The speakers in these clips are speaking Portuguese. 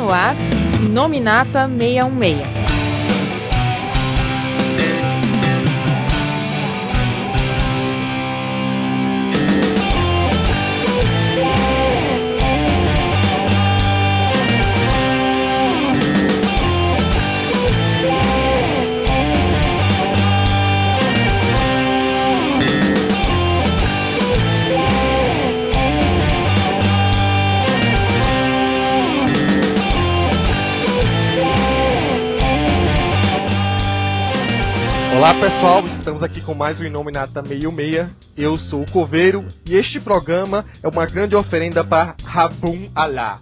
no ar, Inominata 616. Olá pessoal, estamos aqui com mais um Inominata 616. Eu sou o Coveiro e este programa é uma grande oferenda para Rabum Alá.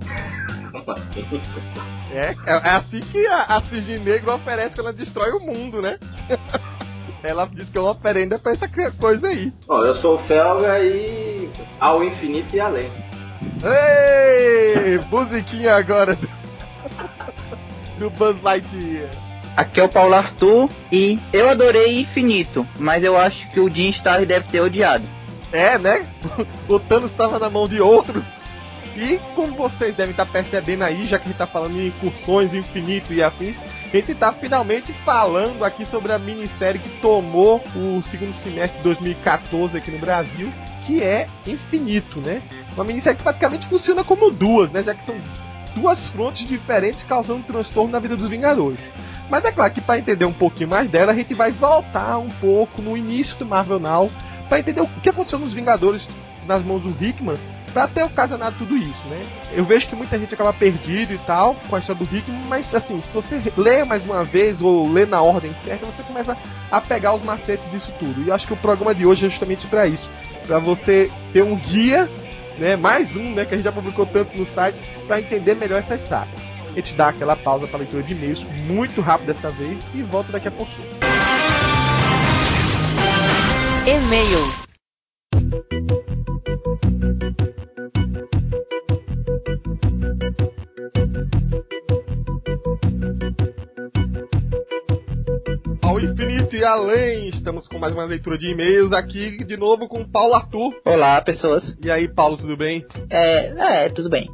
É assim que a Cisne Negro oferece quando ela destrói o mundo, né? Ela diz que é uma oferenda para essa coisa aí. Bom, eu sou o Felga e ao infinito e além. Ei, musiquinha agora do Buzz Lightyear. Aqui é o Paulo Arthur e eu adorei Infinito, mas eu acho que o Jim Starlin deve ter odiado. É, né? O Thanos estava na mão de outros. E como vocês devem estar percebendo aí, já que a gente está falando em incursões, infinito e afins, a gente está finalmente falando aqui sobre a minissérie que tomou o segundo semestre de 2014 aqui no Brasil, que é Infinito, né? Uma minissérie que praticamente funciona como duas, né? Já que são duas frontes diferentes causando transtorno na vida dos Vingadores. Mas é claro que para entender um pouquinho mais dela, a gente vai voltar um pouco no início do Marvel Now, para entender o que aconteceu nos Vingadores nas mãos do Hickman, para ter ocasionado tudo isso, né? Eu vejo que muita gente acaba perdido e tal com a história do Hickman, mas assim, se você lê mais uma vez ou lê na ordem certa, você começa a pegar os macetes disso tudo. E eu acho que o programa de hoje é justamente para isso, para você ter um guia, né? Mais um, né? Que a gente já publicou tanto no site, para entender melhor essas sagas. A gente dá aquela pausa para a leitura de e-mails, muito rápido dessa vez, e volta daqui a pouquinho. E-mails. Ao infinito e além, estamos com mais uma leitura de e-mails aqui, de novo com o Paulo Arthur. Olá, pessoas. E aí, Paulo, tudo bem? Tudo bem.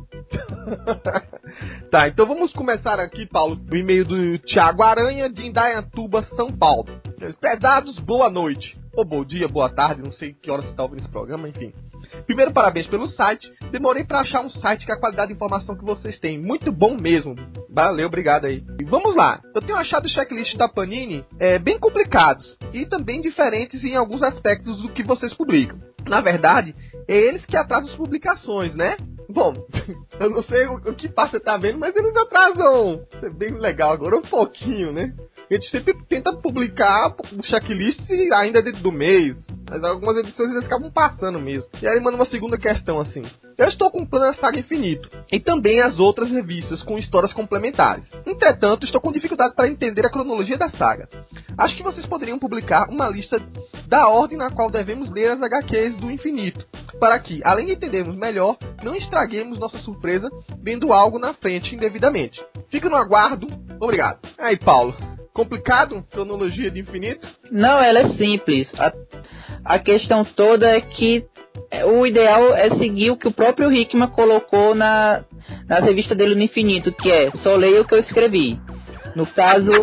Tá, então vamos começar aqui, Paulo, o e-mail do Thiago Aranha, de Indaiatuba, São Paulo. Pesados, boa noite. Ou bom dia, boa tarde, não sei que hora você está ouvindo esse programa, enfim. Primeiro, parabéns pelo site. Demorei para achar um site com a qualidade de informação que vocês têm. Muito bom mesmo. Valeu, obrigado aí. E vamos lá. Eu tenho achado os checklists da Panini bem complicados e também diferentes em alguns aspectos do que vocês publicam. Na verdade, é eles que atrasam as publicações, né? Bom, eu não sei o que você tá vendo, mas eles atrasam. É bem legal agora, um pouquinho, né? A gente sempre tenta publicar o checklist ainda dentro do mês. Mas algumas edições eles acabam passando mesmo. E aí manda uma segunda questão assim. Eu estou comprando a Saga Infinito e também as outras revistas com histórias complementares. Entretanto, estou com dificuldade para entender a cronologia da saga. Acho que vocês poderiam publicar uma lista da ordem na qual devemos ler as HQs do Infinito, para que, além de entendermos melhor, não estraguemos nossa surpresa vendo algo na frente indevidamente. Fica no aguardo. Obrigado. Aí, Paulo. Complicado? Cronologia de Infinito? Não, ela é simples. A questão toda é que o ideal é seguir o que o próprio Hickman colocou na revista dele no Infinito, que é só leia o que eu escrevi. No caso,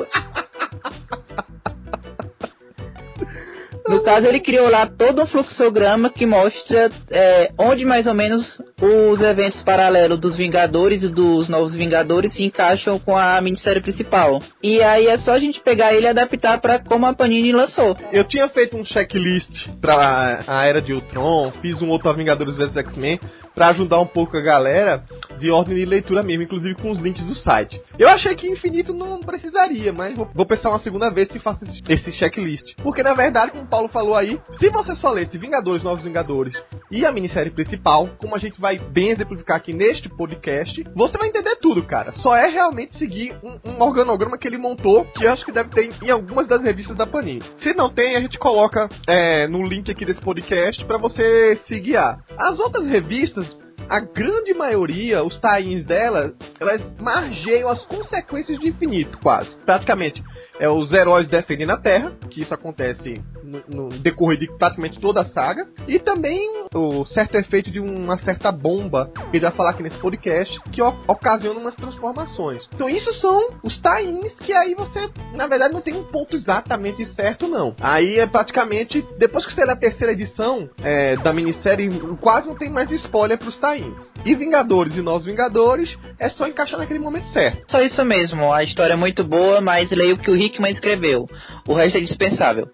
ele criou lá todo um fluxograma que mostra onde mais ou menos os eventos paralelos dos Vingadores e dos Novos Vingadores se encaixam com a minissérie principal. E aí é só a gente pegar ele e adaptar para como a Panini lançou. Eu tinha feito um checklist para a Era de Ultron, fiz um outro Vingadores vs X-Men, para ajudar um pouco a galera de ordem de leitura mesmo, inclusive com os links do site. Eu achei que Infinito não precisaria, mas vou pensar uma segunda vez se faço esse checklist. Porque na verdade, como o Paulo falou aí, se você só lesse Vingadores, Novos Vingadores e a minissérie principal, como a gente vai bem exemplificar aqui neste podcast, você vai entender tudo, cara. Só é realmente seguir um organograma que ele montou, que eu acho que deve ter em algumas das revistas da Panini. Se não tem, a gente coloca no link aqui desse podcast para você se guiar. As outras revistas, a grande maioria, os tie-ins dela, elas margeiam as consequências de Infinito, quase. Praticamente, os heróis defendendo a Terra, que isso acontece no decorrer de praticamente toda a saga, e também o certo efeito de uma certa bomba, que ele vai falar aqui nesse podcast, que ocasiona umas transformações. Então isso são os tie-ins, que aí você, na verdade, não tem um ponto exatamente certo, não. Aí é praticamente, depois que você lê a terceira edição da minissérie, quase não tem mais spoiler pros tie-ins. E Vingadores e Novos Vingadores é só encaixar naquele momento certo. Só isso mesmo, a história é muito boa, mas leia o que o Hickman escreveu. O resto é dispensável.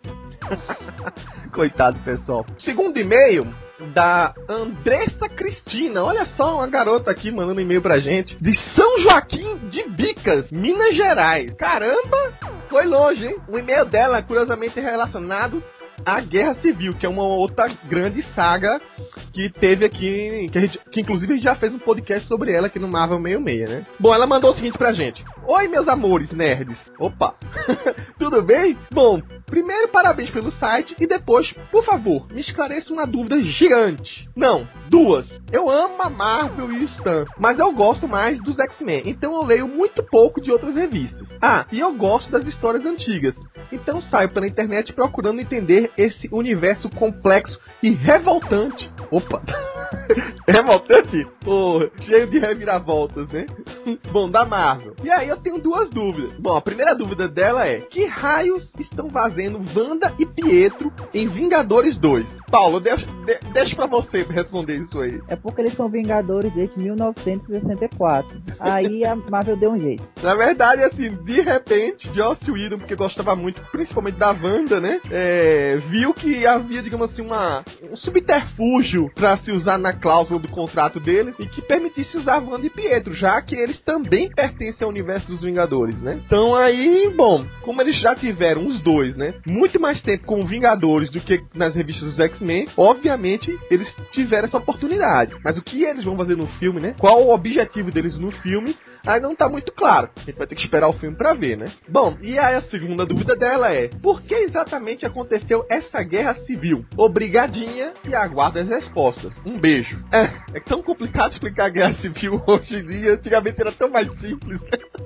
Coitado, pessoal. Segundo e-mail da Andressa Cristina. Olha só, uma garota aqui mandando e-mail pra gente. De São Joaquim de Bicas, Minas Gerais. Caramba, foi longe, hein? O e-mail dela, curiosamente, é relacionado à Guerra Civil, que é uma outra grande saga que teve aqui, que inclusive a gente já fez um podcast sobre ela aqui no Marvel 66, né? Bom, ela mandou o seguinte pra gente. Oi, meus amores nerds. Opa, tudo bem? Bom, primeiro parabéns pelo site e depois, por favor, me esclareça uma dúvida gigante. Não, duas. Eu amo a Marvel e o Stan, mas eu gosto mais dos X-Men, então eu leio muito pouco de outras revistas. Ah, e eu gosto das histórias antigas. Então saio pela internet procurando entender esse universo complexo e revoltante. Opa! Revoltante? Pô, cheio de reviravoltas, né? Bom, da Marvel. E aí eu tenho duas dúvidas. Bom, a primeira dúvida dela é: que raios estão fazendo Wanda e Pietro em Vingadores 2? Paulo, deixa pra você responder isso aí. É porque eles são Vingadores desde 1964. Aí a Marvel deu um jeito. Na verdade, assim, de repente, Joss Whedon, porque gostava muito, principalmente da Wanda, né? Viu que havia, digamos assim, um subterfúgio pra se usar na cláusula do contrato deles e que permitisse usar Wanda e Pietro, já que eles também pertencem ao universo dos Vingadores, né? Então aí, bom, como eles já tiveram os dois, né? Muito mais tempo com Vingadores do que nas revistas dos X-Men, obviamente eles tiveram essa oportunidade. Mas o que eles vão fazer no filme, né? Qual o objetivo deles no filme? Aí não tá muito claro. A gente vai ter que esperar o filme pra ver, né? Bom, e aí a segunda dúvida dela é: por que exatamente aconteceu essa guerra civil? Obrigadinha e aguardo as respostas. Um beijo. É tão complicado explicar a guerra civil hoje em dia. Antigamente era tão mais simples.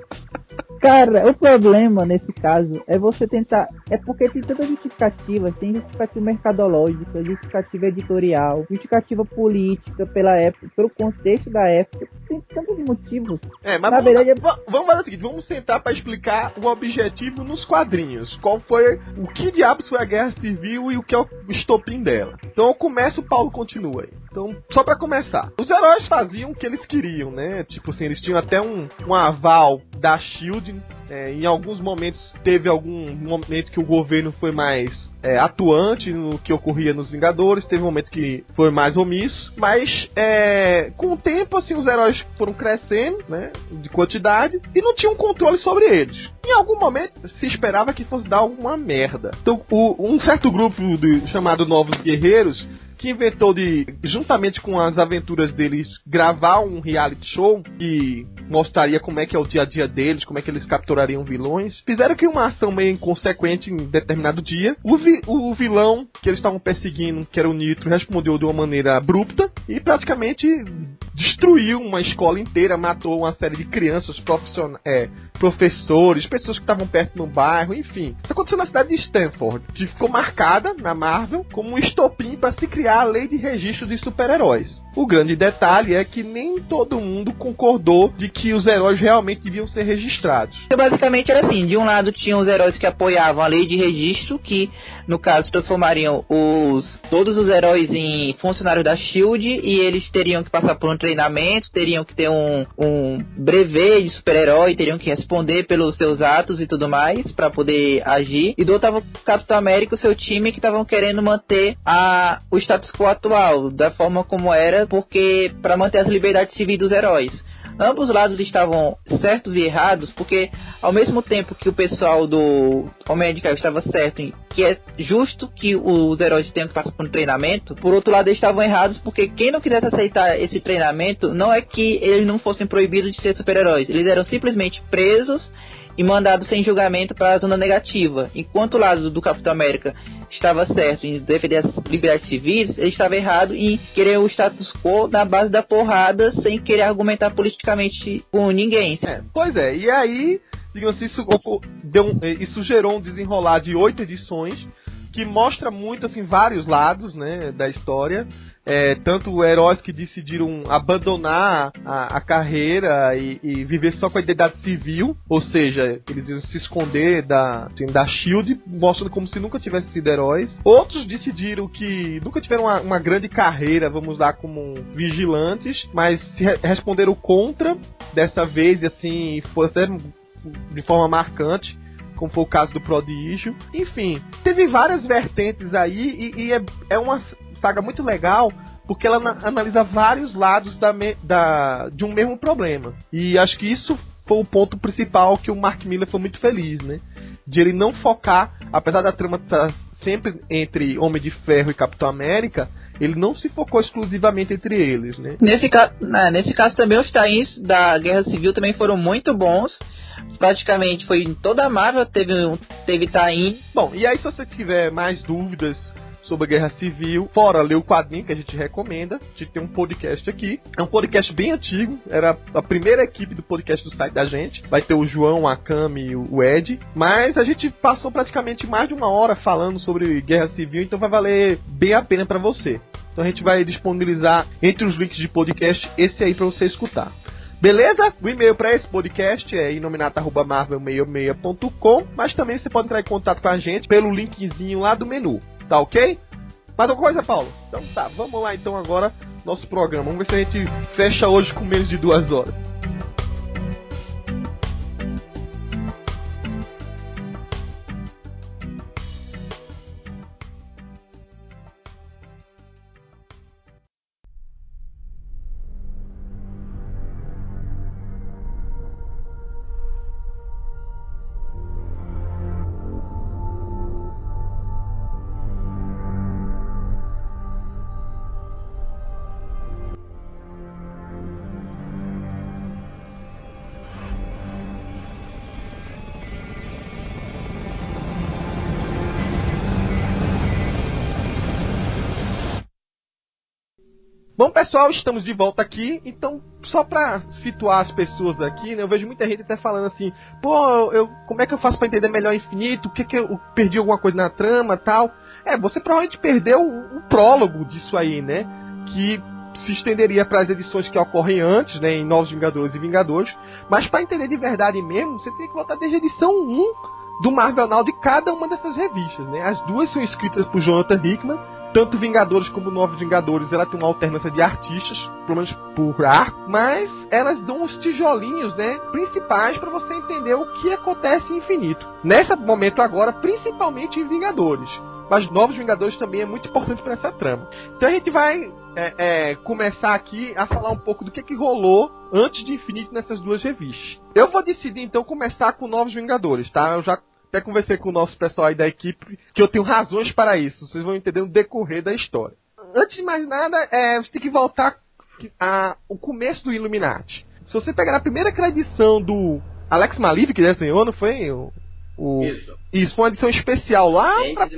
Cara, o problema nesse caso é você tentar... É porque tem tanta justificativa. Tem justificativa mercadológica, justificativa editorial, justificativa política pela época, pelo contexto da época. Tem tantos motivos. Mas na verdade, vamos fazer o seguinte: vamos sentar pra explicar o objetivo nos quadrinhos. Qual foi, o que diabos foi a Guerra Civil e o que é o estopim dela. Então eu começo, o Paulo continua aí. Então, só pra começar, os heróis faziam o que eles queriam, né? Tipo assim, eles tinham até um aval da SHIELD. Em alguns momentos, teve algum momento que o governo foi mais atuante no que ocorria nos Vingadores, teve um momento que foi mais omisso, mas com o tempo, assim, os heróis foram crescendo, né, de quantidade, e não tinham controle sobre eles. Em algum momento, se esperava que fosse dar alguma merda. Então, um certo grupo chamado Novos Guerreiros, que inventou de, juntamente com as aventuras deles, gravar um reality show que mostraria como é que é o dia a dia deles, como é que eles capturariam vilões. Fizeram que uma ação meio inconsequente em determinado dia. O vilão que eles estavam perseguindo, que era o Nitro, respondeu de uma maneira abrupta e praticamente destruiu uma escola inteira, matou uma série de crianças, professores, pessoas que estavam perto no bairro, enfim. Isso aconteceu na cidade de Stanford, que ficou marcada na Marvel como um estopim para se criar a lei de registro de super-heróis. O grande detalhe é que nem todo mundo concordou de que os heróis realmente deviam ser registrados. Basicamente era assim: de um lado tinham os heróis que apoiavam a lei de registro, que no caso transformariam todos os heróis em funcionários da SHIELD, e eles teriam que passar por um treinamento, teriam que ter um brevet de super-herói, teriam que responder pelos seus atos e tudo mais para poder agir. E do outro tava o Capitão América e o seu time, que estavam querendo manter o status quo atual, da forma como era, porque para manter as liberdades civis dos heróis. Ambos lados estavam certos e errados, porque ao mesmo tempo que o pessoal do Homem de Ferro estava certo em que é justo que os heróis tenham que passar por um treinamento, por outro lado eles estavam errados, porque quem não quisesse aceitar esse treinamento, não é que eles não fossem proibidos de ser super-heróis, eles eram simplesmente presos e mandado sem julgamento para a zona negativa. Enquanto o lado do Capitão América estava certo em defender as liberdades civis, ele estava errado em querer o status quo na base da porrada, sem querer argumentar politicamente com ninguém. Pois é, e aí, digamos assim, isso gerou um desenrolar de 8 edições, que mostra muito, assim, vários lados, né, da história. Tanto heróis que decidiram abandonar a carreira e viver só com a identidade civil, ou seja, eles iam se esconder da SHIELD, mostrando como se nunca tivessem sido heróis. Outros decidiram que nunca tiveram uma grande carreira, vamos lá, como vigilantes, mas se responderam contra dessa vez, e assim, foi até de forma marcante, como foi o caso do Prodígio. Enfim, teve várias vertentes aí, e é uma saga muito legal, porque ela analisa vários lados de um mesmo problema. E acho que isso foi o ponto principal que o Mark Millar foi muito feliz, né? De ele não focar, apesar da trama estar sempre entre Homem de Ferro e Capitão América, ele não se focou exclusivamente entre eles, né? Nesse caso também os tains da Guerra Civil também foram muito bons. Praticamente foi em toda a Marvel teve tain. Bom, e aí se você tiver mais dúvidas sobre a Guerra Civil, fora ler o quadrinho que a gente recomenda, a gente tem um podcast aqui. É um podcast bem antigo, era a primeira equipe do podcast do site da gente. Vai ter o João, a Cami e o Ed. Mas a gente passou praticamente mais de 1 hora falando sobre Guerra Civil, então vai valer bem a pena pra você. Então a gente vai disponibilizar entre os links de podcast esse aí pra você escutar. Beleza? O e-mail para esse podcast é inominata@marvel66.com, mas também você pode entrar em contato com a gente pelo linkzinho lá do menu, tá ok? Mais alguma coisa, Paulo? Então tá, vamos lá então agora, nosso programa. Vamos ver se a gente fecha hoje com menos de 2 horas. Bom, pessoal, estamos de volta aqui. Então, só pra situar as pessoas aqui, né, eu vejo muita gente até falando assim, pô, como é que eu faço pra entender melhor o Infinito? O que eu perdi alguma coisa na trama e tal? Você provavelmente perdeu o prólogo disso aí, né? Que se estenderia para as edições que ocorrem antes, né, em Novos Vingadores e Vingadores. Mas para entender de verdade mesmo, você tem que voltar desde a edição 1 do Marvel Now de cada uma dessas revistas, né? As duas são escritas por Jonathan Hickman. Tanto Vingadores como Novos Vingadores, ela tem uma alternância de artistas, pelo menos por arco, mas elas dão os tijolinhos, né, principais para você entender o que acontece em Infinito. Nesse momento agora, principalmente em Vingadores. Mas Novos Vingadores também é muito importante para essa trama. Então a gente vai começar aqui a falar um pouco do que rolou antes de Infinito nessas duas revistas. Eu vou decidir então começar com Novos Vingadores, tá? Eu já até conversei com o nosso pessoal aí da equipe, que eu tenho razões para isso. Vocês vão entender no decorrer da história. Antes de mais nada, você tem que voltar ao começo do Illuminati. Se você pegar a primeira edição do Alex Maleev, que desenhou, não foi? Isso foi uma edição especial lá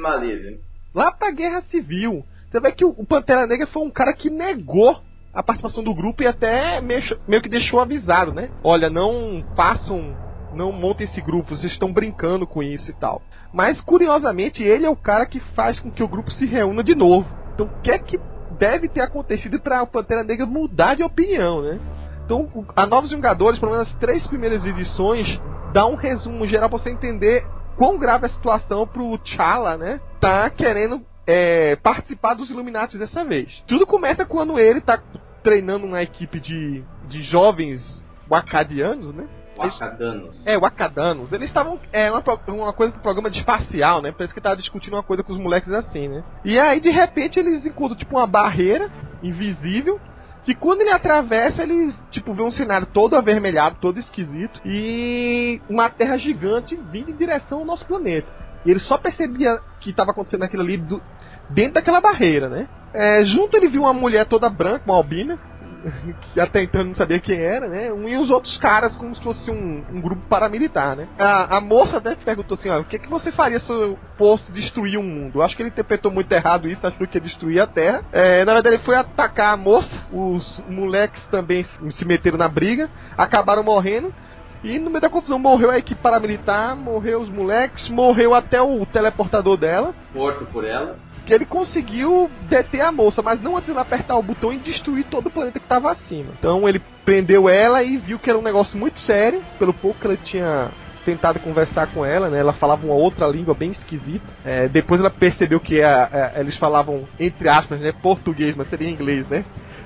pra Guerra Civil. Você vê que o Pantera Negra foi um cara que negou a participação do grupo e até meio que deixou avisado, né? Olha, não montem esse grupo, vocês estão brincando com isso e tal. Mas, curiosamente, ele é o cara que faz com que o grupo se reúna de novo. Então, o que é que deve ter acontecido para o Pantera Negra mudar de opinião, né? Então, a Novos Vingadores, pelo menos as 3 primeiras edições, dá um resumo geral para você entender quão grave a situação pro T'Challa, né? Tá querendo participar dos Illuminati dessa vez. Tudo começa quando ele tá treinando uma equipe de jovens wakadianos, né? Wakadanos. Eles estavam. Uma coisa pro programa de espacial, né? Parece que tava discutindo uma coisa com os moleques assim, né? E aí, de repente, eles encontram tipo uma barreira invisível. Que quando ele atravessa, eles tipo vê um cenário todo avermelhado, todo esquisito. E uma terra gigante vindo em direção ao nosso planeta. E ele só percebia que estava acontecendo aquilo ali dentro daquela barreira, né? Junto ele viu uma mulher toda branca, uma albina. que até então não sabia quem era, né? E os outros caras como se fosse um grupo paramilitar, né? A moça até perguntou assim, o que você faria se eu fosse destruir o mundo? Eu acho que ele interpretou muito errado isso, achou que ia destruir a Terra. Na verdade ele foi atacar a moça, os moleques também se meteram na briga, acabaram morrendo. E no meio da confusão morreu a equipe paramilitar, morreu os moleques, morreu até o teleportador dela. Morto por ela. Que ele conseguiu deter a moça, mas não antes de apertar o botão e destruir todo o planeta que estava acima. Então ele prendeu ela e viu que era um negócio muito sério, pelo pouco que ele tinha tentado conversar com ela, né? Ela falava uma outra língua bem esquisita. Depois ela percebeu que eles falavam, entre aspas, né, português, mas seria inglês, né?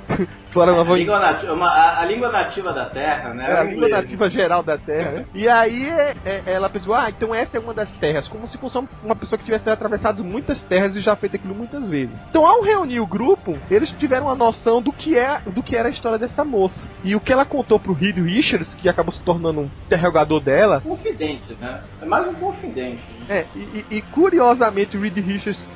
A língua nativa da Terra, né? A língua nativa geral da Terra, né? E aí ela pensou, então essa é uma das terras, como se fosse uma pessoa que tivesse atravessado muitas terras e já feito aquilo muitas vezes. Então, ao reunir o grupo, eles tiveram uma noção do que era a história dessa moça. E o que ela contou pro Reed Richards, que acabou se tornando um interrogador dela... Confidente, né? É mais um confidente. Né? E curiosamente, o Reed Richards,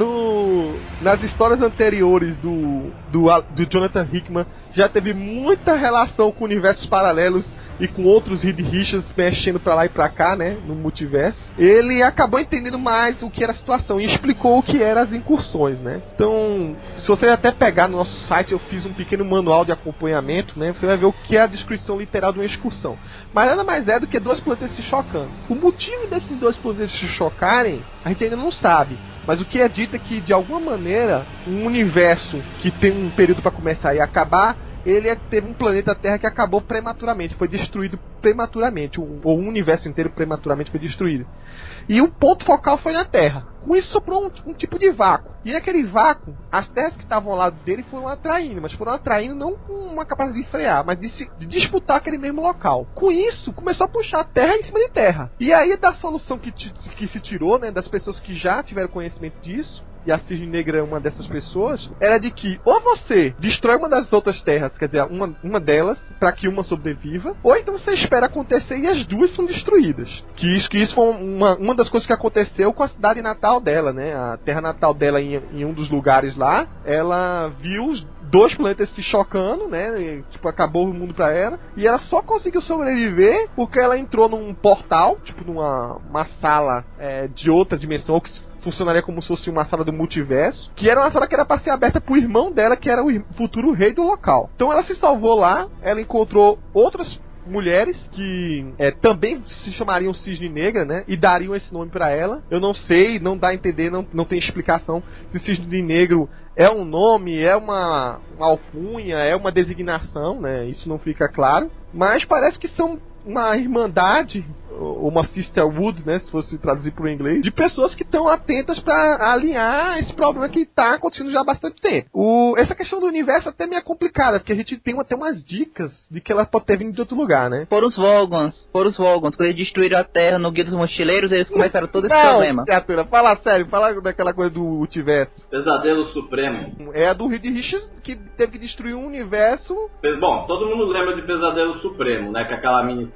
nas histórias anteriores do Jonathan Hickman, já teve muita relação com universos paralelos e com outros Reed Richards mexendo pra lá e pra cá, né, no multiverso. Ele acabou entendendo mais o que era a situação e explicou o que eram as incursões, né. Então, se você até pegar no nosso site, eu fiz um pequeno manual de acompanhamento, né, você vai ver o que é a descrição literal de uma excursão. Mas nada mais é do que dois planetas se chocando. O motivo desses dois planetas se chocarem, a gente ainda não sabe. Mas o que é dito é que, de alguma maneira, um universo que tem um período para começar e acabar, teve um planeta Terra que acabou prematuramente, foi destruído prematuramente, ou o universo inteiro prematuramente foi destruído. E o ponto focal foi na Terra. Com isso sobrou um tipo de vácuo. E naquele vácuo, as terras que estavam ao lado dele foram atraindo, mas foram atraindo não com uma capacidade de frear, mas de disputar aquele mesmo local. Com isso, começou a puxar a Terra em cima de Terra. E aí, da solução que se tirou, né, das pessoas que já tiveram conhecimento disso, e a Cisne Negra é uma dessas pessoas, era de que ou você destrói uma das outras terras, quer dizer, uma delas, para que uma sobreviva, ou então você espera acontecer e as duas são destruídas. Que isso foi uma das coisas que aconteceu com a cidade natal dela, né? A terra natal dela, em um dos lugares lá, ela viu os dois planetas se chocando, né? E, acabou o mundo pra ela, e ela só conseguiu sobreviver porque ela entrou num portal, numa sala de outra dimensão, que funcionaria como se fosse uma sala do multiverso, que era uma sala que era para ser aberta pro irmão dela, que era o futuro rei do local. Então ela se salvou lá, ela encontrou outras mulheres que também se chamariam Cisne Negra, né? E dariam esse nome para ela. Eu não sei, não dá a entender, não tem explicação se Cisne Negro é um nome, é uma alcunha, é uma designação, né? Isso não fica claro. Mas parece que são uma irmandade, uma sisterhood, né, se fosse traduzir para o inglês, de pessoas que estão atentas para alinhar esse problema que está acontecendo já há bastante tempo. Essa questão do universo até meio complicada, porque a gente tem até umas dicas de que ela pode ter vindo de outro lugar, né? Foram os Vogons. Quando eles destruíram a Terra no Guia dos Mochileiros, eles começaram todo esse problema. Criatura, fala sério, fala daquela coisa do multiverso. Pesadelo Supremo. É a do Reed Richards, que teve que destruir um universo. Bom, todo mundo lembra de Pesadelo Supremo, né? Que é aquela minissérie.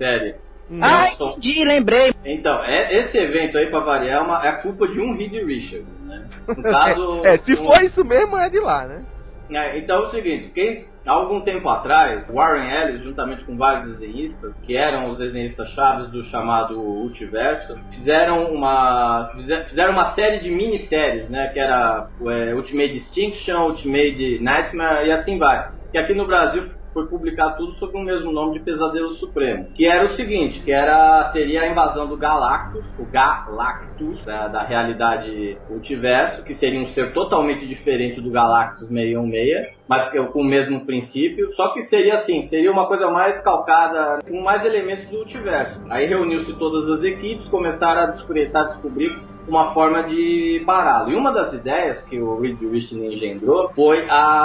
Entendi, lembrei. Então, esse evento aí, pra variar, é a culpa de um Reed Richards, né? No caso... se for isso mesmo, é de lá, né? Então é o seguinte, há algum tempo atrás, Warren Ellis, juntamente com vários desenhistas, que eram os desenhistas chaves do chamado Ultiverso, fizeram uma série de minisséries, né? Que era Ultimate Extinction, Ultimate Nightmare e assim vai. Que aqui no Brasil foi publicado tudo sob o mesmo nome de Pesadelo Supremo. Que era o seguinte, seria a invasão do Galactus, o Galactus, da realidade multiverso, que seria um ser totalmente diferente do Galactus 616, mas com o mesmo princípio, só que seria uma coisa mais calcada, com mais elementos do multiverso. Aí reuniu-se todas as equipes, começaram a descobrir uma forma de pará-lo. E uma das ideias que o Reed Richards engendrou foi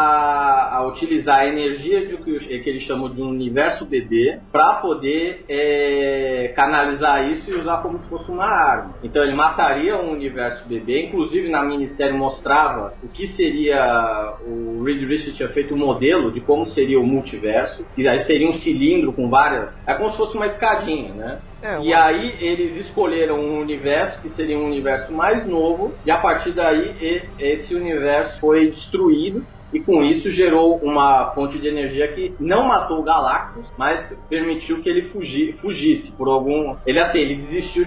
a utilizar a energia de que ele chamou de um universo bebê para poder canalizar isso e usar como se fosse uma arma. Então ele mataria um universo bebê, inclusive na minissérie mostrava o que seria, o Reed Richards tinha feito um modelo de como seria o multiverso, que aí seria um cilindro com várias, é como se fosse uma escadinha, né? E aí eles escolheram um universo que seria um universo mais novo, e a partir daí esse universo foi destruído e com isso gerou uma fonte de energia que não matou o Galactus, mas permitiu que ele fugisse por algum... Ele desistiu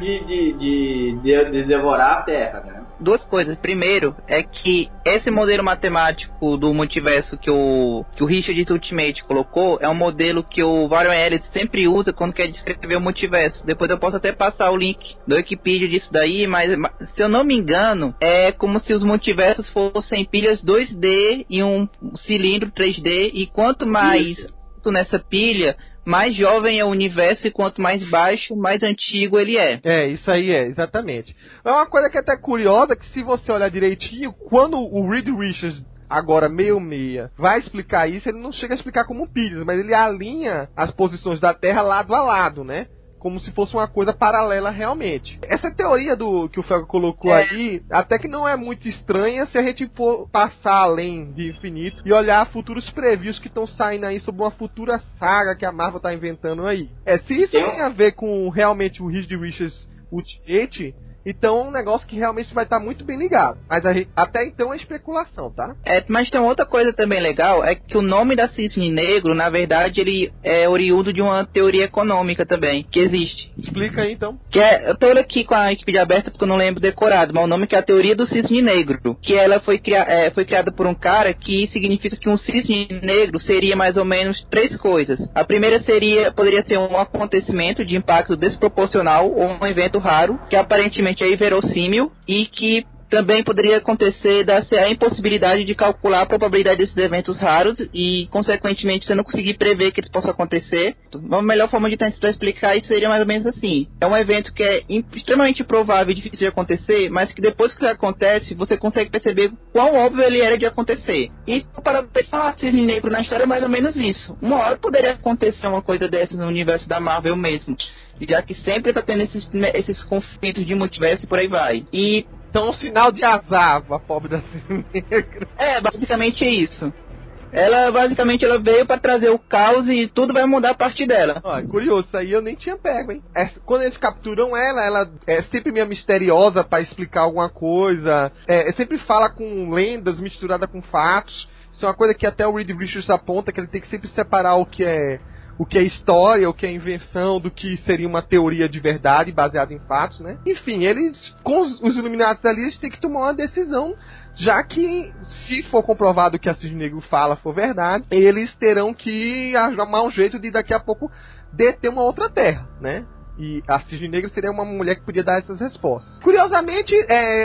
de devorar a Terra, né? Duas coisas. Primeiro, é que esse modelo matemático do multiverso que o Richard Ultimate colocou é um modelo que o Warren Ellis sempre usa quando quer descrever o multiverso. Depois eu posso até passar o link do Wikipedia disso daí, mas se eu não me engano, é como se os multiversos fossem pilhas 2D e um cilindro 3D, e quanto mais nessa pilha, mais jovem é o universo, e quanto mais baixo, mais antigo ele é. Isso aí exatamente. É uma coisa que é até curiosa, que se você olhar direitinho, quando o Reed Richards, agora 66, vai explicar isso, ele não chega a explicar como pilhas, mas ele alinha as posições da Terra lado a lado, né? Como se fosse uma coisa paralela realmente. Essa teoria que o Felga colocou aí, até que não é muito estranha se a gente for passar além de infinito e olhar futuros previews que estão saindo aí sobre uma futura saga que a Marvel tá inventando aí. Se isso tem a ver com realmente o Reed Richards Ultimate, então é um negócio que realmente vai estar muito bem ligado. Mas até então é especulação, tá? Mas tem outra coisa também legal, é que o nome da Cisne Negro, na verdade, ele é oriundo de uma teoria econômica também, que existe. Explica aí, então. Eu tô aqui com a Wikipedia aberta porque eu não lembro decorado, mas o nome que é a teoria do Cisne Negro, que ela foi criada por um cara que significa que um cisne negro seria mais ou menos três coisas. A primeira poderia ser um acontecimento de impacto desproporcional ou um evento raro, que aparentemente é inverossímil, e que também poderia acontecer a impossibilidade de calcular a probabilidade desses eventos raros e, consequentemente, você não conseguir prever que eles possam acontecer. Uma melhor forma de tentar explicar isso seria mais ou menos assim. É um evento que é extremamente improvável e difícil de acontecer, mas que depois que isso acontece, você consegue perceber quão óbvio ele era de acontecer. E para pensar Cisne Negro na história é mais ou menos isso. Uma hora poderia acontecer uma coisa dessas no universo da Marvel mesmo, já que sempre está tendo esses conflitos de multiverso e por aí vai. Então, um sinal de azar, a pobre da Cisne Negra. Basicamente isso. Ela veio pra trazer o caos e tudo vai mudar a partir dela. Curioso, isso aí eu nem tinha pego, hein? Quando eles capturam ela é sempre meio misteriosa pra explicar alguma coisa. Sempre fala com lendas misturada com fatos. Isso é uma coisa que até o Reed Richards aponta, que ele tem que sempre separar o que é história, o que é invenção, do que seria uma teoria de verdade baseada em fatos, né? Enfim, eles, com os Illuminatis ali, eles têm que tomar uma decisão, já que, se for comprovado que a Cisne Negro fala for verdade, eles terão que arrumar um jeito de daqui a pouco deter uma outra terra, né? E a Cisne Negra seria uma mulher que podia dar essas respostas. Curiosamente,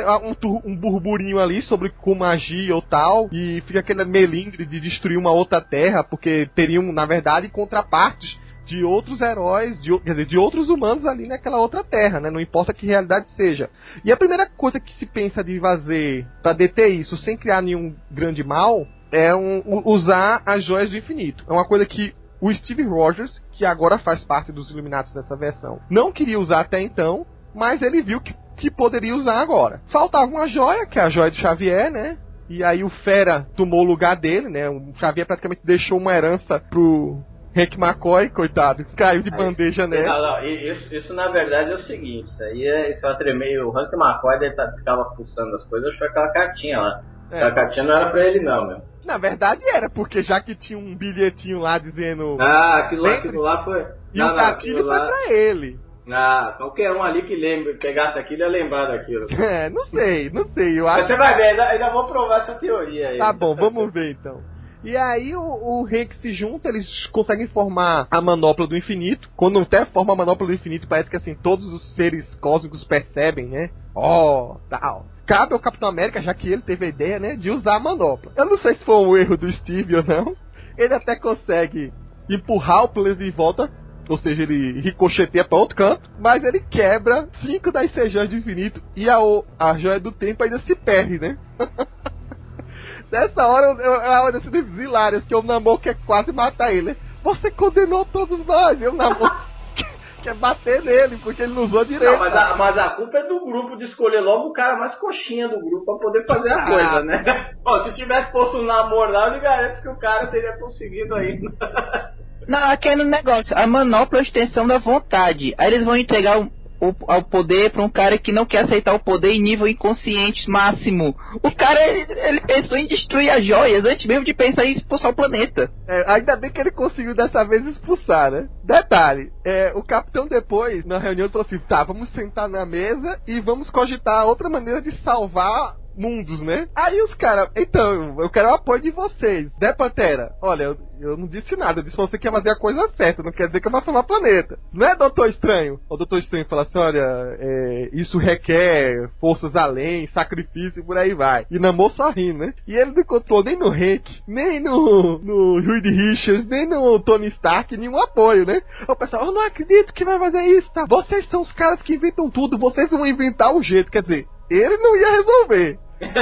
um burburinho ali sobre como agir ou tal, e fica aquele melindre de destruir uma outra terra, porque teriam, na verdade, contrapartes de outros heróis, quer dizer, de outros humanos ali naquela outra terra, né? Não importa que realidade seja. E a primeira coisa que se pensa de fazer para deter isso, sem criar nenhum grande mal, é usar as joias do infinito. É uma coisa que o Steve Rogers, que agora faz parte dos Illuminatis dessa versão, não queria usar até então, mas ele viu que poderia usar agora. Faltava uma joia, que é a joia de Xavier, né? E aí o Fera tomou o lugar dele, né? O Xavier praticamente deixou uma herança pro Hank McCoy, coitado, caiu de bandeja nela. Não, isso na verdade é o seguinte, isso é tremer, o Hank McCoy ficava pulsando as coisas, achou aquela cartinha lá. A cartinha não era pra ele não, meu. Na verdade era, porque já que tinha um bilhetinho lá dizendo... aquilo lá foi... E o gatilho foi pra ele. Qualquer um ali que pegasse aquilo ia lembrar daquilo. Não sei, eu acho... Você vai ver, ainda vou provar essa teoria aí. Tá bom, vamos ver então. E aí o Hank se junta, eles conseguem formar a Manopla do Infinito. Quando até forma a Manopla do Infinito, parece que assim, todos os seres cósmicos percebem, né? Tal. Cabe ao Capitão América, já que ele teve a ideia, né, de usar a manopla. Eu não sei se foi um erro do Steve ou não. Ele até consegue empurrar o planeta de volta, ou seja, ele ricocheteia para outro canto, mas ele quebra 5 das 6 joias do infinito e a joia do tempo ainda se perde, né? Nessa hora, é uma das cenas hilárias, que o Namor quer quase matar ele. Você condenou todos nós, e o Namor quer bater nele, porque ele não usou direito. Não, mas a culpa é do grupo de escolher logo o cara mais coxinha do grupo pra poder fazer a coisa, né? Bom, se tivesse posto um Namor lá, eu lhe garanto que o cara teria conseguido ainda. Não, aquele negócio, a manopla é a extensão da vontade. Aí eles vão entregar o poder pra um cara que não quer aceitar o poder em nível inconsciente máximo. O cara, ele pensou em destruir as joias antes mesmo de pensar em expulsar o planeta. Ainda bem que ele conseguiu dessa vez expulsar, né? Detalhe, o capitão depois, na reunião, falou assim, tá, vamos sentar na mesa e vamos cogitar outra maneira de salvar mundos, né? Aí os caras, então, eu quero o apoio de vocês. Né, Pantera? Olha, eu não disse nada, eu disse que você quer fazer a coisa certa, não quer dizer que eu vou salvar o planeta. Não é, Doutor Estranho? O Doutor Estranho fala assim, olha, isso requer forças além, sacrifício e por aí vai. E Namor só rindo, né? E ele não encontrou nem no Hank, nem no Reed Richards, nem no Tony Stark, nenhum apoio, né? O pessoal, eu não acredito que vai fazer isso, tá? Vocês são os caras que inventam tudo, vocês vão inventar o jeito, quer dizer, ele não ia resolver.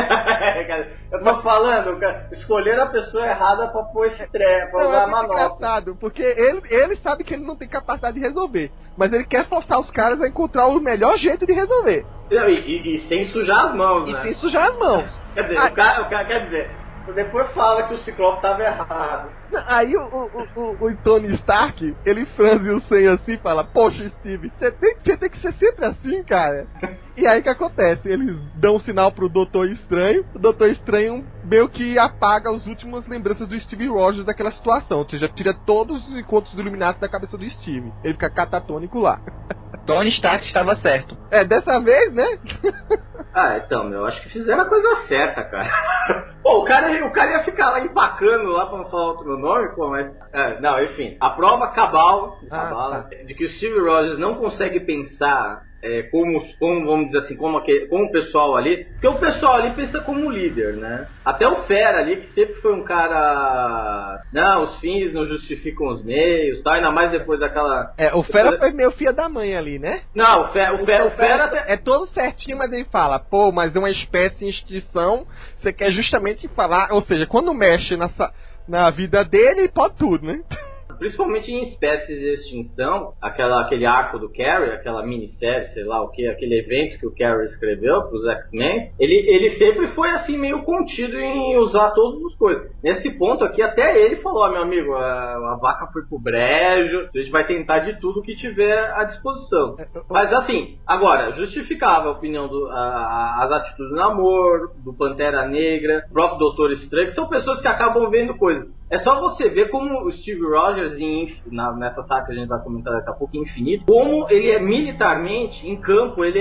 Eu tô falando, cara, escolher a pessoa errada pra pôr estresse, pra usar a manopla. Engraçado, porque ele sabe que ele não tem capacidade de resolver, mas ele quer forçar os caras a encontrar o melhor jeito de resolver. E sem sujar as mãos, né? E sem sujar as mãos. Quer dizer, o cara quer dizer, depois fala que o Ciclope tava errado. Aí o Tony Stark, ele franze o senho assim e fala, poxa, Steve, você tem que ser sempre assim, cara. E aí o que acontece? Eles dão um sinal pro Doutor Estranho, o Doutor Estranho meio que apaga as últimas lembranças do Steve Rogers daquela situação, ou seja, tira todos os encontros do Illuminati da cabeça do Steve. Ele fica catatônico lá. Tony Stark estava certo. Dessa vez, né? Então, eu acho que fizeram a coisa certa, cara. Pô, o cara ia ficar lá empacando lá pra não falar outro nome, pô, mas... não, enfim. A prova cabal de que o Steve Rogers não consegue pensar como, vamos dizer assim, como o pessoal ali, porque o pessoal ali pensa como líder, né? Até o Fera ali, que sempre foi um cara, não, os fins não justificam os meios, tá? Ainda mais depois daquela... o Fera foi meio filho da mãe ali, né? Não, o Fera é todo certinho, mas ele fala, pô, mas é uma espécie em extinção, você quer justamente falar, ou seja, quando mexe na vida dele, pode tudo, né? Principalmente em espécies de extinção, aquele arco do Carey, aquela minissérie, sei lá o que, aquele evento que o Carey escreveu para os X-Men, ele sempre foi assim meio contido em usar todas as coisas. Nesse ponto aqui, até ele falou, meu amigo, a vaca foi pro brejo, a gente vai tentar de tudo que tiver à disposição. Mas assim, agora, justificava a opinião as atitudes do Namor, do Pantera Negra, do próprio Doutor Estranho, que são pessoas que acabam vendo coisas. É só você ver como o Steve Rogers, nessa saga que a gente vai comentar daqui a pouco, Infinito, como ele é militarmente, em campo, ele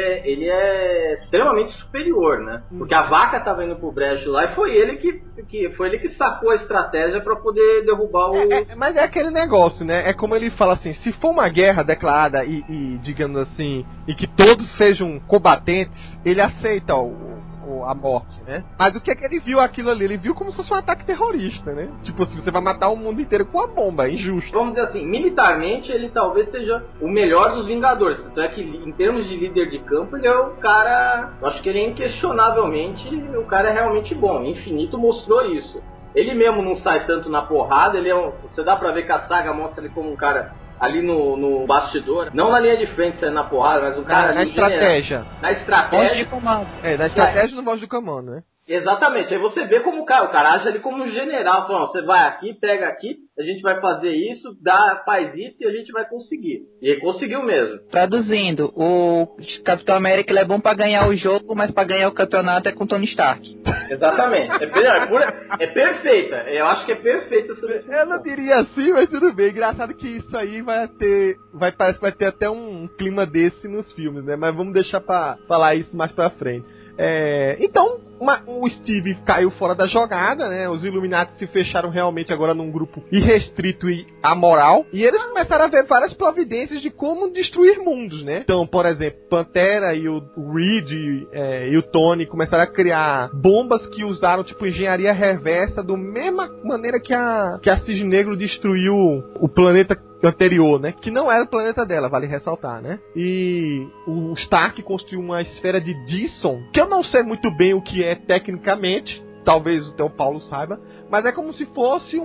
é extremamente superior, né? Porque a vaca tava indo pro brejo lá e foi ele que sacou a estratégia pra poder derrubar o... Mas é aquele negócio, né? É como ele fala assim, se for uma guerra declarada e digamos assim, e que todos sejam combatentes, ele aceita a morte, né? Mas o que é que ele viu aquilo ali? Ele viu como se fosse um ataque terrorista, né? Tipo assim, você vai matar o mundo inteiro com uma bomba, é injusto. Vamos dizer assim, militarmente ele talvez seja o melhor dos Vingadores. Tanto é que em termos de líder de campo, ele é o cara... Eu acho que ele é inquestionavelmente, o cara é realmente bom. Infinito mostrou isso. Ele mesmo não sai tanto na porrada, você dá pra ver que a saga mostra ele como um cara... ali no bastidor, não na linha de frente saindo na porrada, mas um cara na estratégia. Na estratégia. Voz de comando. Na estratégia no voz de comando, né? Exatamente, aí você vê como o cara age ali como um general, falando, você vai aqui, pega aqui, a gente vai fazer isso, faz isso e a gente vai conseguir. E ele conseguiu mesmo. Traduzindo, o Capitão América ele é bom pra ganhar o jogo, mas pra ganhar o campeonato é com Tony Stark. Exatamente, é perfeita, eu acho que é perfeita essa decisão. Eu não diria assim, mas tudo bem, engraçado que isso aí parece que vai ter até um clima desse nos filmes, né? Mas vamos deixar pra falar isso mais pra frente. Então, o Steve caiu fora da jogada, né? Os Illuminati se fecharam realmente agora num grupo irrestrito e amoral. E eles começaram a ver várias providências de como destruir mundos, né? Então, por exemplo, Pantera e o Reed e o Tony começaram a criar bombas que usaram, tipo, engenharia reversa, da mesma maneira que a Cisne Negro destruiu o planeta anterior, né? Que não era o planeta dela, vale ressaltar, né? E o Stark construiu uma esfera de Dyson, que eu não sei muito bem o que é tecnicamente, talvez o Paulo saiba, mas é como se fosse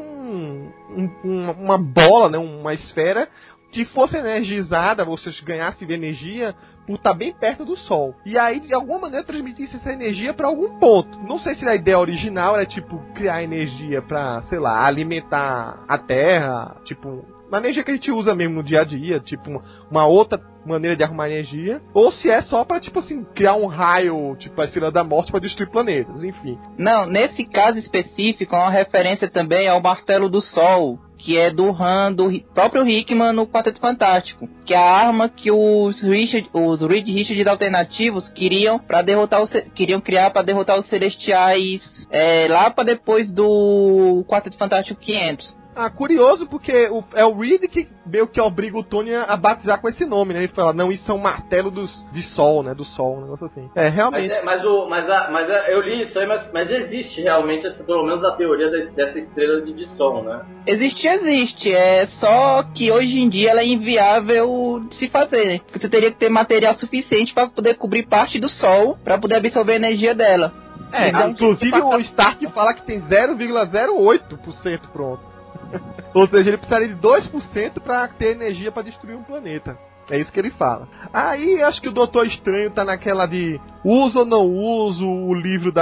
uma bola, né? Uma esfera que fosse energizada, você ganhasse energia por estar bem perto do Sol. E aí, de alguma maneira, transmitisse essa energia para algum ponto. Não sei se a ideia original era, tipo, criar energia para, sei lá, alimentar a Terra, tipo, uma energia que a gente usa mesmo no dia a dia, tipo uma outra maneira de arrumar energia, ou se é só pra, tipo assim, criar um raio, tipo a Estrela da Morte pra destruir planetas, enfim. Não, nesse caso específico, é uma referência também ao Martelo do Sol, que é do Han, do próprio Hickman no Quarteto Fantástico, que é a arma que os Reed Richards alternativos queriam criar para derrotar os Celestiais lá para depois do Quarteto Fantástico 500. Curioso, porque é o Reed que meio que obriga o Tony a batizar com esse nome, né? Ele fala, não, isso é um martelo de sol, né? Do sol, um negócio assim. Realmente. Mas eu li isso aí, mas existe realmente, pelo menos a teoria dessa estrela de sol, né? Existe. É só que hoje em dia ela é inviável de se fazer, né? Porque você teria que ter material suficiente para poder cobrir parte do sol, para poder absorver a energia dela. Inclusive o Stark fala que tem 0,08% pronto. Ou seja, ele precisaria de 2% pra ter energia pra destruir um planeta. É isso que ele fala. Aí acho que o Doutor Estranho tá naquela de uso ou não uso o livro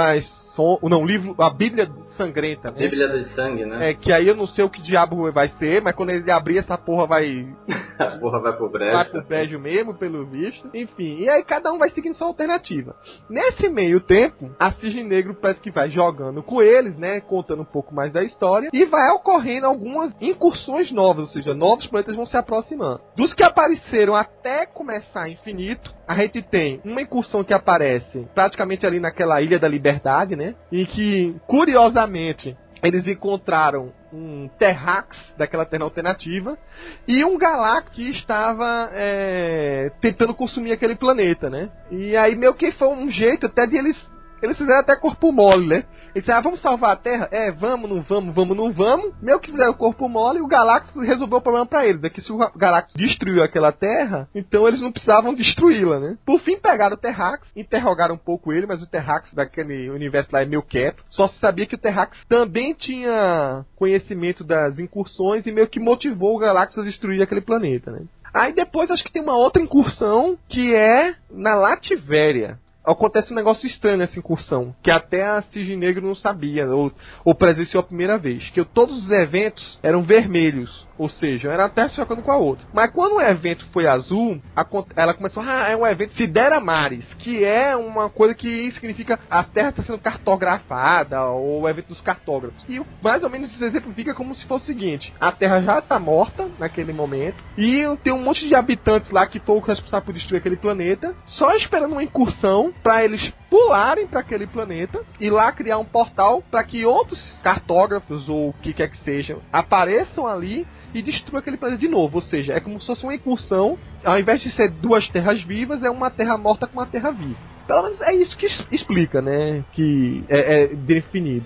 a Bíblia Sangrenta, né? Bíblia de sangue, né? Que aí eu não sei o que diabo vai ser, mas quando ele abrir essa porra vai... A porra vai pro brejo. Vai pro brejo mesmo, pelo visto. Enfim, e aí cada um vai seguindo sua alternativa. Nesse meio tempo, a Cisne Negro parece que vai jogando com eles, né? Contando um pouco mais da história. E vai ocorrendo algumas incursões novas, ou seja, novos planetas vão se aproximando. Dos que apareceram até começar Infinito, a gente tem uma incursão que aparece praticamente ali naquela Ilha da Liberdade, né? E que, curiosamente, eles encontraram um Terrax daquela Terra alternativa e um Galactus que estava tentando consumir aquele planeta, né? E aí meio que foi um jeito até de eles fizeram até corpo mole, né? Eles disseram, vamos salvar a Terra? Vamos, não vamos. Meio que fizeram corpo mole e o Galactus resolveu o problema pra eles. É que se o Galactus destruiu aquela Terra, então eles não precisavam destruí-la, né? Por fim, pegaram o Terrax, interrogaram um pouco ele, mas o Terrax daquele universo lá é meio quieto. Só se sabia que o Terrax também tinha conhecimento das incursões e meio que motivou o Galactus a destruir aquele planeta, né? Aí depois acho que tem uma outra incursão que é na Lativéria. Acontece um negócio estranho nessa incursão, que até a Cisne Negro não sabia, ou presenciou a primeira vez, que todos os eventos eram vermelhos, ou seja, era até chocando com a outra. Mas quando o evento foi azul, ela começou, é um evento Sidera Maris, que é uma coisa que significa a Terra está sendo cartografada, ou o evento dos cartógrafos. E mais ou menos isso exemplifica como se fosse o seguinte, a Terra já está morta naquele momento, e tem um monte de habitantes lá que foram responsáveis por destruir aquele planeta, só esperando uma incursão para eles pularem para aquele planeta e lá criar um portal para que outros cartógrafos ou o que quer que seja apareçam ali e destruam aquele planeta de novo. Ou seja, é como se fosse uma incursão, ao invés de ser duas terras vivas, é uma terra morta com uma terra viva. Pelo menos é isso que explica, né? Que é definido.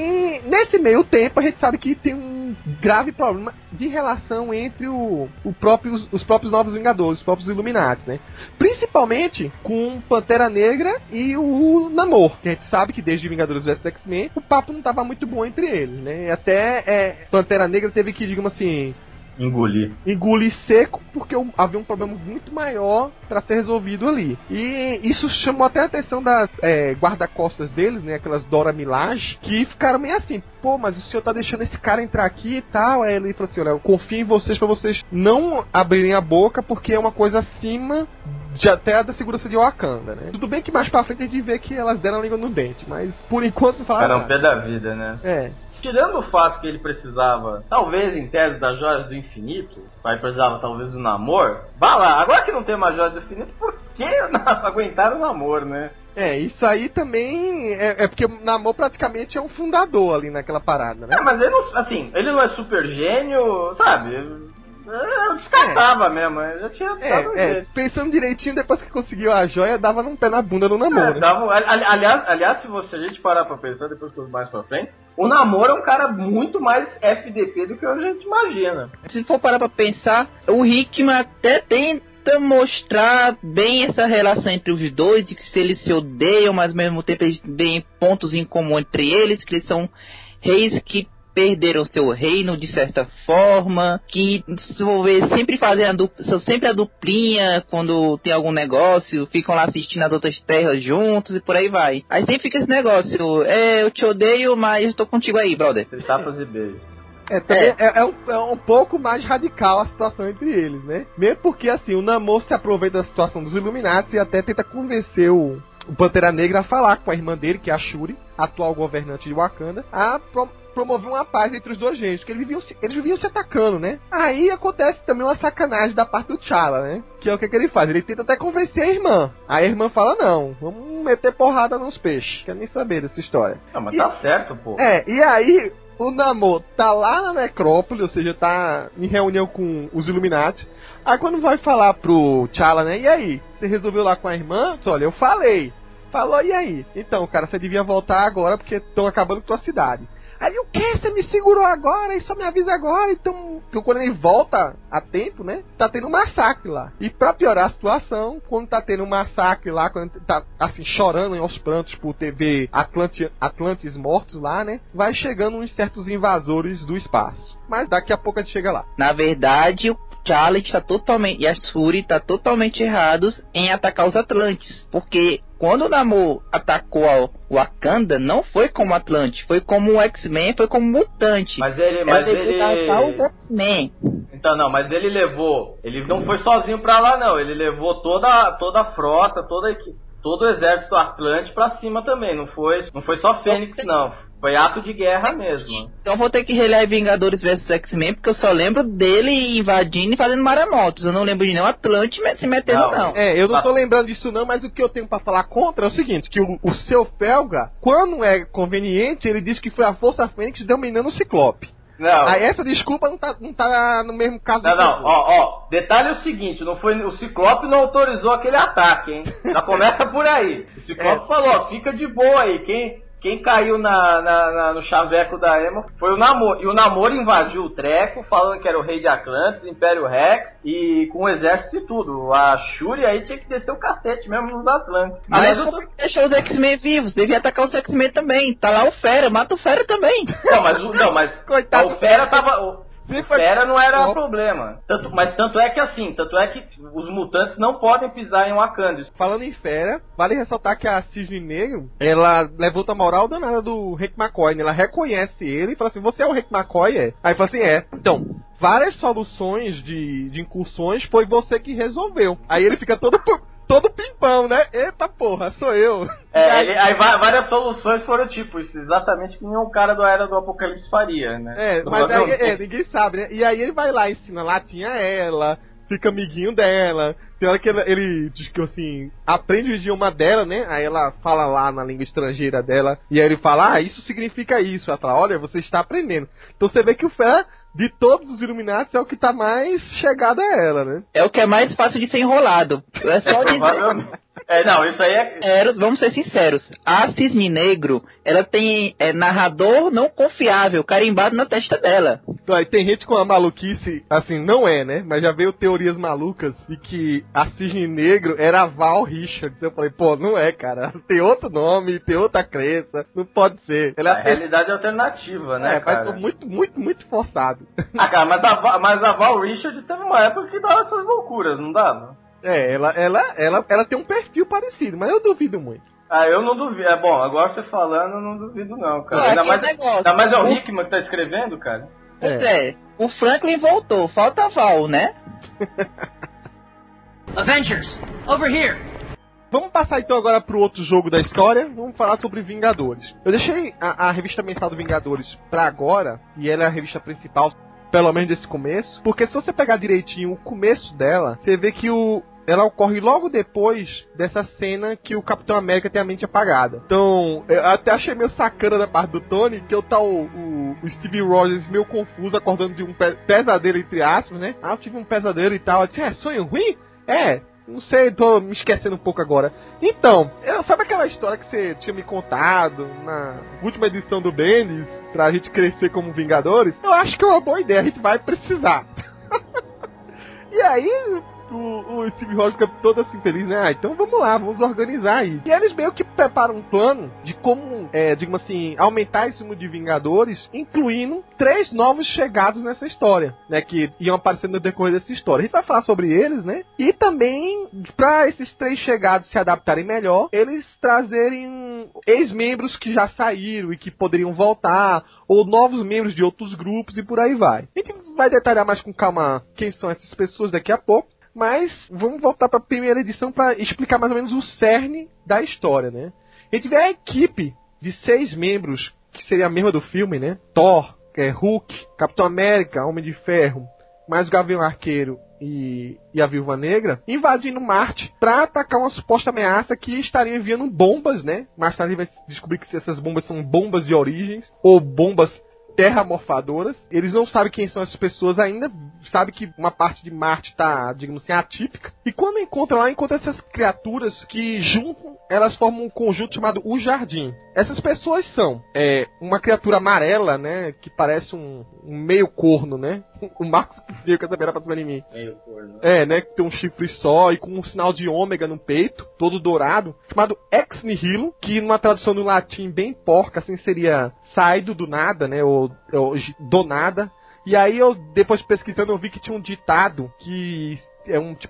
E nesse meio tempo a gente sabe que tem um grave problema de relação entre os próprios Novos Vingadores, os próprios Illuminati, né? Principalmente com Pantera Negra e o Namor, que a gente sabe que desde Vingadores vs X-Men o papo não estava muito bom entre eles, né? Até Pantera Negra teve que, digamos assim, engolir seco, porque havia um problema muito maior para ser resolvido ali. E isso chamou até a atenção das guarda-costas deles, né? Aquelas Dora Milaje, que ficaram meio assim, pô, mas o senhor tá deixando esse cara entrar aqui e tal. Aí ele falou assim, olha, eu confio em vocês para vocês não abrirem a boca, porque é uma coisa acima de até da segurança de Wakanda, né? Tudo bem que mais pra frente a gente vê que elas deram a língua no dente, mas por enquanto não falaram nada. Era um pé da vida, né? Tirando o fato que ele precisava, talvez em tese, das joias do infinito, aí precisava talvez do Namor, vá lá, agora que não tem mais joias do infinito, por que aguentar o Namor, né? Isso aí também porque o Namor praticamente é um fundador ali naquela parada, né? Mas ele não, assim, ele não é super gênio, sabe? Eu descartava mesmo, eu já tinha dado jeito. Pensando direitinho, depois que conseguiu a joia, dava num pé na bunda no Namor. Né? Aliás, se a gente parar pra pensar, depois que eu mais pra frente, o Namor é um cara muito mais FDP do que a gente imagina. Se for parar pra pensar, o Hickman até tenta mostrar bem essa relação entre os dois, de que se eles se odeiam, mas ao mesmo tempo eles têm pontos em comum entre eles, que eles são reis que perderam seu reino de certa forma, que sempre são sempre a duplinha quando tem algum negócio, ficam lá assistindo as outras terras juntos e por aí vai. Aí sempre fica esse negócio, eu te odeio, mas eu tô contigo aí, brother. Tapas e beijos. É um pouco mais radical a situação entre eles, né? Mesmo porque, assim, o Namor se aproveita da situação dos Illuminati e até tenta convencer o Pantera Negra a falar com a irmã dele, que é a Shuri, atual governante de Wakanda, a promover uma paz entre os dois gêneros, que eles viviam se atacando, né? Aí acontece também uma sacanagem da parte do T'Challa, né? Que é o que ele faz? Ele tenta até convencer a irmã. Aí a irmã fala, não, vamos meter porrada nos peixes. Quer nem saber dessa história. Não, mas tá certo, pô. E aí o Namor tá lá na necrópole, ou seja, tá em reunião com os Illuminati. Aí quando vai falar pro T'Challa, né? E aí? Você resolveu lá com a irmã? Diz, olha, eu falei. Falou, e aí? Então, cara, você devia voltar agora porque estão acabando com tua cidade. Aí, o que? Você me segurou agora e só me avisa agora? Então, quando ele volta a tempo, né? Tá tendo um massacre lá. E pra piorar a situação, quando tá tendo um massacre lá, quando tá, assim, chorando aos prantos por ver Atlantes mortos lá, né? Vai chegando uns certos invasores do espaço. Mas daqui a pouco a gente chega lá. Na verdade, o T'Challa está totalmente, e a Shuri está totalmente errados em atacar os Atlantes, porque quando o Namor atacou o Wakanda, não foi como Atlante, foi como o X-Men, foi como mutante. Mas ele atacar os X-Men. Então, não, mas ele não foi sozinho pra lá, não. Ele levou toda a frota, todo o exército Atlante pra cima também. Não foi só Fênix, não. Foi ato de guerra mesmo. Então vou ter que reler Vingadores vs X-Men, porque eu só lembro dele invadindo e fazendo maremotos. Eu não lembro de nenhum Atlante se metendo, não. Eu não tô lembrando disso não, mas o que eu tenho pra falar contra é o seguinte, que o seu Felga, quando é conveniente, ele diz que foi a Força Fênix dominando o Ciclope. Não. Aí essa desculpa não tá no mesmo caso. Não, detalhe é o seguinte, não foi, o Ciclope não autorizou aquele ataque, hein? Já começa por aí. O Ciclope falou, fica de boa aí, quem caiu no chaveco da Emma foi o Namor. E o Namor invadiu o treco, falando que era o rei de Atlantis, Império Rex, e com o exército e tudo. A Shuri aí tinha que descer o cacete mesmo nos Atlantes. Mas como que deixou os X-Men vivos? Devia atacar os X-Men também. Tá lá o Fera, mata o Fera também. Mas coitado, o Fera tava... O Fera não era problema. Tanto é que os mutantes não podem pisar em Wakanda. Falando em Fera, vale ressaltar que a Cisne Negro, ela levanta a moral danada do Hank McCoy, né? Ela reconhece ele e fala assim, você é o Hank McCoy, é? Aí fala assim, é. Então, várias soluções de incursões foi você que resolveu. Aí ele fica todo pimpão, né? Eita porra, sou eu. Aí várias soluções foram tipo, isso exatamente que nenhum cara da Era do Apocalipse faria, né? Mas aí, ninguém sabe, né? E aí ele vai lá, ensina latinha a ela, fica amiguinho dela. Tem hora que ele diz que, assim, aprende o idioma dela, né? Aí ela fala lá na língua estrangeira dela, e aí ele fala, isso significa isso. Ela fala, olha, você está aprendendo. Então você vê que o Fé, de todos os Illuminati, é o que tá mais chegado a ela, né? É o que é mais fácil de ser enrolado. É só dizer... Isso aí é... Vamos ser sinceros. A Cisne Negro, ela tem narrador não confiável, carimbado na testa dela. Então, aí tem gente com a maluquice, assim, não é, né? Mas já veio teorias malucas de que a Cisne Negro era a Val Richards. Eu falei, pô, não é, cara. Tem outro nome, tem outra crença. Não pode ser. Ela realidade alternativa, né, cara? Mas tô muito forçado. Cara, mas a Val Richards teve uma época que dava essas loucuras, não dava? Ela tem um perfil parecido, mas eu duvido muito. Eu não duvido. Bom, agora você falando, eu não duvido não, cara. Ainda mais é o Hickman que tá escrevendo, cara. Pois é. O Franklin voltou, falta a Val, né? Avengers, over here! Vamos passar então agora pro outro jogo da história. Vamos falar sobre Vingadores. Eu deixei a revista mensal do Vingadores pra agora, e ela é a revista principal, pelo menos desse começo, porque se você pegar direitinho o começo dela, você vê que ela ocorre logo depois dessa cena que o Capitão América tem a mente apagada. Então, eu até achei meio sacana da parte do Tony, que tá o Steve Rogers meio confuso, acordando de um pesadelo, entre aspas, né? Eu tive um pesadelo e tal. Eu disse, sonho ruim? Não sei, tô me esquecendo um pouco agora. Então, sabe aquela história que você tinha me contado na última edição do Bendis, pra gente crescer como Vingadores? Eu acho que é uma boa ideia, a gente vai precisar. E aí, o Steve Rogers fica todo assim feliz, né? Ah, então vamos lá, vamos organizar aí. E eles meio que preparam um plano de como, digamos assim, aumentar esse número de Vingadores, incluindo 3 novos chegados nessa história, né? Que iam aparecendo no decorrer dessa história. A gente vai falar sobre eles, né? E também, pra esses 3 chegados se adaptarem melhor, eles trazerem ex-membros que já saíram e que poderiam voltar, ou novos membros de outros grupos e por aí vai. A gente vai detalhar mais com calma quem são essas pessoas daqui a pouco, mas vamos voltar para a primeira edição para explicar mais ou menos o cerne da história, né? A gente vê a equipe de 6 membros, que seria a mesma do filme, né? Thor, Hulk, Capitão América, Homem de Ferro, mais o Gavião Arqueiro e a Viúva Negra, invadindo Marte para atacar uma suposta ameaça que estaria enviando bombas, né? Mais tarde vai descobrir que essas bombas são bombas de origens, ou bombas terramorfadoras. Eles não sabem quem são essas pessoas ainda, sabem que uma parte de Marte está, digamos assim, atípica. E quando encontram lá, encontram essas criaturas que juntam, elas formam um conjunto chamado O Jardim. Essas pessoas são uma criatura amarela, né, que parece um meio corno, né? O Marcos veio com essa beira pra cima de mim. Meio corno. Né, que tem um chifre só e com um sinal de ômega no peito, todo dourado, chamado Ex Nihilo, que numa tradução do latim bem porca, assim, seria saído do nada, né, ou do nada. E aí eu, depois pesquisando, eu vi que tinha um ditado que é um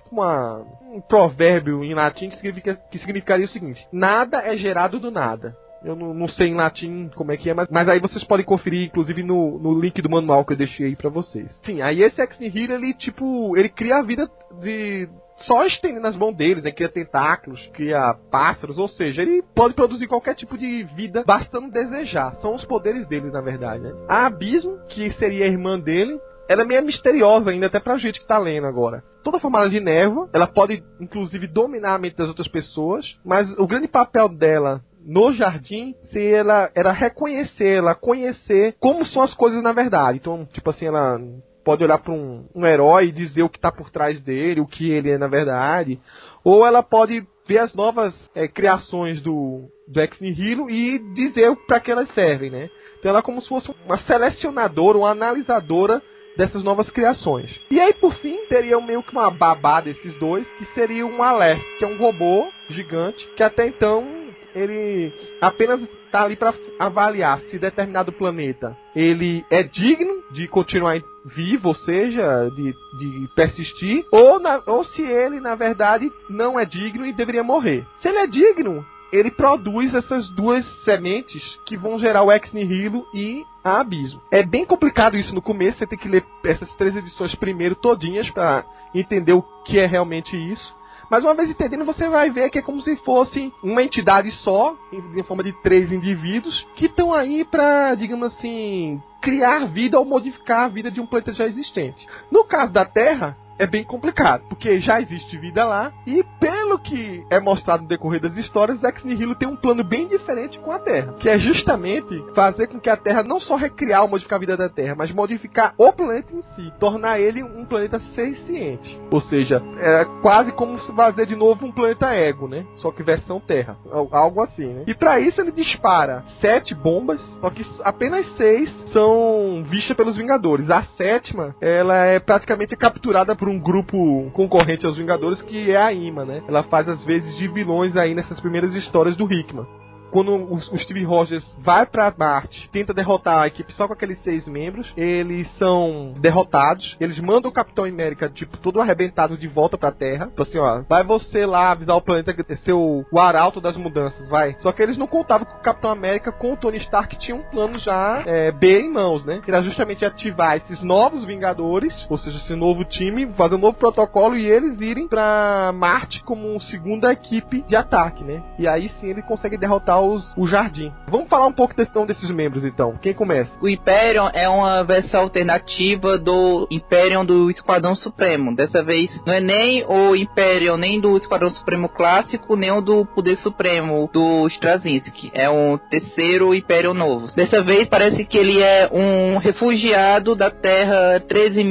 provérbio em latim que significaria o seguinte: nada é gerado do nada. Eu não sei em latim como é que é, mas aí vocês podem conferir, inclusive, no link do manual que eu deixei aí pra vocês. Sim, aí esse Ex Nihilo, ele cria a vida de... só estendendo as mãos deles, né? Cria tentáculos, cria pássaros, ou seja, ele pode produzir qualquer tipo de vida, bastando desejar. São os poderes dele, na verdade, né? A Abismo, que seria a irmã dele, ela é meio misteriosa ainda, até pra gente que tá lendo agora. Toda formada de névoa, ela pode, inclusive, dominar a mente das outras pessoas, mas o grande papel dela no jardim, se ela era reconhecê-la, conhecer como são as coisas na verdade. Então, tipo assim, ela pode olhar para um herói e dizer o que está por trás dele, o que ele é na verdade. Ou ela pode ver as novas criações do Ex Nihilo e dizer para que elas servem, né? Então ela é como se fosse uma selecionadora, uma analisadora dessas novas criações. E aí, por fim, teria meio que uma babá desses dois, que seria um Aleph, que é um robô gigante, que até então ele apenas está ali para avaliar se determinado planeta ele é digno de continuar vivo, ou seja, de persistir, ou se ele, na verdade, não é digno e deveria morrer. Se ele é digno, ele produz essas 2 sementes que vão gerar o Ex Nihilo e a Abismo. É bem complicado isso no começo, você tem que ler essas 3 edições primeiro todinhas para entender o que é realmente isso. Mas uma vez entendendo, você vai ver que é como se fosse uma entidade só, em forma de 3 indivíduos, que estão aí para, digamos assim, criar vida ou modificar a vida de um planeta já existente. No caso da Terra, é bem complicado, porque já existe vida lá, e pelo que é mostrado no decorrer das histórias, Ex Nihilo tem um plano bem diferente com a Terra, que é justamente fazer com que a Terra não só recriar ou modificar a vida da Terra, mas modificar o planeta em si, tornar ele um planeta senciente. Ou seja, é quase como se fazer de novo um planeta Ego, né? Só que versão Terra, algo assim, né? E para isso ele dispara 7 bombas, só que apenas 6 são vistas pelos Vingadores. A 7ª, ela é praticamente capturada por um grupo concorrente aos Vingadores, que é a Ima, né? Ela faz às vezes de vilões aí nessas primeiras histórias do Hickman. Quando o Steve Rogers vai pra Marte, tenta derrotar a equipe só com aqueles 6 membros, eles são derrotados, eles mandam o Capitão América, tipo, todo arrebentado de volta pra Terra. Tipo assim, ó, vai você lá avisar o planeta que ser o arauto das mudanças, vai. Só que eles não contavam que o Capitão América com o Tony Stark tinha um plano já B em mãos, né? Que era justamente ativar esses novos Vingadores, ou seja, esse novo time, fazer um novo protocolo e eles irem pra Marte como segunda equipe de ataque, né? E aí sim ele consegue derrotar o Jardim. Vamos falar um pouco desses membros, então. Quem começa? O Hyperion é uma versão alternativa do Hyperion do Esquadrão Supremo. Dessa vez, não é nem o Hyperion, nem do Esquadrão Supremo clássico, nem o do Poder Supremo do Straczynski. É um terceiro Hyperion novo. Dessa vez, parece que ele é um refugiado da Terra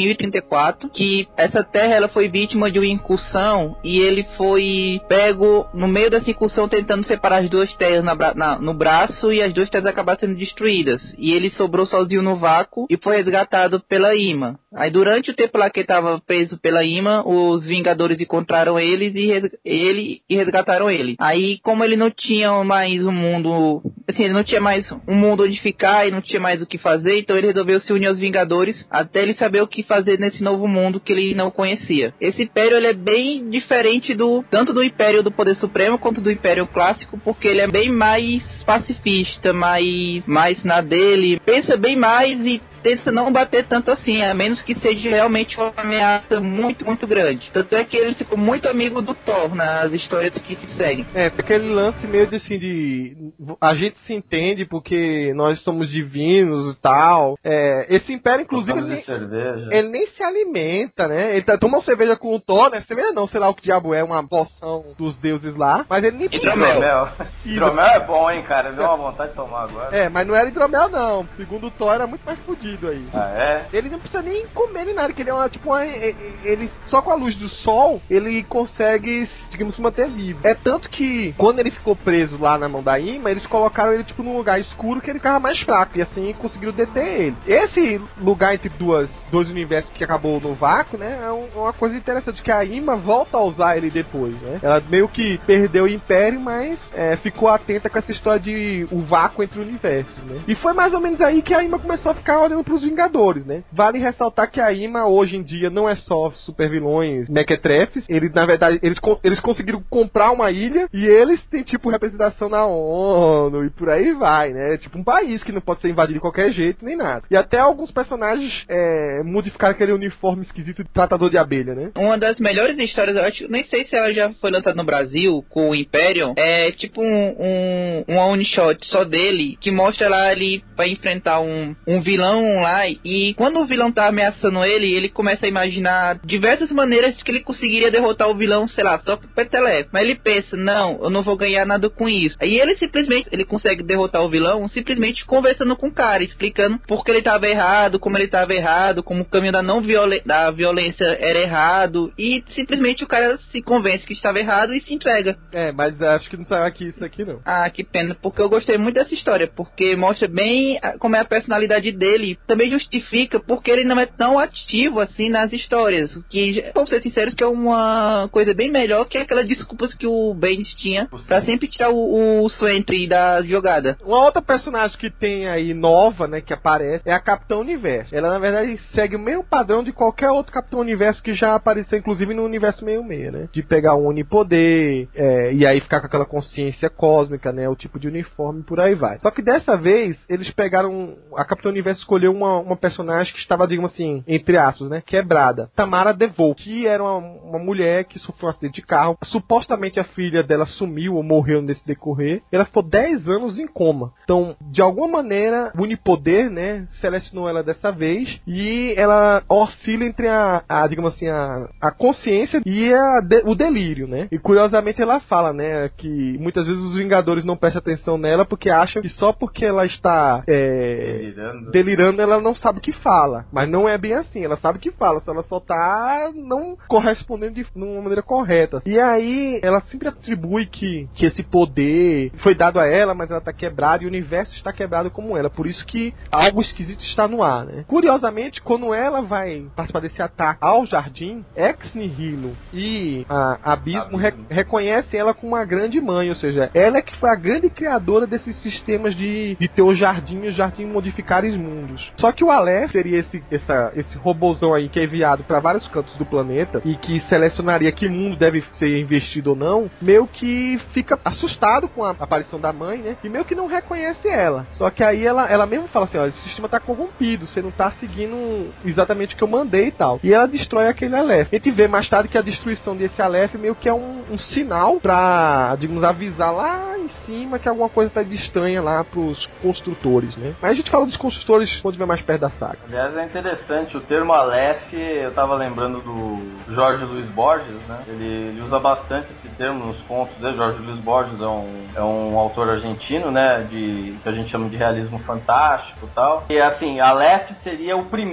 13.034, que essa Terra ela foi vítima de uma incursão e ele foi pego no meio dessa incursão tentando separar as 2 terras na no braço e as duas telas acabaram sendo destruídas. E ele sobrou sozinho no vácuo e foi resgatado pela Ima. Aí durante o tempo lá que ele estava preso pela Ima, os Vingadores encontraram eles e resgataram ele. Aí como ele não tinha mais um mundo, assim, ele não tinha mais um mundo onde ficar e não tinha mais o que fazer, então ele resolveu se unir aos Vingadores até ele saber o que fazer nesse novo mundo que ele não conhecia. Esse Império ele é bem diferente tanto do Império do Poder Supremo quanto do Império Clássico, porque ele é bem mais pacifista, mais na dele, pensa bem mais e tenta não bater tanto assim, a menos que seja realmente uma ameaça muito, muito grande. Tanto é que ele ficou muito amigo do Thor nas histórias que se seguem. Aquele lance meio de assim, a gente se entende porque nós somos divinos e tal. Esse Império, inclusive, ele nem se alimenta, né? Ele toma uma cerveja com o Thor, né? Cerveja não, sei lá o que diabo é, uma poção dos deuses lá, mas ele nem... Hidromel. Hidromel é bom, hein, cara? Deu uma vontade de tomar agora. Mas não era hidromel, não. Segundo o Thor, era muito mais fodido aí. Ah, é? Ele não precisa nem comer nem nada, que ele é ele só com a luz do sol, ele consegue, digamos, se manter vivo. É tanto que, quando ele ficou preso lá na mão da Ima, eles colocaram ele, tipo, num lugar escuro que ele ficava mais fraco, e assim conseguiram deter ele. Esse lugar entre dois universos que acabou no vácuo, né, é uma coisa interessante, que a Ima volta a usar ele depois, né. Ela meio que perdeu o Império, mas ficou atenta com essa história de o vácuo entre universos, né. E foi mais ou menos aí que a Ima começou a ficar olhando pros Vingadores, né. Vale ressaltar que a Ima, hoje em dia, não é só super vilões mequetrefes, na verdade, eles conseguiram comprar uma ilha, e eles têm, tipo, representação na ONU, e por aí vai, né, tipo um país que não pode ser invadido de qualquer jeito, nem nada. E até alguns personagens modificaram aquele uniforme esquisito de tratador de abelha, né. Uma das melhores histórias, eu acho, nem sei se ela já foi lançada no Brasil, com o Imperium, é tipo um one shot só dele, que mostra lá ele vai enfrentar um vilão lá, e quando o vilão tá ameaçando ele começa a imaginar diversas maneiras que ele conseguiria derrotar o vilão, sei lá, só com peteleco. Mas ele pensa, não, eu não vou ganhar nada com isso. Aí ele consegue derrotar o vilão simplesmente conversando com o cara, explicando por que ele estava errado, como ele estava errado, como o caminho da violência era errado, e simplesmente o cara se convence que estava errado e se entrega. Mas acho que não saiu aqui isso aqui não. Ah, que pena, porque eu gostei muito dessa história, porque mostra bem como é a personalidade dele, também justifica porque ele não é tão ativo assim nas histórias, que, vamos ser sinceros, que é uma coisa bem melhor que aquelas desculpas que o Bendis tinha pra sempre tirar o Sentry da jogada. Uma outra personagem que tem aí nova, né, que aparece, é a Capitã Universo. Ela, na verdade, segue o mesmo padrão de qualquer outro Capitão Universo que já apareceu, inclusive no Universo 66, né, de pegar um unipoder, e aí ficar com aquela consciência cósmica, né, o tipo de uniforme, por aí vai. Só que dessa vez, eles pegaram, a Capitã Universo escolheu uma personagem que estava, digamos assim, entre aspas, né, quebrada. Tamara DeVoe, que era uma mulher que sofreu um acidente de carro. Supostamente a filha dela sumiu ou morreu nesse decorrer. Ela ficou 10 anos em coma. Então, de alguma maneira, o Unipoder, né, selecionou ela dessa vez, e ela oscila entre digamos assim, a consciência e o delírio, né. E curiosamente ela fala, né, que muitas vezes os Vingadores não prestam atenção nela porque acham que só porque ela está delirando, ela não sabe o que fala. Mas não é bem assim, ela sabe o que fala, só ela só tá não correspondendo de uma maneira correta. E aí ela sempre atribui que esse poder foi dado a ela, mas ela tá quebrada e o universo está quebrado como ela. Por isso que algo esquisito está no ar, né? Curiosamente, quando ela vai participar desse ataque ao jardim, Ex Nihilo e a Abismo reconhecem ela como uma grande mãe, ou seja, ela é que foi a grande criadora desses sistemas de ter o jardim modificar os mundos. Só que o Aleph seria esse robôzão aí que é enviado para vários cantos do planeta e que selecionaria que mundo deve ser investido ou não, meio que fica assustado com a aparição da mãe, né? E meio que não reconhece ela. Só que aí ela mesmo fala assim, olha, esse sistema tá corrompido, você não tá seguindo exatamente o que eu mandei e tal. E ela destrói aquele Aleph. A gente vê mais tarde que a destruição desse Aleph meio que é um sinal pra, digamos, avisar lá em cima que alguma coisa tá de estranha lá pros construtores, né? Mas a gente fala dos construtores quando estiver mais perto da saga. Aliás, é interessante, o termo Aleph, eu tava lembrando do Jorge Luiz Borges, né? Ele usa bastante esse termo nos contos dele. Jorge Luiz Borges é um autor argentino, né? Que a gente chama de realismo fantástico e tal. E assim, Aleph seria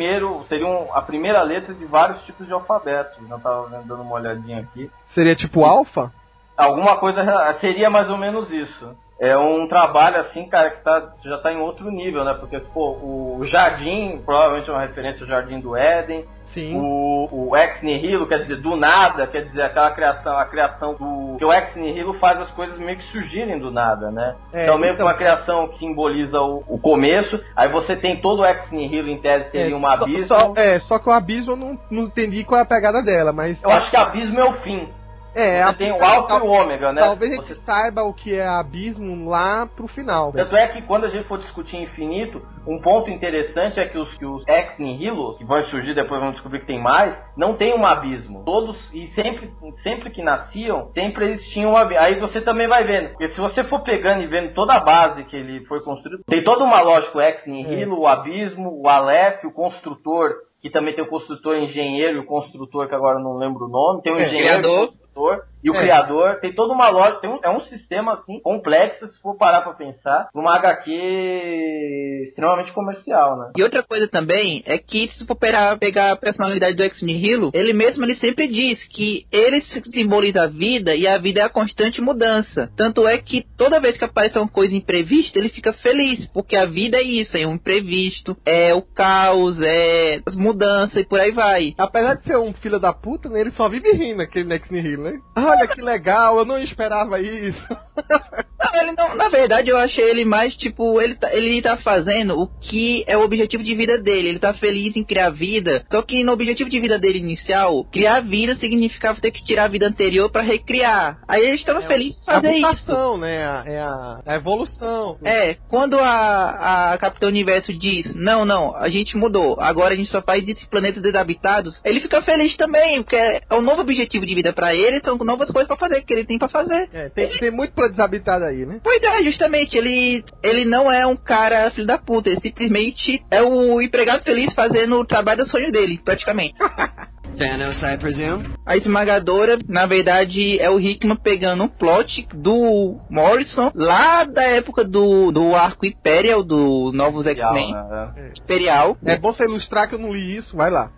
a primeira letra de vários tipos de alfabeto. Eu tava dando uma olhadinha aqui. Seria tipo alfa? Alguma coisa, seria mais ou menos isso. é um trabalho, assim, cara, que já tá em outro nível, né? Porque, pô, o Jardim, provavelmente é uma referência ao Jardim do Éden. Sim. O Ex Nihilo, quer dizer, do nada, quer dizer, a criação do... Que o Ex Nihilo faz as coisas meio que surgirem do nada, né? Então, meio que uma criação que simboliza o começo, aí você tem todo o Ex Nihilo, em tese, teria um abismo. Só que o abismo eu não entendi qual é a pegada dela, mas... Eu acho que abismo é o fim. Você tem o alfa e o ômega, né? Talvez a gente saiba o que é abismo lá pro final. Tanto é que quando a gente for discutir infinito, um ponto interessante é que os ex nihilo, que vão surgir depois, vamos descobrir que tem mais, não tem um abismo. Todos, e sempre que nasciam, sempre eles tinham um abismo. Aí você também vai vendo, porque se você for pegando e vendo toda a base que ele foi construído, tem toda uma lógica, o ex nihilo, o abismo, o Aleph, o construtor, que também tem o construtor engenheiro e o construtor, que agora eu não lembro o nome, tem o engenheiro e o criador, tem toda uma lógica, é um sistema assim complexo, se for parar pra pensar, numa HQ extremamente comercial, né? E outra coisa também é que se for pegar a personalidade do Ex Nihilo, ele sempre diz que ele simboliza a vida e a vida é a constante mudança. Tanto é que toda vez que aparece uma coisa imprevista, ele fica feliz, porque a vida é isso, é um imprevisto, é o caos, é as mudanças e por aí vai. Apesar de ser um filho da puta, né, ele só vive rindo, aquele Ex Nihilo, né? Olha que legal, eu não esperava isso. Não, na verdade, eu achei ele mais, tipo, ele tá fazendo o que é o objetivo de vida dele. Ele tá feliz em criar vida, só que no objetivo de vida dele inicial, criar vida significava ter que tirar a vida anterior pra recriar. Aí ele estava feliz em fazer isso. É a mutação, né? É a evolução. Quando a Capitão Universo diz, não, a gente mudou, agora a gente só faz esses planetas desabitados, ele fica feliz também, porque é um novo objetivo de vida pra ele, são novas coisas pra fazer, que ele tem pra fazer. Tem muito planeta desabitado aí, né? Pois é, justamente, ele não é um cara filho da puta, ele simplesmente é o empregado feliz fazendo o trabalho do sonho dele, praticamente. Thanos, I presume? A esmagadora, na verdade, é o Hickman pegando um plot do Morrison, lá da época do arco Imperial, dos novos X-Men. Imperial. É bom você ilustrar que eu não li isso, vai lá.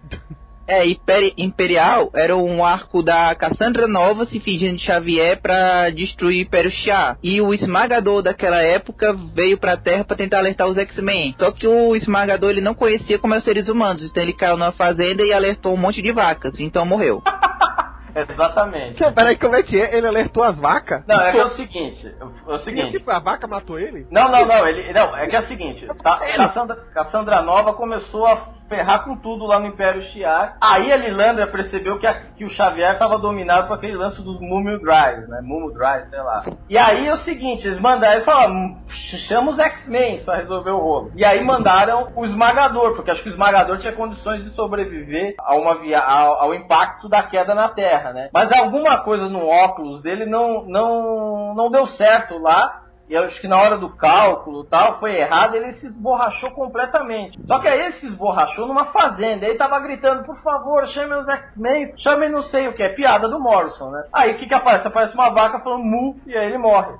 Imperial era um arco da Cassandra Nova se fingindo de Xavier pra destruir o Império Shi'ar. E o Esmagador daquela época veio pra Terra pra tentar alertar os X-Men. Só que o Esmagador ele não conhecia como é os seres humanos, então ele caiu numa fazenda e alertou um monte de vacas, então morreu. Exatamente. Peraí, como é que é? Ele alertou as vacas? Não, é que é o seguinte. Tipo, a vaca matou ele? Não, é que é o seguinte. Cassandra Nova começou a ferrar com tudo lá no Império Shi'ar. Aí a Lilandra percebeu que o Xavier estava dominado por aquele lance dos Mumu Drives, né? Mumu Drives, sei lá. E aí é o seguinte, eles falaram, chama os X-Men pra resolver o rolo. E aí mandaram o Esmagador, porque acho que o Esmagador tinha condições de sobreviver ao impacto da queda na Terra, né? Mas alguma coisa no óculos dele não deu certo lá. E eu acho que na hora do cálculo e tal, foi errado, ele se esborrachou completamente. Só que aí ele se esborrachou numa fazenda. Aí ele tava gritando, por favor, chame os X-Men, chame não sei o que. É piada do Morrison, né? Aí o que aparece? Aparece uma vaca falando mu, e aí ele morre.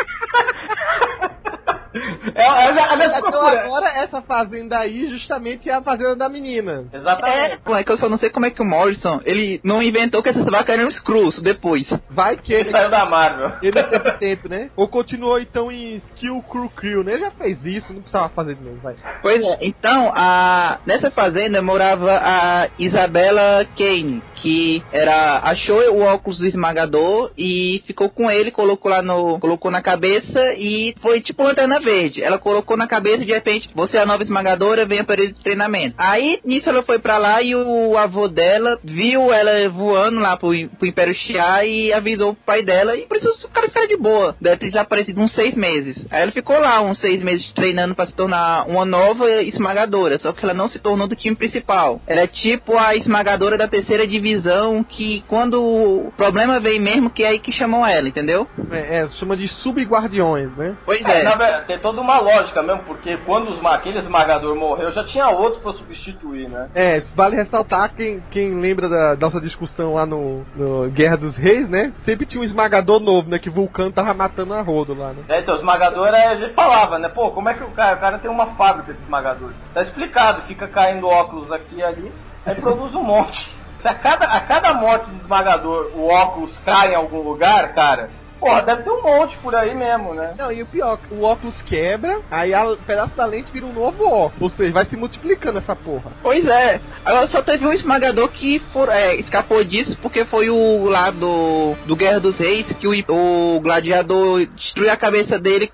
Então agora essa fazenda aí justamente é a fazenda da menina. Exatamente. É que eu só não sei como é que o Morrison, ele não inventou que essas vacas eram Skrulls depois. Vai que ele saiu da Marvel. Ele teve tempo, né? Ou continuou então em Skill Crew, né? Ele já fez isso, não precisava fazer de novo, vai. Pois é, então, nessa fazenda morava a Isabella Kane, que achou o óculos do Esmagador e ficou com ele, colocou na cabeça e foi tipo Lanterna Verde. Ela colocou na cabeça e de repente, você é a nova Esmagadora, venha para ele de treinamento. Aí, nisso ela foi pra lá e o avô dela viu ela voando lá pro Império Shi'ar e avisou o pai dela e por isso o cara fica de boa. Deve ter desaparecido uns 6 meses. Aí ela ficou lá uns 6 meses treinando pra se tornar uma nova Esmagadora, só que ela não se tornou do time principal. Ela é tipo a Esmagadora da 3ª divisão, que quando o problema vem mesmo, que é aí que chamam ela, entendeu? Chama de subguardiões, né? Pois é. Tem toda uma lógica mesmo, porque quando aquele Esmagador morreu, já tinha outro pra substituir, né? Vale ressaltar, quem lembra da nossa discussão lá no Guerra dos Reis, né? Sempre tinha um Esmagador novo, né? Que Vulcano tava matando a rodo lá, né? Então, o Esmagador, a gente falava, né? Pô, como é que o cara tem uma fábrica de Esmagador? Tá explicado, fica caindo óculos aqui e ali, aí produz um monte. Se a cada morte de Esmagador o óculos cai em algum lugar, cara, porra, deve ter um monte por aí mesmo, né? Não, e o pior, o óculos quebra, aí o pedaço da lente vira um novo óculos. Ou seja, vai se multiplicando essa porra. Pois é. Agora só teve um esmagador que escapou disso, porque foi o lá do Guerra dos Reis, que o gladiador destruiu a cabeça dele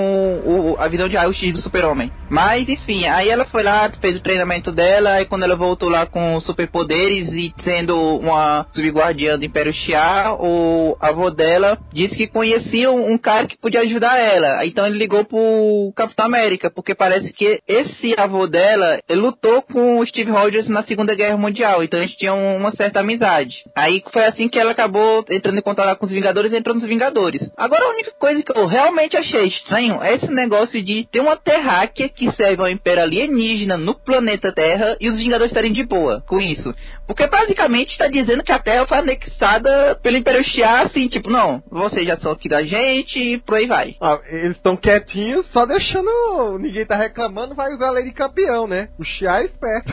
com a visão de raio-x do Super-Homem. Mas, enfim, aí ela foi lá, fez o treinamento dela, aí quando ela voltou lá com superpoderes e sendo uma subguardiã do Império Shi'ar, o avô dela disse que conhecia um cara que podia ajudar ela. Então ele ligou pro Capitão América, porque parece que esse avô dela lutou com o Steve Rogers na Segunda Guerra Mundial, então eles tinham uma certa amizade. Aí foi assim que ela acabou entrando em contato com os Vingadores e entrou nos Vingadores. Agora a única coisa que eu realmente achei estranho é esse negócio de ter uma terráquea que serve ao Império Alienígena no planeta Terra e os Vingadores estarem de boa com isso. Porque basicamente está dizendo que a Terra foi anexada pelo Império Shi'ar, assim, tipo, não, vocês já são aqui da gente e por aí vai. Eles estão quietinhos, só deixando... Ninguém tá reclamando, vai usar a lei de campeão, né? O Shi'ar é esperto.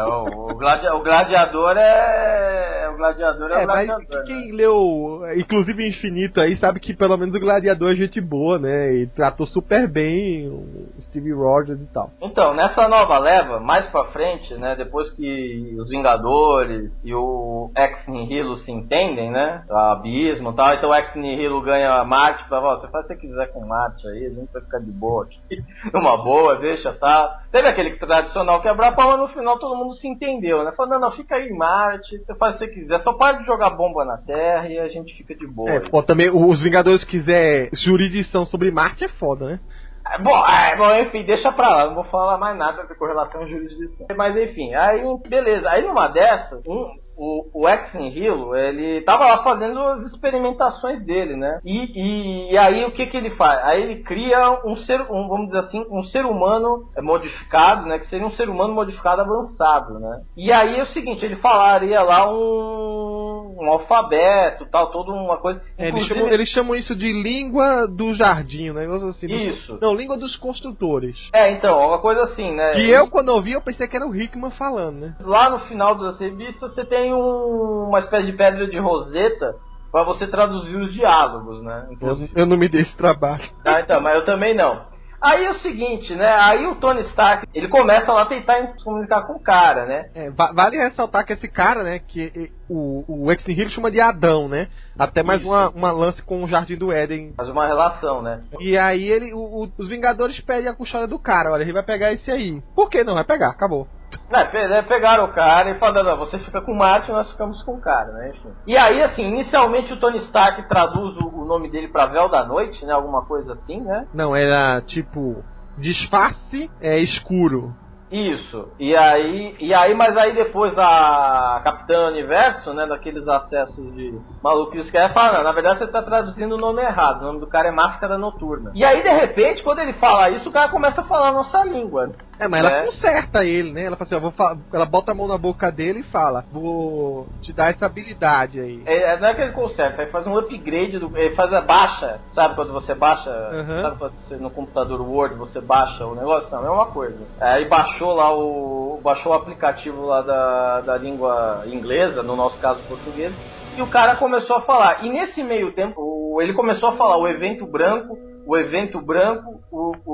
O gladiador é... O gladiador é o mas gladiador. Quem leu, inclusive Infinito aí, sabe que pelo menos o gladiador é gente boa, né? E tratou super bem o Steve Rogers e tal. Então, nessa nova leva, mais pra frente, né? Depois que os Vingadores e o Ex Nihilo se entendem, né? O Abismo e tal. Então o Ex Nihilo ganha Marte pra você faz o que você quiser com Marte aí, a gente vai ficar de boa aqui. Numa boa, deixa, tá? Teve aquele tradicional quebrar-pau, mas no final todo mundo se entendeu, né? Falou, não, fica aí em Marte, você faz o que você quiser, só para de jogar bomba na Terra e a gente fica de boa. Pô, também os Vingadores quiser jurisdição sobre Marte é foda, né? Bom, enfim, deixa pra lá, não vou falar mais nada com relação à jurisdição. Mas enfim, aí beleza, aí numa dessas, o Ex Nihilo, ele tava lá fazendo as experimentações dele, né? E aí o que ele faz? Aí ele cria vamos dizer assim, um ser humano modificado, né? Que seria um ser humano modificado avançado, né? E aí é o seguinte, ele falaria lá um alfabeto, tal, toda uma coisa. Eles chamam isso de língua do jardim, um negócio assim. Isso. Não, língua dos construtores. Então, uma coisa assim, né? Que eu, quando ouvi, eu pensei que era o Hickman falando, né? Lá no final das revistas, você tem uma espécie de pedra de Roseta para você traduzir os diálogos, né? Eu não me dei esse trabalho. Então, mas eu também não. Aí é o seguinte, né? Aí o Tony Stark, ele começa lá a tentar se comunicar com o cara, né? Vale ressaltar que esse cara, né? Que o Ex Nihilo chama de Adão, né? Até mais uma lance com o Jardim do Éden. Faz uma relação, né? E aí os Vingadores pedem a cuchara do cara. Olha, ele vai pegar esse aí. Por que não? Vai pegar, acabou. Pegaram o cara e falaram, não, você fica com o Marte e nós ficamos com o cara, né? Enfim. E aí, assim, inicialmente o Tony Stark traduz o nome dele pra Véu da Noite, né? Alguma coisa assim, né? Não, era tipo disfarce escuro. Isso. E aí, mas aí depois a Capitã Universo, né, daqueles acessos de maluquice que ela fala, não, na verdade você tá traduzindo o nome errado, o nome do cara é Máscara Noturna. E aí, de repente, quando ele fala isso, o cara começa a falar a nossa língua. Mas ela conserta ele, né? Ela fala assim, ela bota a mão na boca dele e fala, vou te dar essa habilidade aí. Não é que ele conserta, ele faz um upgrade, ele faz a baixa, sabe quando você baixa, sabe quando você, no computador Word você baixa o negócio? Não, é uma coisa. Aí baixou o aplicativo lá da língua inglesa, no nosso caso português, e o cara começou a falar. E nesse meio tempo, ele começou a falar o evento branco, o evento branco.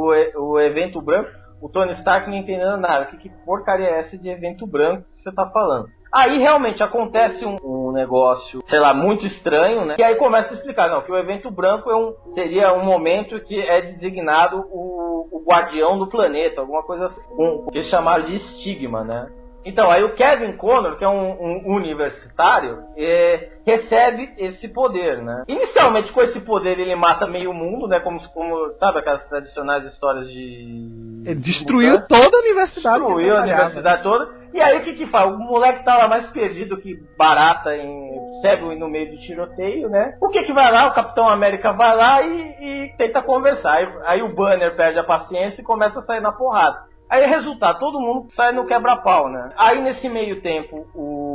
O Tony Stark não entendendo nada. Que porcaria é essa de evento branco que você tá falando? Aí realmente acontece um negócio, sei lá, muito estranho, né? E aí começa a explicar, não, que o evento branco seria um momento que é designado o guardião do planeta, alguma coisa assim, que eles chamaram de estigma, né? Então, aí o Kevin Connor, que é um universitário, recebe esse poder, né? Inicialmente, com esse poder, ele mata meio mundo, né? Como sabe aquelas tradicionais histórias de... Ele destruiu toda a universidade. Destruiu a universidade toda. E aí, o que faz? O moleque tá lá mais perdido que barata cego no meio do tiroteio, né? O que vai lá? O Capitão América vai lá e tenta conversar. Aí o Banner perde a paciência e começa a sair na porrada. Aí, resultado, todo mundo sai no quebra-pau, né? Aí, nesse meio tempo,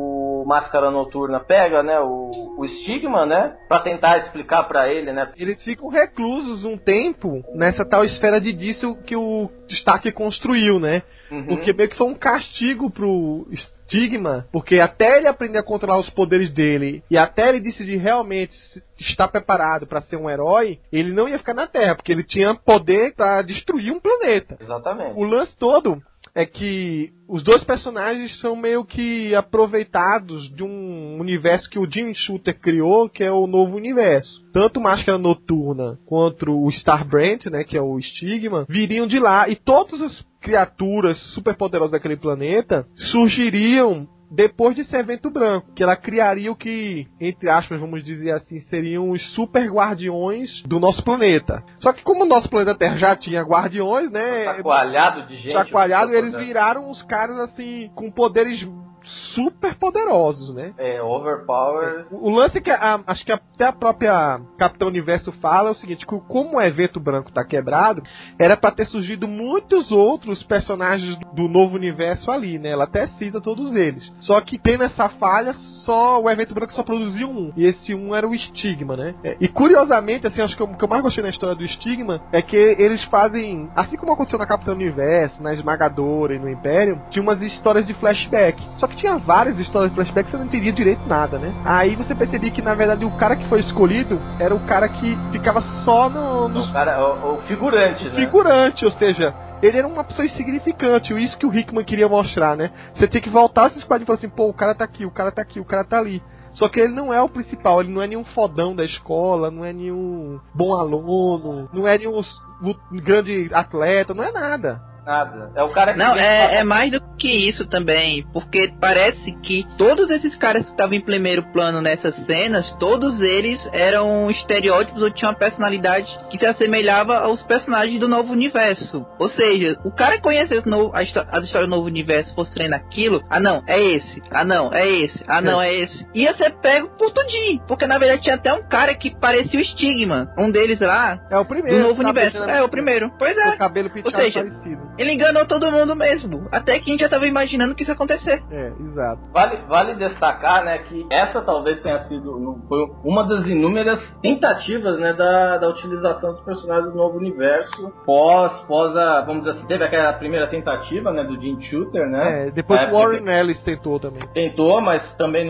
o Máscara Noturna pega, né, o Stigma, né, pra tentar explicar pra ele, né. Eles ficam reclusos um tempo nessa tal esfera de dício que o Stark construiu, né? Porque meio que foi um castigo pro Stigma, porque até ele aprender a controlar os poderes dele e até ele decidir realmente estar preparado pra ser um herói, ele não ia ficar na Terra, porque ele tinha poder pra destruir um planeta. Exatamente. O lance todo é que os dois personagens são meio que aproveitados de um universo que o Jim Shooter criou, que é o novo universo. Tanto Máscara Noturna quanto o Starbrand, né, que é o Stigma, viriam de lá, e todas as criaturas superpoderosas daquele planeta surgiriam depois de ser Vento Branco, que ela criaria o que, entre aspas, vamos dizer assim, seriam os super guardiões do nosso planeta. Só que como o nosso planeta Terra já tinha guardiões, né? Chacoalhado de gente. Chacoalhado, eles viraram os caras, assim, com poderes super poderosos, né? Overpower. O lance que acho que até a própria Capitão Universo fala é o seguinte, que como o evento branco tá quebrado, era pra ter surgido muitos outros personagens do novo universo ali, né? Ela até cita todos eles. Só que tendo essa falha, só o evento branco só produziu um. E esse um era o Stigma, né? E curiosamente, assim, acho que o que eu mais gostei na história do Stigma é que eles fazem, assim como aconteceu na Capitão Universo, na Esmagadora e no Império, tinha umas histórias de flashback. Só que tinha várias histórias de flashback que você não entendia direito nada, né? Aí você percebia que, na verdade, o cara que foi escolhido era o cara que ficava só nos... O figurante, né? Figurante, ou seja, ele era uma pessoa insignificante. Isso que o Hickman queria mostrar, né? Você tinha que voltar esses quadrinhos e falar assim, pô, o cara tá aqui, o cara tá aqui, o cara tá ali. Só que ele não é o principal, ele não é nenhum fodão da escola, não é nenhum bom aluno, não é nenhum grande atleta, não é nada. Nada. É o cara que... Não, é mais do que isso também, porque parece que todos esses caras que estavam em primeiro plano nessas cenas, todos eles eram estereótipos ou tinham uma personalidade que se assemelhava aos personagens do novo universo. Ou seja, o cara que conhece a história do novo universo, fosse treinar aquilo, ah não, é esse, ah não, é esse, ah não, é esse, ia ser pego por tudinho, porque na verdade tinha até um cara que parecia o Stigma, um deles lá, é o primeiro, do novo universo. É o primeiro, pois é. O cabelo pintado, ou seja, parecido. Ele enganou todo mundo mesmo. Até que a gente já tava imaginando que isso ia acontecer. Exato. Vale destacar, né, que essa talvez tenha sido foi uma das inúmeras tentativas, né, da utilização dos personagens do novo universo pós a, vamos dizer assim, teve aquela primeira tentativa, né, do Jim Shooter, né? Depois o Warren Ellis tentou também. Tentou, mas também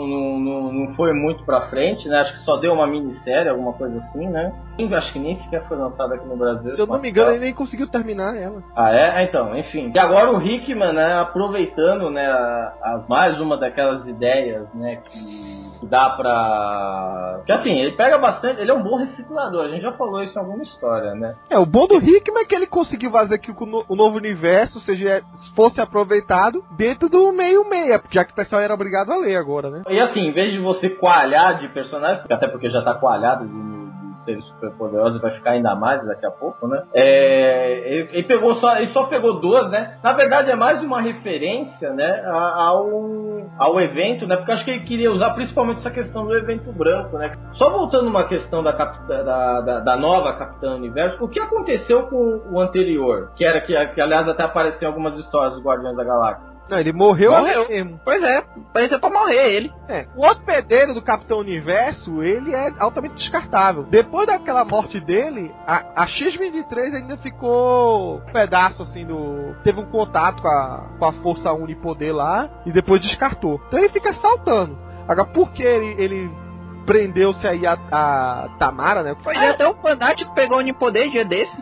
não foi muito pra frente, né? Acho que só deu uma minissérie, alguma coisa assim, né? Acho que nem sequer foi lançada aqui no Brasil. Se eu não me engano, ele nem conseguiu terminar ela. Ah, é? Então, enfim. E agora o Hickman, né, aproveitando, né, mais uma daquelas ideias, né, que dá pra... Que assim, ele pega bastante, ele é um bom reciclador, a gente já falou isso em alguma história, né? O bom do Hickman é que ele conseguiu fazer que o novo universo fosse aproveitado dentro do meio-meia, já que o pessoal era obrigado a ler agora, né? E assim, em vez de você coalhar de personagens, até porque já tá coalhado de seres super poderosos, vai ficar ainda mais daqui a pouco, né? Ele só pegou duas, né? Na verdade é mais uma referência, né, ao evento, né? Porque eu acho que ele queria usar principalmente essa questão do evento branco, né? Só voltando uma questão da nova Capitã Universo, o que aconteceu com o anterior? Que aliás até apareceu em algumas histórias dos Guardiões da Galáxia. Não, ele morreu mesmo. Pois é, parecia pra morrer ele. O hospedeiro do Capitão Universo, ele é altamente descartável. Depois daquela morte dele, a X-23 ainda ficou um pedaço assim teve um contato com a força unipoder lá e depois descartou. Então ele fica saltando. Agora, por que ele prendeu-se aí a Tamara, né? Pois é, até o fanático pegou o unipoder dia desses.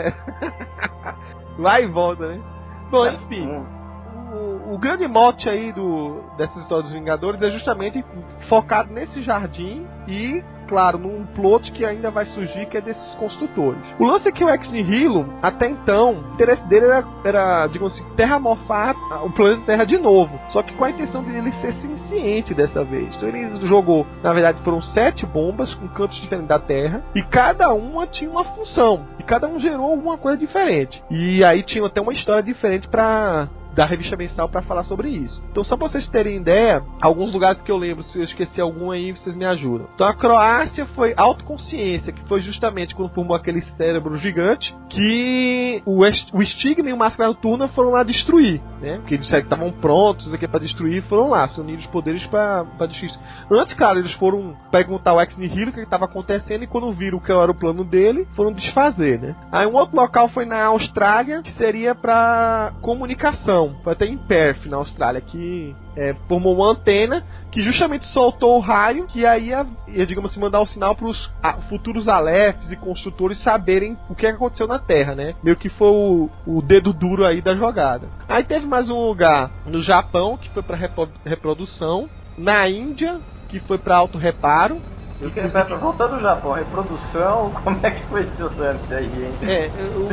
Vai e volta, né? Bom, enfim. O grande mote aí dessas histórias dos Vingadores é justamente focado nesse jardim e, claro, num plot que ainda vai surgir, que é desses construtores. O lance é que o Ex Nihilo, até então, o interesse dele era digamos assim, terramorfar o planeta Terra de novo, só que com a intenção de ele ser ciente dessa vez. Então ele jogou, na verdade foram 7 bombas com cantos diferentes da Terra, e cada uma tinha uma função, e cada um gerou alguma coisa diferente. E aí tinha até uma história diferente pra da revista mensal pra falar sobre isso. Então, só pra vocês terem ideia, alguns lugares que eu lembro, se eu esqueci algum aí, vocês me ajudam. Então, a Croácia foi autoconsciência, que foi justamente quando formou aquele cérebro gigante que o Stigma e o Máscara Noturna foram lá destruir, né? Porque eles estavam prontos aqui pra destruir, foram lá, se uniram os poderes pra destruir. Antes, cara, eles foram perguntar ao Ex Nihilo o que estava acontecendo e quando viram que era o plano dele, foram desfazer, né? Aí um outro local foi na Austrália, que seria pra comunicação. Foi até em Perth, na Austrália, que formou uma antena que justamente soltou o raio, que aí ia, digamos assim, mandar o sinal para os futuros Alephs e construtores saberem o que aconteceu na Terra, né? Meio que foi o dedo duro aí da jogada. Aí teve mais um lugar no Japão, que foi para reprodução, na Índia, que foi para auto-reparo. Voltando ao Japão, reprodução, como é que foi esse lance aí, hein?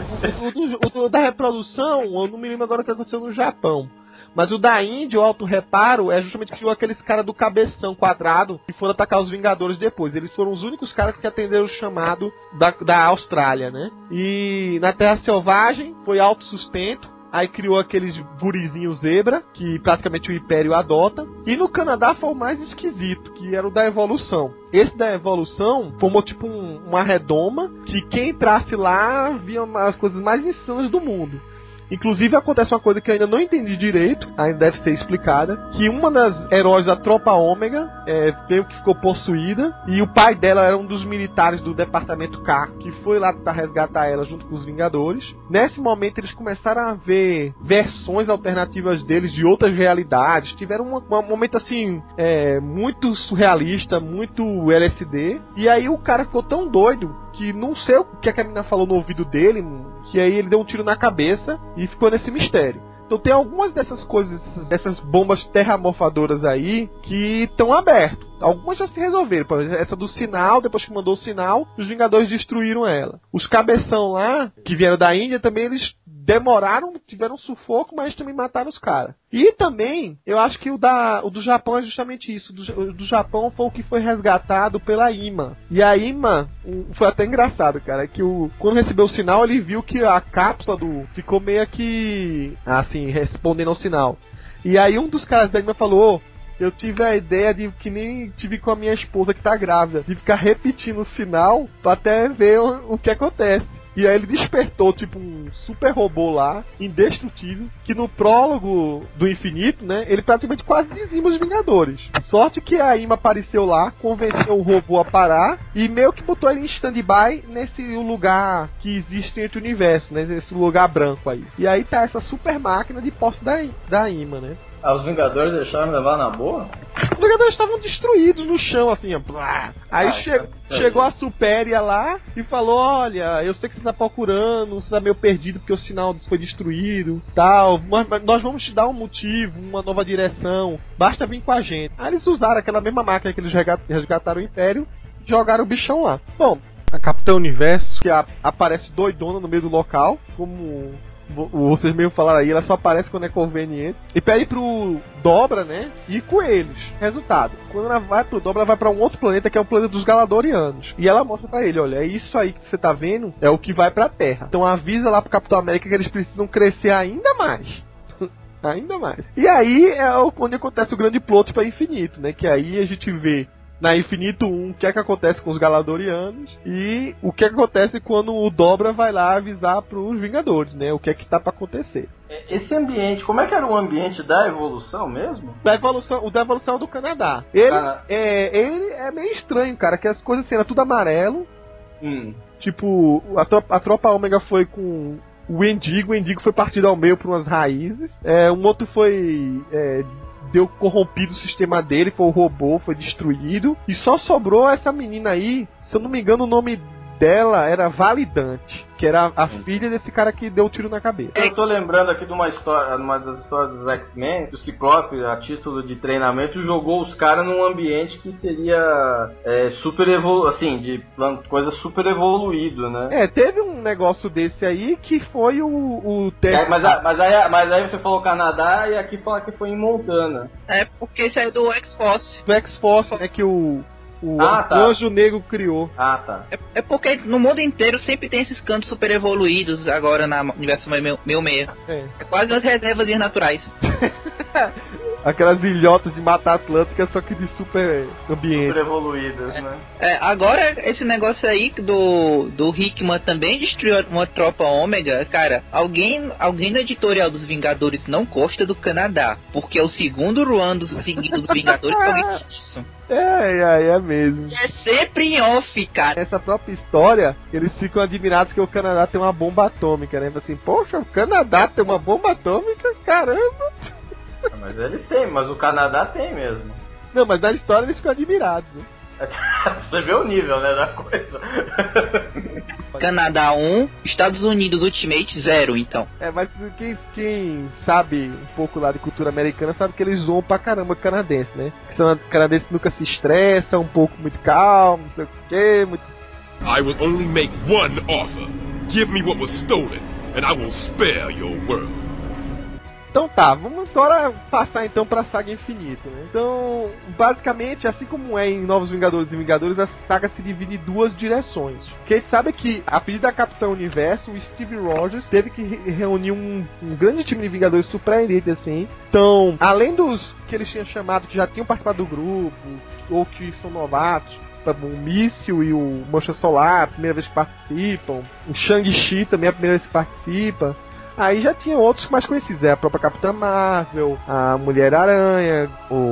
O da reprodução, eu não me lembro agora o que aconteceu no Japão. Mas o da Índia, o auto-reparo, é justamente que aqueles caras do cabeção quadrado que foram atacar os Vingadores depois. Eles foram os únicos caras que atenderam o chamado da Austrália, né? E na Terra Selvagem foi autossustento. Aí criou aqueles gurizinhos zebra, que praticamente o Império adota. E no Canadá foi o mais esquisito, que era o da evolução. Esse da evolução formou tipo uma redoma, que quem entrasse lá via as coisas mais insanas do mundo. Inclusive acontece uma coisa que eu ainda não entendi direito, ainda deve ser explicada, que uma das heróis da Tropa Ômega meio que ficou possuída, e o pai dela era um dos militares do Departamento K, que foi lá tentar resgatar ela junto com os Vingadores. Nesse momento eles começaram a ver versões alternativas deles de outras realidades, tiveram um momento assim, muito surrealista, muito LSD, e aí o cara ficou tão doido que não sei o que a menina falou no ouvido dele, que aí ele deu um tiro na cabeça e ficou nesse mistério. Então tem algumas dessas coisas, dessas bombas terramorfadoras aí, que estão abertas. Algumas já se resolveram. Por exemplo, essa do sinal, depois que mandou o sinal, os Vingadores destruíram ela. Os cabeção lá, que vieram da Índia, também eles demoraram, tiveram sufoco, mas também mataram os caras. E também, eu acho que o do Japão é justamente isso. O do Japão foi o que foi resgatado pela Ima. E a Ima, foi até engraçado, cara, que quando recebeu o sinal, ele viu que a cápsula ficou meio que, assim, respondendo ao sinal. E aí um dos caras da Ima falou: eu tive a ideia de que nem tive com a minha esposa que tá grávida, de ficar repetindo o sinal pra até ver o que acontece. E aí ele despertou tipo um super robô lá, indestrutível, que no prólogo do Infinito, né, ele praticamente quase dizima os Vingadores. Sorte que a Ima apareceu lá, convenceu o robô a parar e meio que botou ele em stand-by nesse lugar que existe entre o universo, né, nesse lugar branco aí. E aí tá essa super máquina de posse da Ima, né. Os Vingadores deixaram levar na boa? Os Vingadores estavam destruídos no chão, assim, ó. Aí chegou a Supéria lá e falou: olha, eu sei que você tá procurando, você tá meio perdido porque o sinal foi destruído, tal, mas nós vamos te dar um motivo, uma nova direção, basta vir com a gente. Aí eles usaram aquela mesma máquina que eles resgataram o Império e jogaram o bichão lá. Bom, a Capitã Universo, que aparece doidona no meio do local, como vocês mesmo falaram aí, ela só aparece quando é conveniente. E pede pro Dobra, né, ir com eles. Resultado, quando ela vai pro Dobra, ela vai pra um outro planeta, que é o planeta dos Galadorianos. E ela mostra pra ele: olha, é isso aí que você tá vendo, é o que vai pra Terra. Então avisa lá pro Capitão América que eles precisam crescer ainda mais. Ainda mais. E aí é onde acontece o grande plot pra Infinito, né, que aí a gente vê na Infinito 1, o que é que acontece com os Galadorianos e o que é que acontece quando o Dobra vai lá avisar pros Vingadores, né? O que é que tá pra acontecer. Esse ambiente, como é que era o ambiente da evolução mesmo? O da evolução é do Canadá. Ele é meio estranho, cara, que as coisas assim, era tudo amarelo. Tipo, a tropa Ômega foi com o Endigo foi partido ao meio por umas raízes. Um outro foi... deu corrompido o sistema dele, foi o robô, foi destruído. E só sobrou essa menina aí, se eu não me engano o nome dela era Validante, que era a filha desse cara que deu o tiro na cabeça. Eu tô lembrando aqui de uma das histórias dos X-Men, que o Ciclope, a título de treinamento, jogou os caras num ambiente que seria super assim, de coisa super evoluído, né? Teve um negócio desse aí que foi o mas aí você falou Canadá e aqui fala que foi em Montana. Porque isso é do X-Force. Do X-Force, né, que o tá. Anjo Negro criou. Ah, tá. É porque no mundo inteiro sempre tem esses cantos super evoluídos agora na universo meio. É. É quase umas reservas naturais. Aquelas ilhotas de Mata Atlântica, só que de super ambiente. Super evoluídas, né? Agora, esse negócio aí do Hickman também destruiu uma tropa ômega. Cara, alguém no editorial dos Vingadores não gosta do Canadá, porque é o segundo run dos Vingadores que alguém diz isso. É mesmo. É sempre em off, cara. Nessa própria história, eles ficam admirados que o Canadá tem uma bomba atômica, né? Assim, poxa, o Canadá tem uma bomba atômica? Caramba! Mas eles têm, mas o Canadá tem mesmo. Não, mas na história eles ficam admirados, né? Você vê o nível, né, da coisa. Canadá 1, Estados Unidos Ultimate 0, então. Mas quem sabe um pouco lá de cultura americana sabe que eles zoam pra caramba canadense, né? Que são canadenses que nunca se estressam, um pouco muito calmo, não sei o que, muito... I will only make one offer. Give me what was stolen, and I will spare your world. Então tá, vamos agora passar então pra saga Infinito, né? Então, basicamente, assim como é em Novos Vingadores e Vingadores, a saga se divide em duas direções. O que a gente sabe é que, a pedido da Capitão Universo, o Steve Rogers teve que reunir um grande time de Vingadores surpreendente, assim. Então, além dos que eles tinham chamado, que já tinham participado do grupo, ou que são novatos, o Míssil e o Mancha Solar, a primeira vez que participam, o Shang-Chi também é a primeira vez que participa. Aí já tinha outros mais conhecidos, a própria Capitã Marvel, a Mulher-Aranha,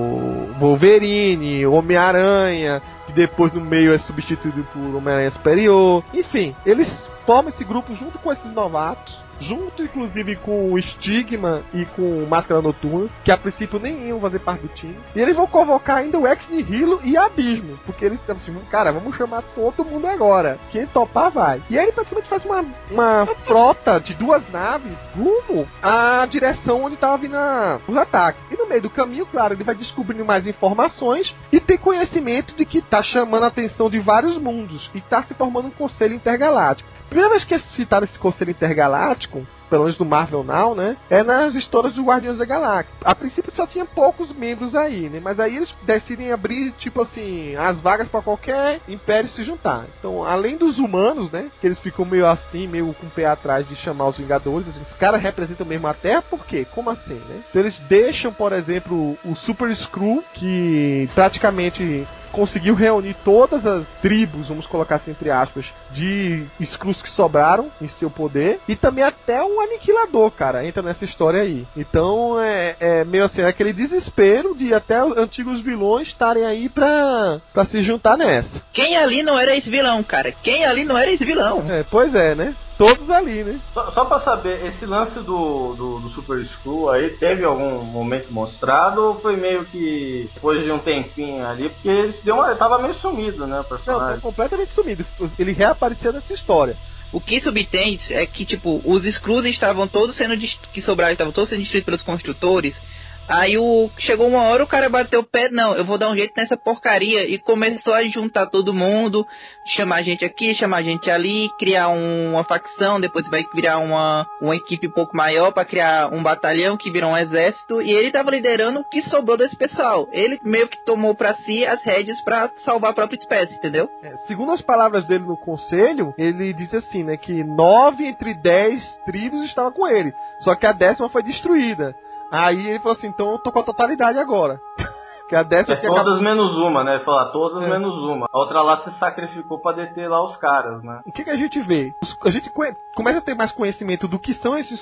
o Wolverine, o Homem-Aranha, que depois no meio é substituído por Homem-Aranha Superior. Enfim, eles formam esse grupo junto com esses novatos, junto inclusive com o Stigma e com o Máscara Noturna, que a princípio nem iam fazer parte do time. E eles vão convocar ainda o Ex-Nihilo e Abismo, porque eles estão assim, cara, vamos chamar todo mundo agora, quem topar vai. E aí ele praticamente faz uma frota de 2 naves rumo à direção onde estava vindo os ataques. E no meio do caminho, claro, ele vai descobrindo mais informações e tem conhecimento de que está chamando a atenção de vários mundos e está se formando um conselho intergaláctico. Primeira vez que é citado esse conselho intergaláctico, pelo menos no Marvel Now, né? É nas histórias dos Guardiões da Galáxia. A princípio só tinha poucos membros aí, né? Mas aí eles decidem abrir, tipo assim, as vagas para qualquer império se juntar. Então, além dos humanos, né? Que eles ficam meio assim, meio com o pé atrás de chamar os Vingadores. Assim, os caras representam mesmo a Terra, por quê? Como assim, né? Então eles deixam, por exemplo, o Super Skrull, que praticamente conseguiu reunir todas as tribos, vamos colocar assim entre aspas, de Skrulls que sobraram em seu poder, e também até um Aniquilador, cara, entra nessa história aí. Então é meio assim, aquele desespero de até os antigos vilões estarem aí pra se juntar nessa. Quem ali não era esse vilão, cara? Quem ali não era esse vilão? Pois é, né? Todos ali, né? Só pra saber, esse lance do Super Skrull aí, teve algum momento mostrado ou foi meio que depois de um tempinho ali? Porque ele tava meio sumido, né, o personagem? Não, tá completamente sumido. Ele reapareceu nessa história. O que subtende é que, tipo, os Skrulls estavam todos sendo destruídos pelos construtores. Aí chegou uma hora, o cara bateu o pé, não, eu vou dar um jeito nessa porcaria, e começou a juntar todo mundo, chamar gente aqui, chamar gente ali, criar uma facção, depois vai virar uma equipe um pouco maior pra criar um batalhão que virou um exército, e ele tava liderando o que sobrou desse pessoal. Ele meio que tomou pra si as rédeas pra salvar a própria espécie, entendeu? Segundo as palavras dele no conselho, ele disse assim, né, que 9 entre 10 tribos estavam com ele, só que a 10ª foi destruída. Aí ele falou assim, então eu tô com a totalidade agora. Que a 10ª tinha todas menos uma, né? Falar todas menos uma. A outra lá se sacrificou pra deter lá os caras, né? O que a gente vê? A gente começa a ter mais conhecimento do que são esses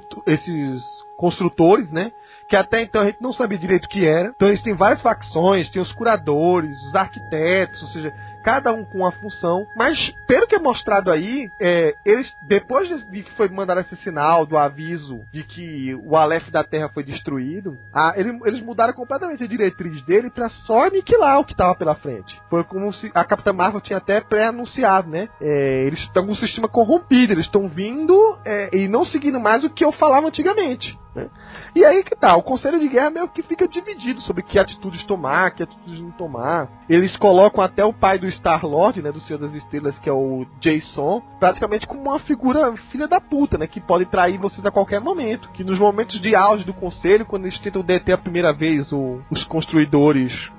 construtores, né? Que até então a gente não sabia direito o que era. Então eles têm várias facções, tem os curadores, os arquitetos, ou seja, cada um com uma função. Mas, pelo que é mostrado aí, eles, depois de que foi mandado esse sinal do aviso de que o Aleph da Terra foi destruído, eles mudaram completamente a diretriz dele pra só aniquilar o que estava pela frente. Foi como se a Capitã Marvel tinha até pré-anunciado, né? Eles estão com um sistema corrompido, eles estão vindo e não seguindo mais o que eu falava antigamente, né? E aí que tá, o Conselho de Guerra meio que fica dividido sobre que atitudes tomar, que atitudes não tomar. Eles colocam até o pai do Star-Lord, né, do Senhor das Estrelas, que é o Jason, praticamente como uma figura filha da puta, né, que pode trair vocês a qualquer momento. Que nos momentos de auge do Conselho, quando eles tentam deter a primeira vez os construidores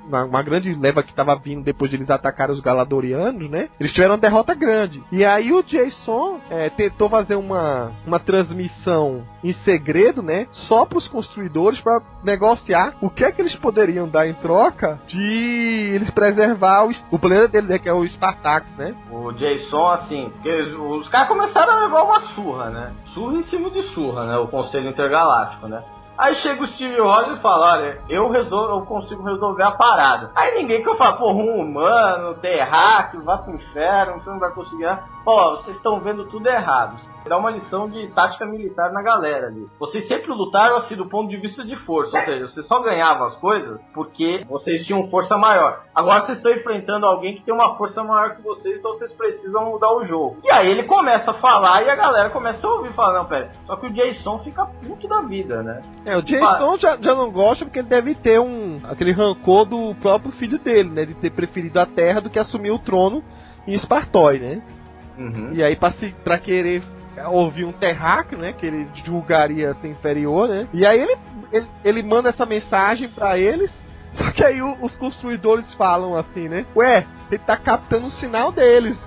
uma grande leva que tava vindo depois de eles atacarem os Galadorianos, né? Eles tiveram uma derrota grande. E aí o Jason tentou fazer uma transmissão em segredo, né? Só pros construidores para negociar o que é que eles poderiam dar em troca de eles preservar o planeta dele, né? Que é o Spartax, né? O Jason, assim, porque os caras começaram a levar uma surra, né? Surra em cima de surra, né? O Conselho Intergaláctico, né? Aí chega o Steve Rogers e fala, olha, eu consigo resolver a parada. Aí ninguém que eu falo, porra, um humano, terráqueo, vá pro inferno, você não vai conseguir. Ó, vocês estão vendo tudo errado. Dá uma lição de tática militar na galera ali. Vocês sempre lutaram assim do ponto de vista de força, ou seja, vocês só ganhavam as coisas porque vocês tinham força maior. Agora vocês estão enfrentando alguém que tem uma força maior que vocês, então vocês precisam mudar o jogo. E aí ele começa a falar e a galera começa a ouvir falar, não, pera, só que o Jason fica puto da vida, né? O Jason já não gosta porque ele deve ter aquele rancor do próprio filho dele, né? De ter preferido a Terra do que assumir o trono em Espartói, né? Uhum. E aí pra querer ouvir um terráqueo, né? Que ele julgaria ser inferior, né? E aí ele manda essa mensagem pra eles. Só que aí os construidores falam assim, né? Ué, ele tá captando o sinal deles.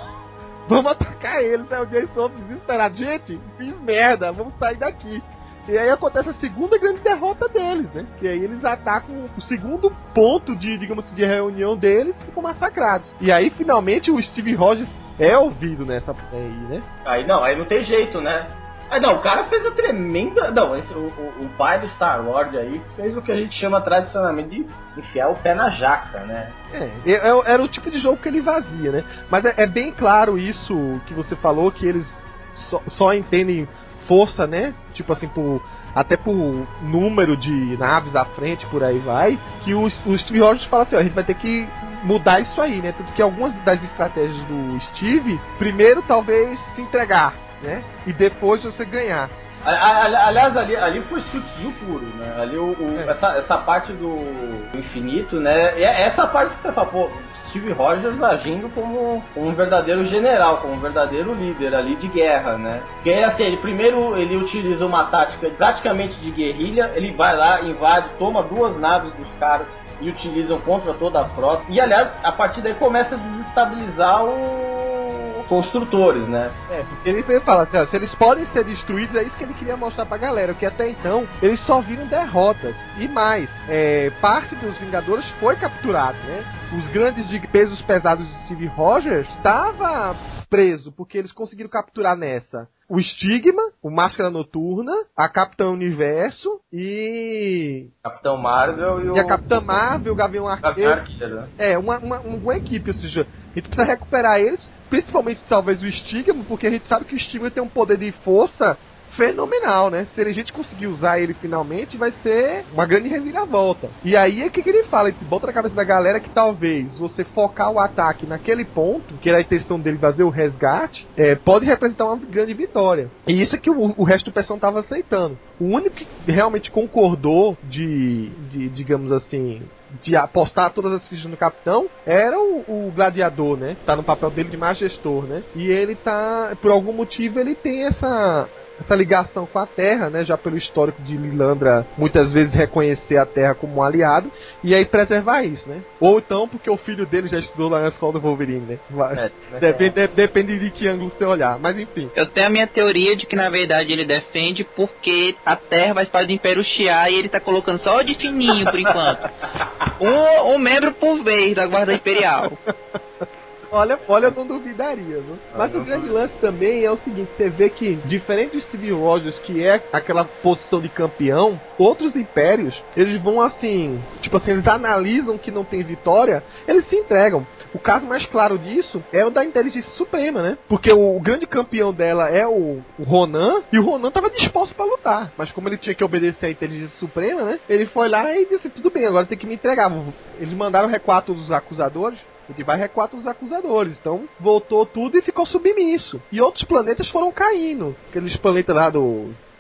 Vamos atacar eles. Aí o Jason desesperado. Gente, fiz merda, vamos sair daqui. E aí acontece a segunda grande derrota deles, né? Que aí eles atacam o segundo ponto de, digamos assim, de reunião deles e ficam massacrados. E aí, finalmente, o Steve Rogers é ouvido nessa aí, né? Aí não tem jeito, né? Aí não, o cara fez a tremenda... Não, o pai do Star-Lord aí fez o que a gente chama tradicionalmente de enfiar o pé na jaca, né? Era o tipo de jogo que ele fazia, né? Mas é bem claro isso que você falou, que eles só entendem força, né? Tipo assim, até por número de naves à frente, por aí vai, que o Steve Rogers fala assim, ó, a gente vai ter que mudar isso aí, né? Tanto que algumas das estratégias do Steve, primeiro talvez se entregar, né? E depois você ganhar. Aliás, ali foi sutil puro, né? Ali essa parte do infinito, né? E essa parte que você fala, pô, Steve Rogers agindo como um verdadeiro general, como um verdadeiro líder ali de guerra, né? Porque assim, ele utiliza uma tática praticamente de guerrilha, ele vai lá, invade, toma 2 naves dos caras e utilizam contra toda a frota. E aliás, a partir daí começa a desestabilizar os construtores, né? Porque ele fala assim, ó, se eles podem ser destruídos, é isso que ele queria mostrar pra galera, que até então eles só viram derrotas. E mais, parte dos Vingadores foi capturado, né? Os grandes de pesos pesados de Steve Rogers estava preso, porque eles conseguiram capturar nessa o Stigma, o Máscara Noturna, a Capitã Universo e... Capitão Marvel e a Capitã Marvel, o Gavião Arqueiro. Uma equipe, ou seja, a gente precisa recuperar eles, principalmente talvez o Stigma, porque a gente sabe que o Stigma tem um poder de força fenomenal, né? Se a gente conseguir usar ele finalmente, vai ser uma grande reviravolta. E aí é que ele fala, ele bota na cabeça da galera que talvez você focar o ataque naquele ponto, que era a intenção dele fazer o resgate, pode representar uma grande vitória. E isso é que o resto do pessoal tava aceitando. O único que realmente concordou de digamos assim, de apostar todas as fichas no Capitão era o Gladiador, né? Tá no papel dele de Majestor, né? E ele tá, por algum motivo, ele tem essa ligação com a Terra, né? Já pelo histórico de Lilandra muitas vezes reconhecer a Terra como um aliado e aí preservar isso, né? Ou então porque o filho dele já estudou lá na escola do Wolverine, né? Depende de que ângulo você olhar, mas enfim. Eu tenho a minha teoria de que na verdade ele defende porque a Terra faz parte do Império Shi'ar e ele tá colocando só de fininho por enquanto. Um membro por vez da Guarda Imperial. Olha, eu não duvidaria, viu? Mas o grande lance também é o seguinte, você vê que, diferente do Steve Rogers, que é aquela posição de campeão, outros impérios, eles vão assim, tipo assim, eles analisam que não tem vitória, eles se entregam. O caso mais claro disso é o da Inteligência Suprema, né? Porque o grande campeão dela é o Ronan, e o Ronan tava disposto pra lutar. Mas como ele tinha que obedecer à Inteligência Suprema, né? Ele foi lá e disse, tudo bem, agora tem que me entregar. Eles mandaram recuar todos os acusadores, ele vai recuar todos os acusadores. Então, voltou tudo e ficou submisso. E outros planetas foram caindo. Aqueles planetas lá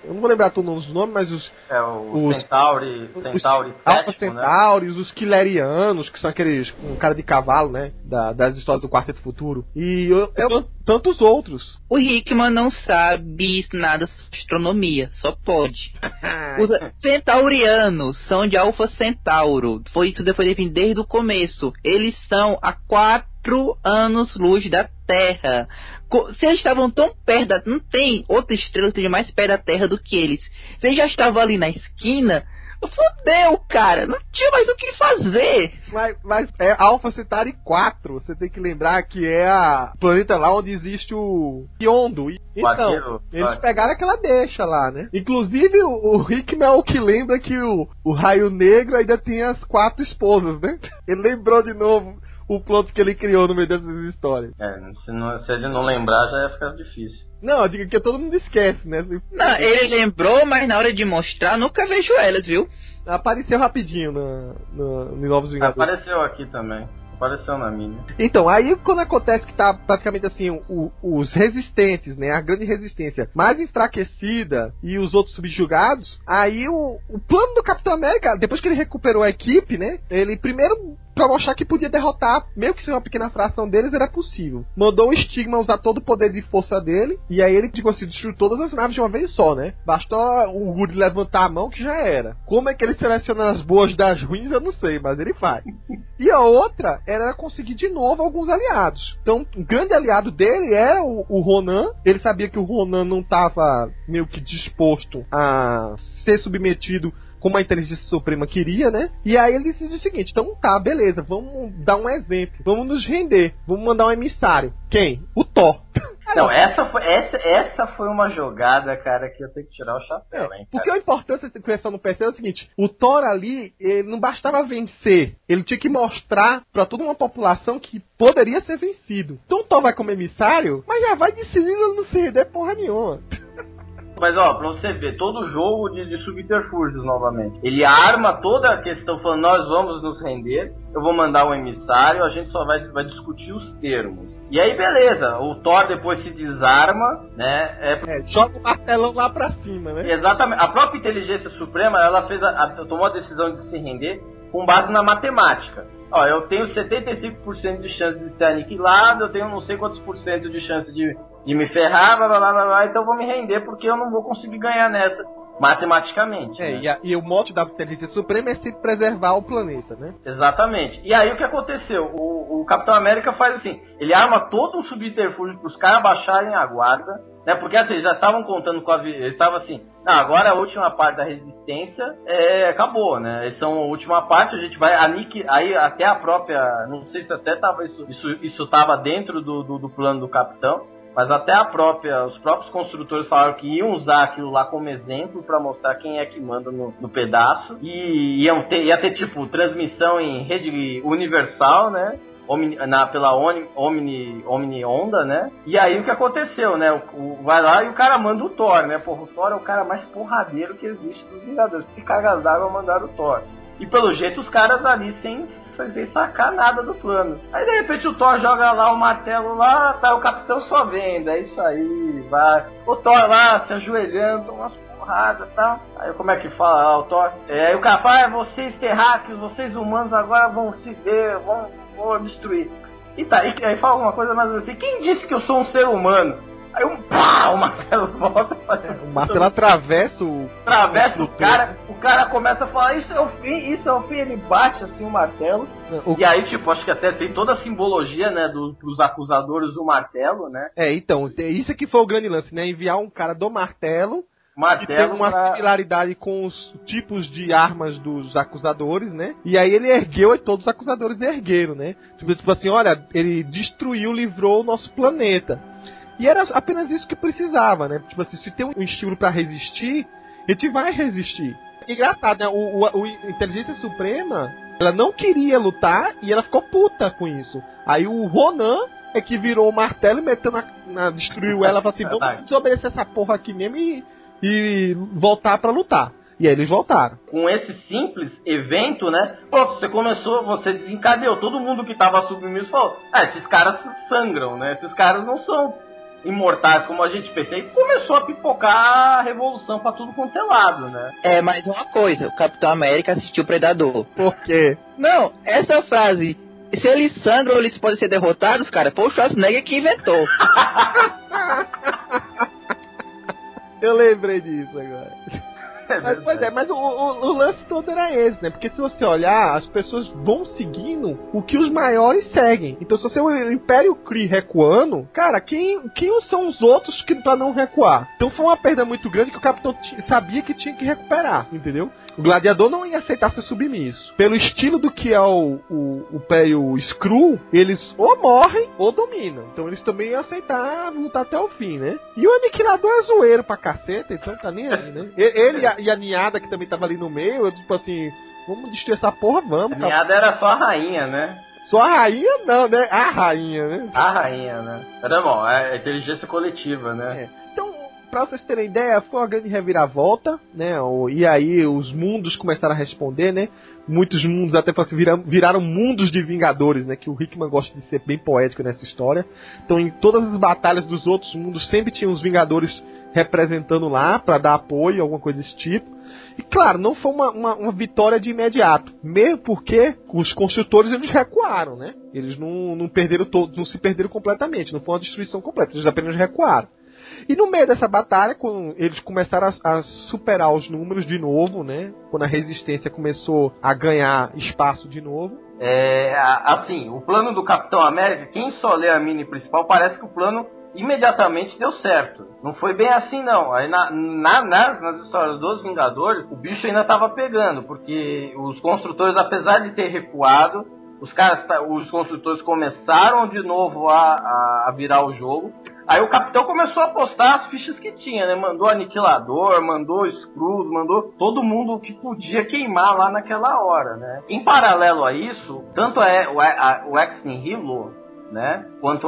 Eu não vou lembrar todos os nomes, mas os Centauri Alpha sétimo, Centauris, né? Os Killerianos, que são aqueles com cara de cavalo, né? Das histórias do Quarteto Futuro. E tantos outros. O Hickman não sabe nada sobre astronomia, só pode. Os Centaurianos são de Alpha Centauro. Isso foi definido desde o começo. Eles são a 4 anos-luz da Terra. Se eles estavam tão perto não tem outra estrela que esteja mais perto da Terra do que eles. Se eles já estavam ali na esquina, fodeu, cara. Não tinha mais o que fazer. Mas é Alpha Centauri 4. Você tem que lembrar que é a planeta lá onde existe o Yondo. Então, eles pegaram aquela deixa lá, né? Inclusive, o Hickman é o que lembra que o Raio Negro ainda tem as 4 esposas, né? Ele lembrou de novo o plot que ele criou no meio dessas histórias. Se ele não lembrar, já ia ficar difícil. Não, eu digo que todo mundo esquece, né? Não, ele lembrou, mas na hora de mostrar, nunca vejo elas, viu? Apareceu rapidinho no Novos Vingadores. Apareceu aqui também. Apareceu na minha. Então, aí quando acontece que tá praticamente assim, os resistentes, né? A grande resistência mais enfraquecida e os outros subjugados, aí o plano do Capitão América, depois que ele recuperou a equipe, né? Ele primeiro, pra mostrar que podia derrotar, meio que ser uma pequena fração deles, era possível. Mandou o Stigma usar todo o poder de força dele, e aí ele conseguiu destruir todas as naves de uma vez só, né? Bastou o Woody levantar a mão que já era. Como é que ele seleciona as boas das ruins, eu não sei, mas ele faz. E a outra era conseguir de novo alguns aliados. Então, o grande aliado dele era o Ronan. Ele sabia que o Ronan não estava meio que disposto a ser submetido como a inteligência suprema queria, né? E aí ele decidiu o seguinte: então tá, beleza, vamos dar um exemplo, vamos nos render, vamos mandar um emissário. Quem? O Thor. Não, essa foi uma jogada, cara, que eu tenho que tirar o chapéu, hein, cara. Porque a importância de começar no PC é o seguinte: o Thor ali, ele não bastava vencer, ele tinha que mostrar pra toda uma população que poderia ser vencido. Então o Thor vai como emissário, mas já vai decidindo não se render porra nenhuma. Mas ó, pra você ver, todo jogo de subterfúgios novamente. Ele arma toda a questão falando, nós vamos nos render, eu vou mandar um emissário, a gente só vai discutir os termos. E aí beleza, o Thor depois se desarma, né? Joga o martelão lá pra cima, né? Exatamente. A própria inteligência suprema, ela tomou a decisão de se render com base na matemática. Ó, eu tenho 75% de chance de ser aniquilado, eu tenho não sei quantos por cento de chance de me ferrar, blá, blá, blá, blá, então eu vou me render porque eu não vou conseguir ganhar nessa matematicamente. Né? E o mote da inteligência suprema é se preservar o planeta, né? Exatamente. E aí o que aconteceu? O Capitão América faz assim, ele arma todo um subterfúgio para os caras baixarem a guarda, né? Porque assim, eles já estavam contando com eles estavam assim, agora a última parte da resistência acabou, né? Essa é a última parte, a gente vai aí até a própria, não sei se até tava isso tava dentro do plano do Capitão, mas até os próprios construtores falaram que iam usar aquilo lá como exemplo para mostrar quem é que manda no pedaço, e ia ter tipo transmissão em rede universal, né? Pela Omni Onda, né? E aí o que aconteceu, né? Vai lá e o cara manda o Thor, né? Porra, o Thor é o cara mais porradeiro que existe dos Vingadores. Que cargas d'água mandaram o Thor. E pelo jeito os caras ali sem sacar nada do plano. Aí de repente o Thor joga lá o martelo lá, tá o Capitão só vendo. É isso aí, vai. O Thor lá se ajoelhando, toma umas porradas e tal. Aí como é que fala lá o Thor? Aí o cara fala, vocês terráqueos, vocês humanos agora vão se ver, vou destruir. E tá, aí fala alguma coisa mais assim, quem disse que eu sou um ser humano? Aí o martelo volta. O martelo atravessa o cara, o cara começa a falar, isso é o fim, ele bate assim o martelo. E aí, tipo, acho que até tem toda a simbologia, né, pros acusadores do martelo, né? Então, isso aqui foi o grande lance, né, enviar um cara do martelo que tem uma similaridade com os tipos de armas dos acusadores, né? E aí ele ergueu e todos os acusadores ergueram, né? Tipo assim, olha, ele destruiu, livrou o nosso planeta. E era apenas isso que precisava, né? Tipo assim, se tem um estímulo pra resistir, a gente vai resistir. Engraçado, né? O Inteligência Suprema, ela não queria lutar e ela ficou puta com isso. Aí o Ronan é que virou o martelo e meteu destruiu ela e falou assim, vamos desobedecer essa porra aqui mesmo e voltar pra lutar. E aí eles voltaram. Com esse simples evento, né? Pô, você desencadeou. Todo mundo que tava submisso falou, esses caras sangram, né? Esses caras não são imortais como a gente pensa, e começou a pipocar a revolução pra tudo quanto é lado, né? É, mais uma coisa, o Capitão América assistiu Predador. Por quê? Não, essa frase, se eles sangram ou eles podem ser derrotados, cara, foi o Schwarzenegger que inventou. Eu lembrei disso agora. Mas o lance todo era esse, né? Porque se você olhar, as pessoas vão seguindo o que os maiores seguem. Então, se você o Império Kree recuando, cara, quem são os outros que pra não recuar? Então foi uma perda muito grande que o Capitão sabia que tinha que recuperar, entendeu? O Gladiador não ia aceitar ser submisso. Pelo estilo do que é o Império Skrull, eles ou morrem ou dominam. Então eles também iam aceitar lutar até o fim, né? E o Aniquilador é zoeiro pra caceta, então tá nem aí, né? Ele e a Niada, que também tava ali no meio, eu, tipo assim, vamos destruir essa porra, vamos. A Niada era só a rainha, né? Só a rainha não, né? A rainha, né? A rainha, né? Era bom, é inteligência coletiva, né? Então, pra vocês terem ideia, foi uma grande reviravolta, né? E aí os mundos começaram a responder, né? Muitos mundos até assim, viraram mundos de Vingadores, né? Que o Hickman gosta de ser bem poético nessa história. Então, em todas as batalhas dos outros mundos, sempre tinha os Vingadores representando lá, pra dar apoio, alguma coisa desse tipo. E claro, não foi uma vitória de imediato, mesmo porque os construtores eles recuaram, né? Eles não perderam não se perderam completamente, não foi uma destruição completa, eles apenas recuaram. E no meio dessa batalha, quando eles começaram a superar os números de novo, né? Quando a resistência começou a ganhar espaço de novo. Assim, o plano do Capitão América, quem só lê a mini principal, parece que o plano imediatamente deu certo. Não foi bem assim, não. Aí nas histórias dos Vingadores, o bicho ainda tava pegando, porque os construtores, apesar de ter recuado, os construtores começaram de novo a virar o jogo. Aí o Capitão começou a postar as fichas que tinha, né? Mandou Aniquilador, mandou Skrulls, mandou todo mundo que podia queimar lá naquela hora, né? Em paralelo a isso, tanto o Ex Nihilo, né, quanto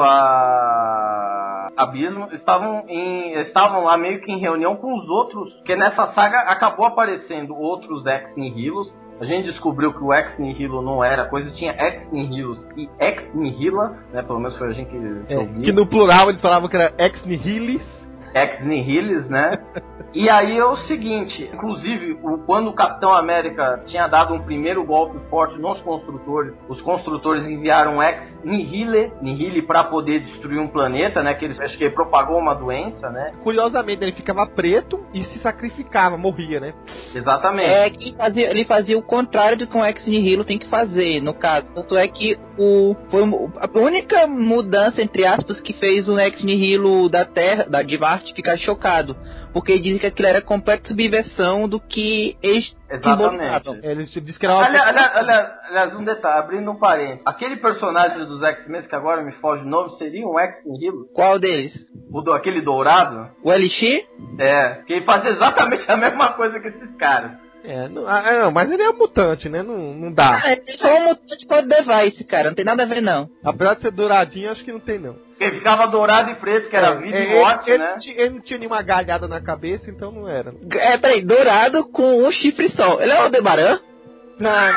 a Abismo estavam lá meio que em reunião com os outros, porque nessa saga acabou aparecendo outros Ex Nihilos. A gente descobriu que o Ex Nihilo não era coisa, tinha Ex Nihilos e Ex Nihilas, né, pelo menos foi a gente que ouviu. Que no plural eles falavam que era Ex Nihilis. Ex Nihilis, né? E aí é o seguinte, inclusive, quando o Capitão América tinha dado um primeiro golpe forte nos construtores, os construtores enviaram Ex Nihile para poder destruir um planeta, né? Que acho que ele propagou uma doença, né? Curiosamente, ele ficava preto e se sacrificava, morria, né? Exatamente. Ele fazia o contrário do que um Ex Nihilo tem que fazer, no caso. Tanto é que foi a única mudança, entre aspas, que fez o Ex Nihilo da Terra, de Marte, ficar chocado. Porque dizem que aquilo era completa subversão do que eles simbolizavam. Eles disseram que era uma... Aliás, um detalhe, abrindo um parênteses. Aquele personagem dos X-Men, que agora me foge o nome, seria um Ex-Nihilo? Qual deles? Aquele dourado? O Elixir? Que ele fazia exatamente a mesma coisa que esses caras. Não, mas ele é um mutante, né? Não dá. Ele é só um mutante Code Device, cara. Não tem nada a ver, não. Apesar de ser douradinho, acho que não tem, não. Ele ficava dourado e preto, que era vida e morte, né? Ele não tinha nenhuma galhada na cabeça, então não era. Peraí, dourado com um chifre só. Ele é o Aldebaran? Não.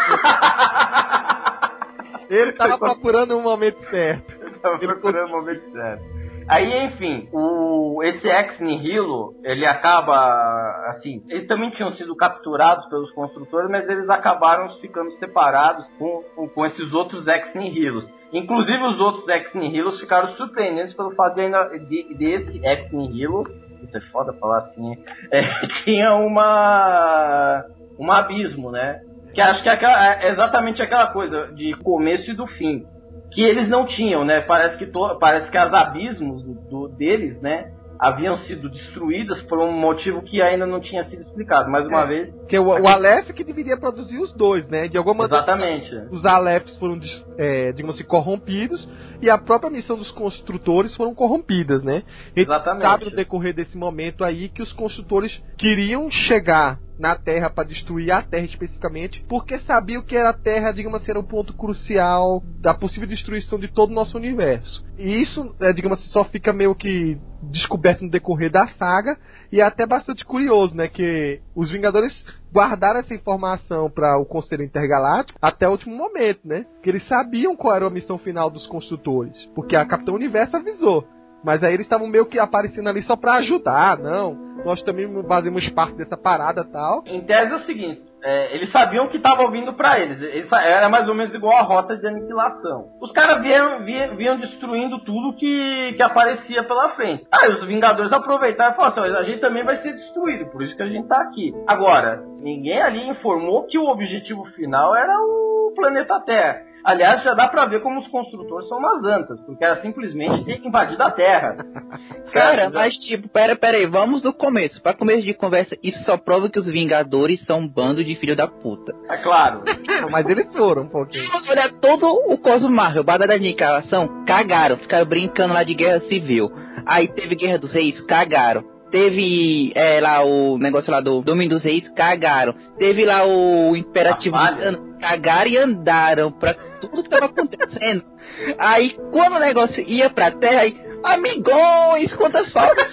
Ele tava procurando o momento certo. Aí, enfim, esse Ex Nihilo, ele acaba, assim, eles também tinham sido capturados pelos construtores, mas eles acabaram ficando separados com esses outros Ex Nihilos. Inclusive, os outros Ex Nihilos ficaram surpreendentes pelo fato desse Ex Nihilo, isso é foda falar assim, tinha um abismo, né? Que acho que é exatamente aquela coisa de começo e do fim. Que eles não tinham, né? Parece que as abismos deles, né, haviam sido destruídas por um motivo que ainda não tinha sido explicado. Mais uma vez... Que o Aleph que deveria produzir os dois, né? De alguma maneira... Exatamente. Os Alephs foram, digamos assim, corrompidos e a própria missão dos construtores foram corrompidas, né? A gente sabe no decorrer desse momento aí que os construtores queriam chegar na Terra para destruir a Terra especificamente, porque sabiam que era a Terra, digamos assim, era o ponto crucial da possível destruição de todo o nosso universo. E isso, digamos assim, só fica meio que descoberto no decorrer da saga, e é até bastante curioso, né, que os Vingadores guardaram essa informação para o Conselho Intergaláctico até o último momento, né, que eles sabiam qual era a missão final dos construtores, porque a Capitão Universo avisou. Mas aí eles estavam meio que aparecendo ali só pra ajudar, não. Nós também fazemos parte dessa parada e tal. Em tese é o seguinte, eles sabiam que estava vindo pra eles. Era mais ou menos igual a rota de aniquilação. Os caras vinham destruindo tudo que aparecia pela frente. Aí os Vingadores aproveitaram e falaram assim, a gente também vai ser destruído, por isso que a gente tá aqui. Agora, ninguém ali informou que o objetivo final era o planeta Terra. Aliás, já dá pra ver como os construtores são umas antas, porque era simplesmente ter invadido a Terra. Cara, mas tipo, pera aí, vamos do começo. Pra começo de conversa, isso só prova que os Vingadores são um bando de filho da puta. É claro. Mas eles foram um pouquinho. Vamos olhar todo o Cosmo Marvel, bada da aniquilação, cagaram, ficaram brincando lá de guerra civil. Aí teve Guerra dos Reis, cagaram. Teve lá o negócio lá do Domínio dos Reis, cagaram. Teve lá o Imperativo de Thanos, cagaram e andaram pra tudo que tava acontecendo. Aí quando o negócio ia pra Terra, aí, amigões, quantas faltas.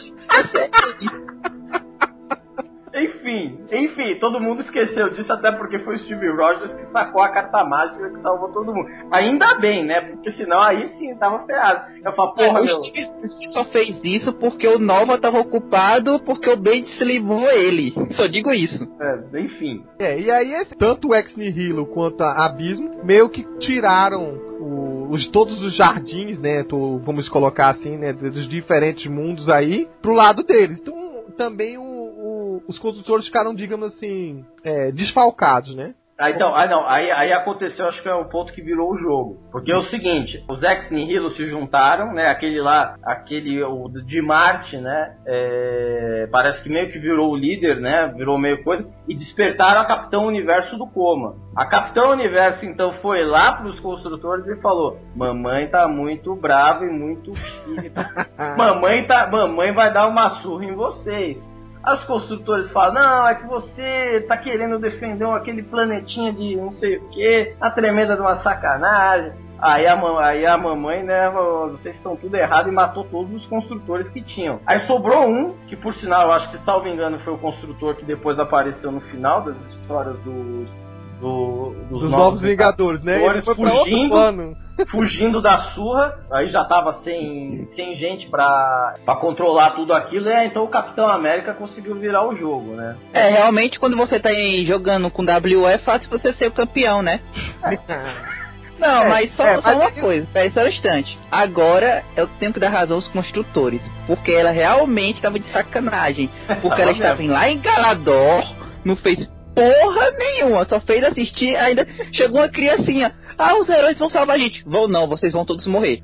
Enfim, todo mundo esqueceu disso, até porque foi o Steve Rogers que sacou a carta mágica que salvou todo mundo. Ainda bem, né? Porque senão aí sim tava ferrado. Eu falo, porra, meu. O Steve só fez isso porque o Nova tava ocupado, porque o Bendis levou ele. Só digo isso. Enfim. E aí tanto o Ex Nihilo quanto a Abismo meio que tiraram todos os jardins, né? Vamos colocar assim, né? Dos diferentes mundos aí pro lado deles. Então também os construtores ficaram, digamos assim, desfalcados, né? Aí aconteceu, acho que é o ponto que virou o jogo. Porque é o seguinte, os Ex Nihilo se juntaram, né? O de Marte, né? Parece que meio que virou o líder, né? Virou meio coisa. E despertaram a Capitão Universo do coma. A Capitão Universo, então, foi lá pros construtores e falou: mamãe tá muito brava e muito chita. mamãe vai dar uma surra em vocês. Aí os construtores falam, não, é que você tá querendo defender aquele planetinha de não sei o que, a tremenda de uma sacanagem. Aí a mamãe, né, vocês estão tudo errado e matou todos os construtores que tinham. Aí sobrou um, que por sinal, eu acho que, salvo engano, foi o construtor que depois apareceu no final das histórias dos Novos Vingadores, né? Ele foi fugindo da surra, aí já tava sem gente pra controlar tudo aquilo, então o Capitão América conseguiu virar o jogo, né? Realmente quando você tá jogando com WE é fácil você ser o campeão, né? Não, mas só uma coisa, peraí só um instante. Agora eu tenho que dar razão aos construtores, porque ela realmente tava de sacanagem, porque ela estava lá em Galador, não fez porra nenhuma, só fez assistir, ainda chegou uma criancinha, os heróis vão salvar a gente. Vão não, vocês vão todos morrer.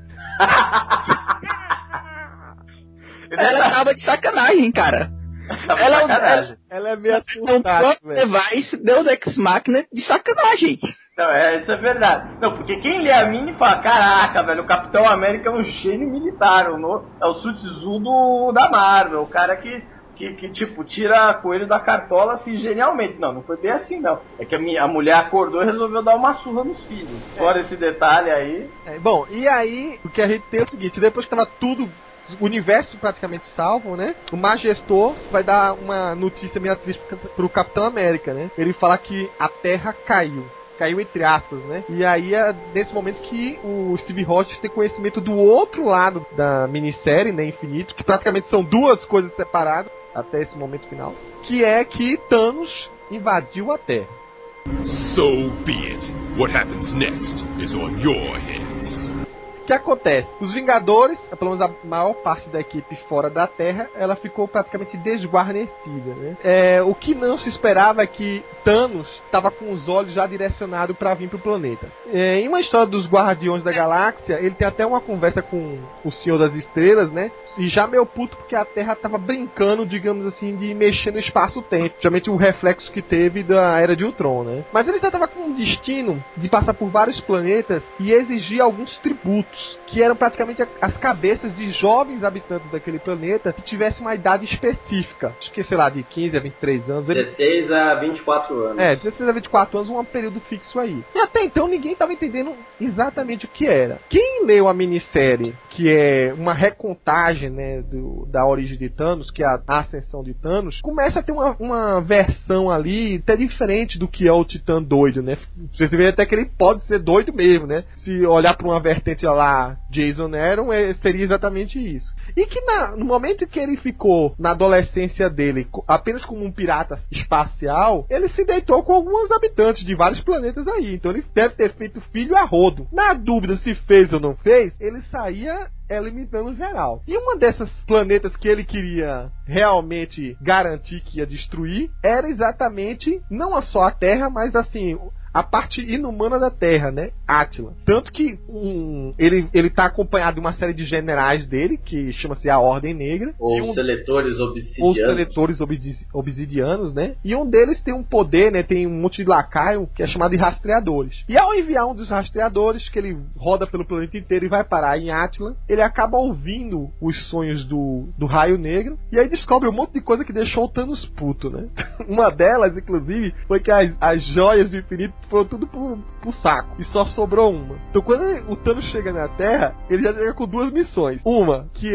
Ela tava de sacanagem, cara. Ela é meio assustada, velho. Deus Ex Machina de sacanagem. Não, isso é verdade. Não, porque quem lê a mini fala, caraca, velho, o Capitão América é um gênio militar, é o Sutsu da Marvel, o cara que tipo, tira coelho da cartola assim, genialmente. Não foi bem assim, não. É que a mulher acordou e resolveu dar uma surra nos filhos. Fora esse detalhe aí. Bom, e aí, o que a gente tem é o seguinte, depois que tava tudo, o universo praticamente salvo, né? O Majestor vai dar uma notícia meio triste pro Capitão América, né? Ele fala que a Terra caiu entre aspas, né? E aí é nesse momento que o Steve Rogers tem conhecimento do outro lado da minissérie, né, Infinito, que praticamente são duas coisas separadas até esse momento final, que é que Thanos invadiu a Terra. So be it. What happens next is on your hands. O que acontece? Os Vingadores, pelo menos a maior parte da equipe fora da Terra, ela ficou praticamente desguarnecida, né? O que não se esperava é que Thanos estava com os olhos já direcionados para vir pro planeta. Em uma história dos Guardiões da Galáxia, ele tem até uma conversa com o Senhor das Estrelas, né? E já meio puto porque a Terra estava brincando, digamos assim, de mexer no espaço-tempo. Justamente o reflexo que teve da Era de Ultron, né? Mas ele já estava com um destino de passar por vários planetas e exigir alguns tributos, que eram praticamente as cabeças de jovens habitantes daquele planeta que tivessem uma idade específica. Acho que, sei lá, de 15 a 23 anos. 16 a 24 anos. 16 a 24 anos, um período fixo aí. E até então ninguém estava entendendo exatamente o que era. Quem leu a minissérie, que é uma recontagem, né, da origem de Thanos, que é a ascensão de Thanos, começa a ter uma versão ali até diferente do que é o Titã doido, né? Você vê até que ele pode ser doido mesmo, né? Se olhar para uma vertente lá lá Jason Aaron seria exatamente isso. E que no momento que ele ficou na adolescência dele apenas como um pirata espacial, ele se deitou com alguns habitantes de vários planetas aí. Então ele deve ter feito filho a rodo. Na dúvida se fez ou não fez, ele saía eliminando geral. E uma dessas planetas que ele queria realmente garantir que ia destruir era exatamente não só a Terra, mas assim, a parte inumana da Terra, né? Átila. Tanto que ele tá acompanhado de uma série de generais dele, que chama-se a Ordem Negra. Ou seletores obsidianos. Ou seletores obsidianos, né? E um deles tem um poder, né? Tem um monte de lacaio, que é chamado de rastreadores. E ao enviar um dos rastreadores, que ele roda pelo planeta inteiro e vai parar em Átila, ele acaba ouvindo os sonhos do Raio Negro, e aí descobre um monte de coisa que deixou o Thanos puto, né? Uma delas, inclusive, foi que as joias do infinito foram tudo pro saco. E só sobrou uma. Então quando o Thanos chega na Terra, ele já chega com duas missões. Uma, que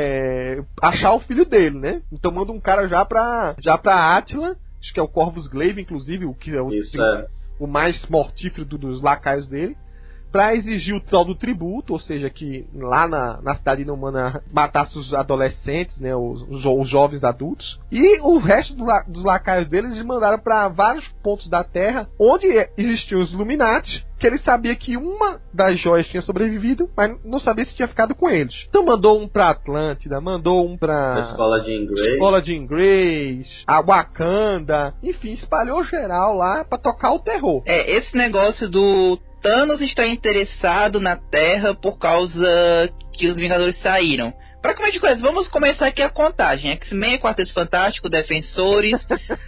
é achar o filho dele, né? Então manda um cara já pra Átila, acho que é o Corvus Glaive, inclusive, o que é o mais mortífero dos lacaios dele, pra exigir o tal do tributo, ou seja, que lá na cidade inumana matasse os adolescentes, né, os jovens adultos. E o resto dos lacaios deles eles mandaram para vários pontos da Terra onde existiam os Illuminati, que ele sabia que uma das joias tinha sobrevivido, mas não sabia se tinha ficado com eles. Então mandou um pra Atlântida, mandou um pra Escola de Inglês, a Wakanda, enfim, espalhou geral lá pra tocar o terror. Esse negócio do Thanos está interessado na Terra por causa que os Vingadores saíram. Pra começar de coisa, vamos começar aqui a contagem. X-Men, Quarteto Fantástico, Defensores,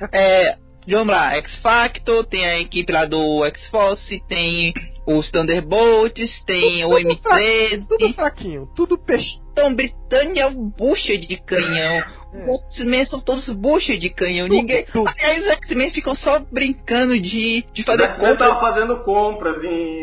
vamos lá, X-Factor, tem a equipe lá do X-Force, tem os Thunderbolts, tem o M13. Tudo fraquinho, tudo peixe. Então, Britânia, bucha de canhão. Os X-Men são todos bucha de canhão. Ninguém. Aliás, os X-Men ficam só brincando de fazer compras. Eu tava fazendo compras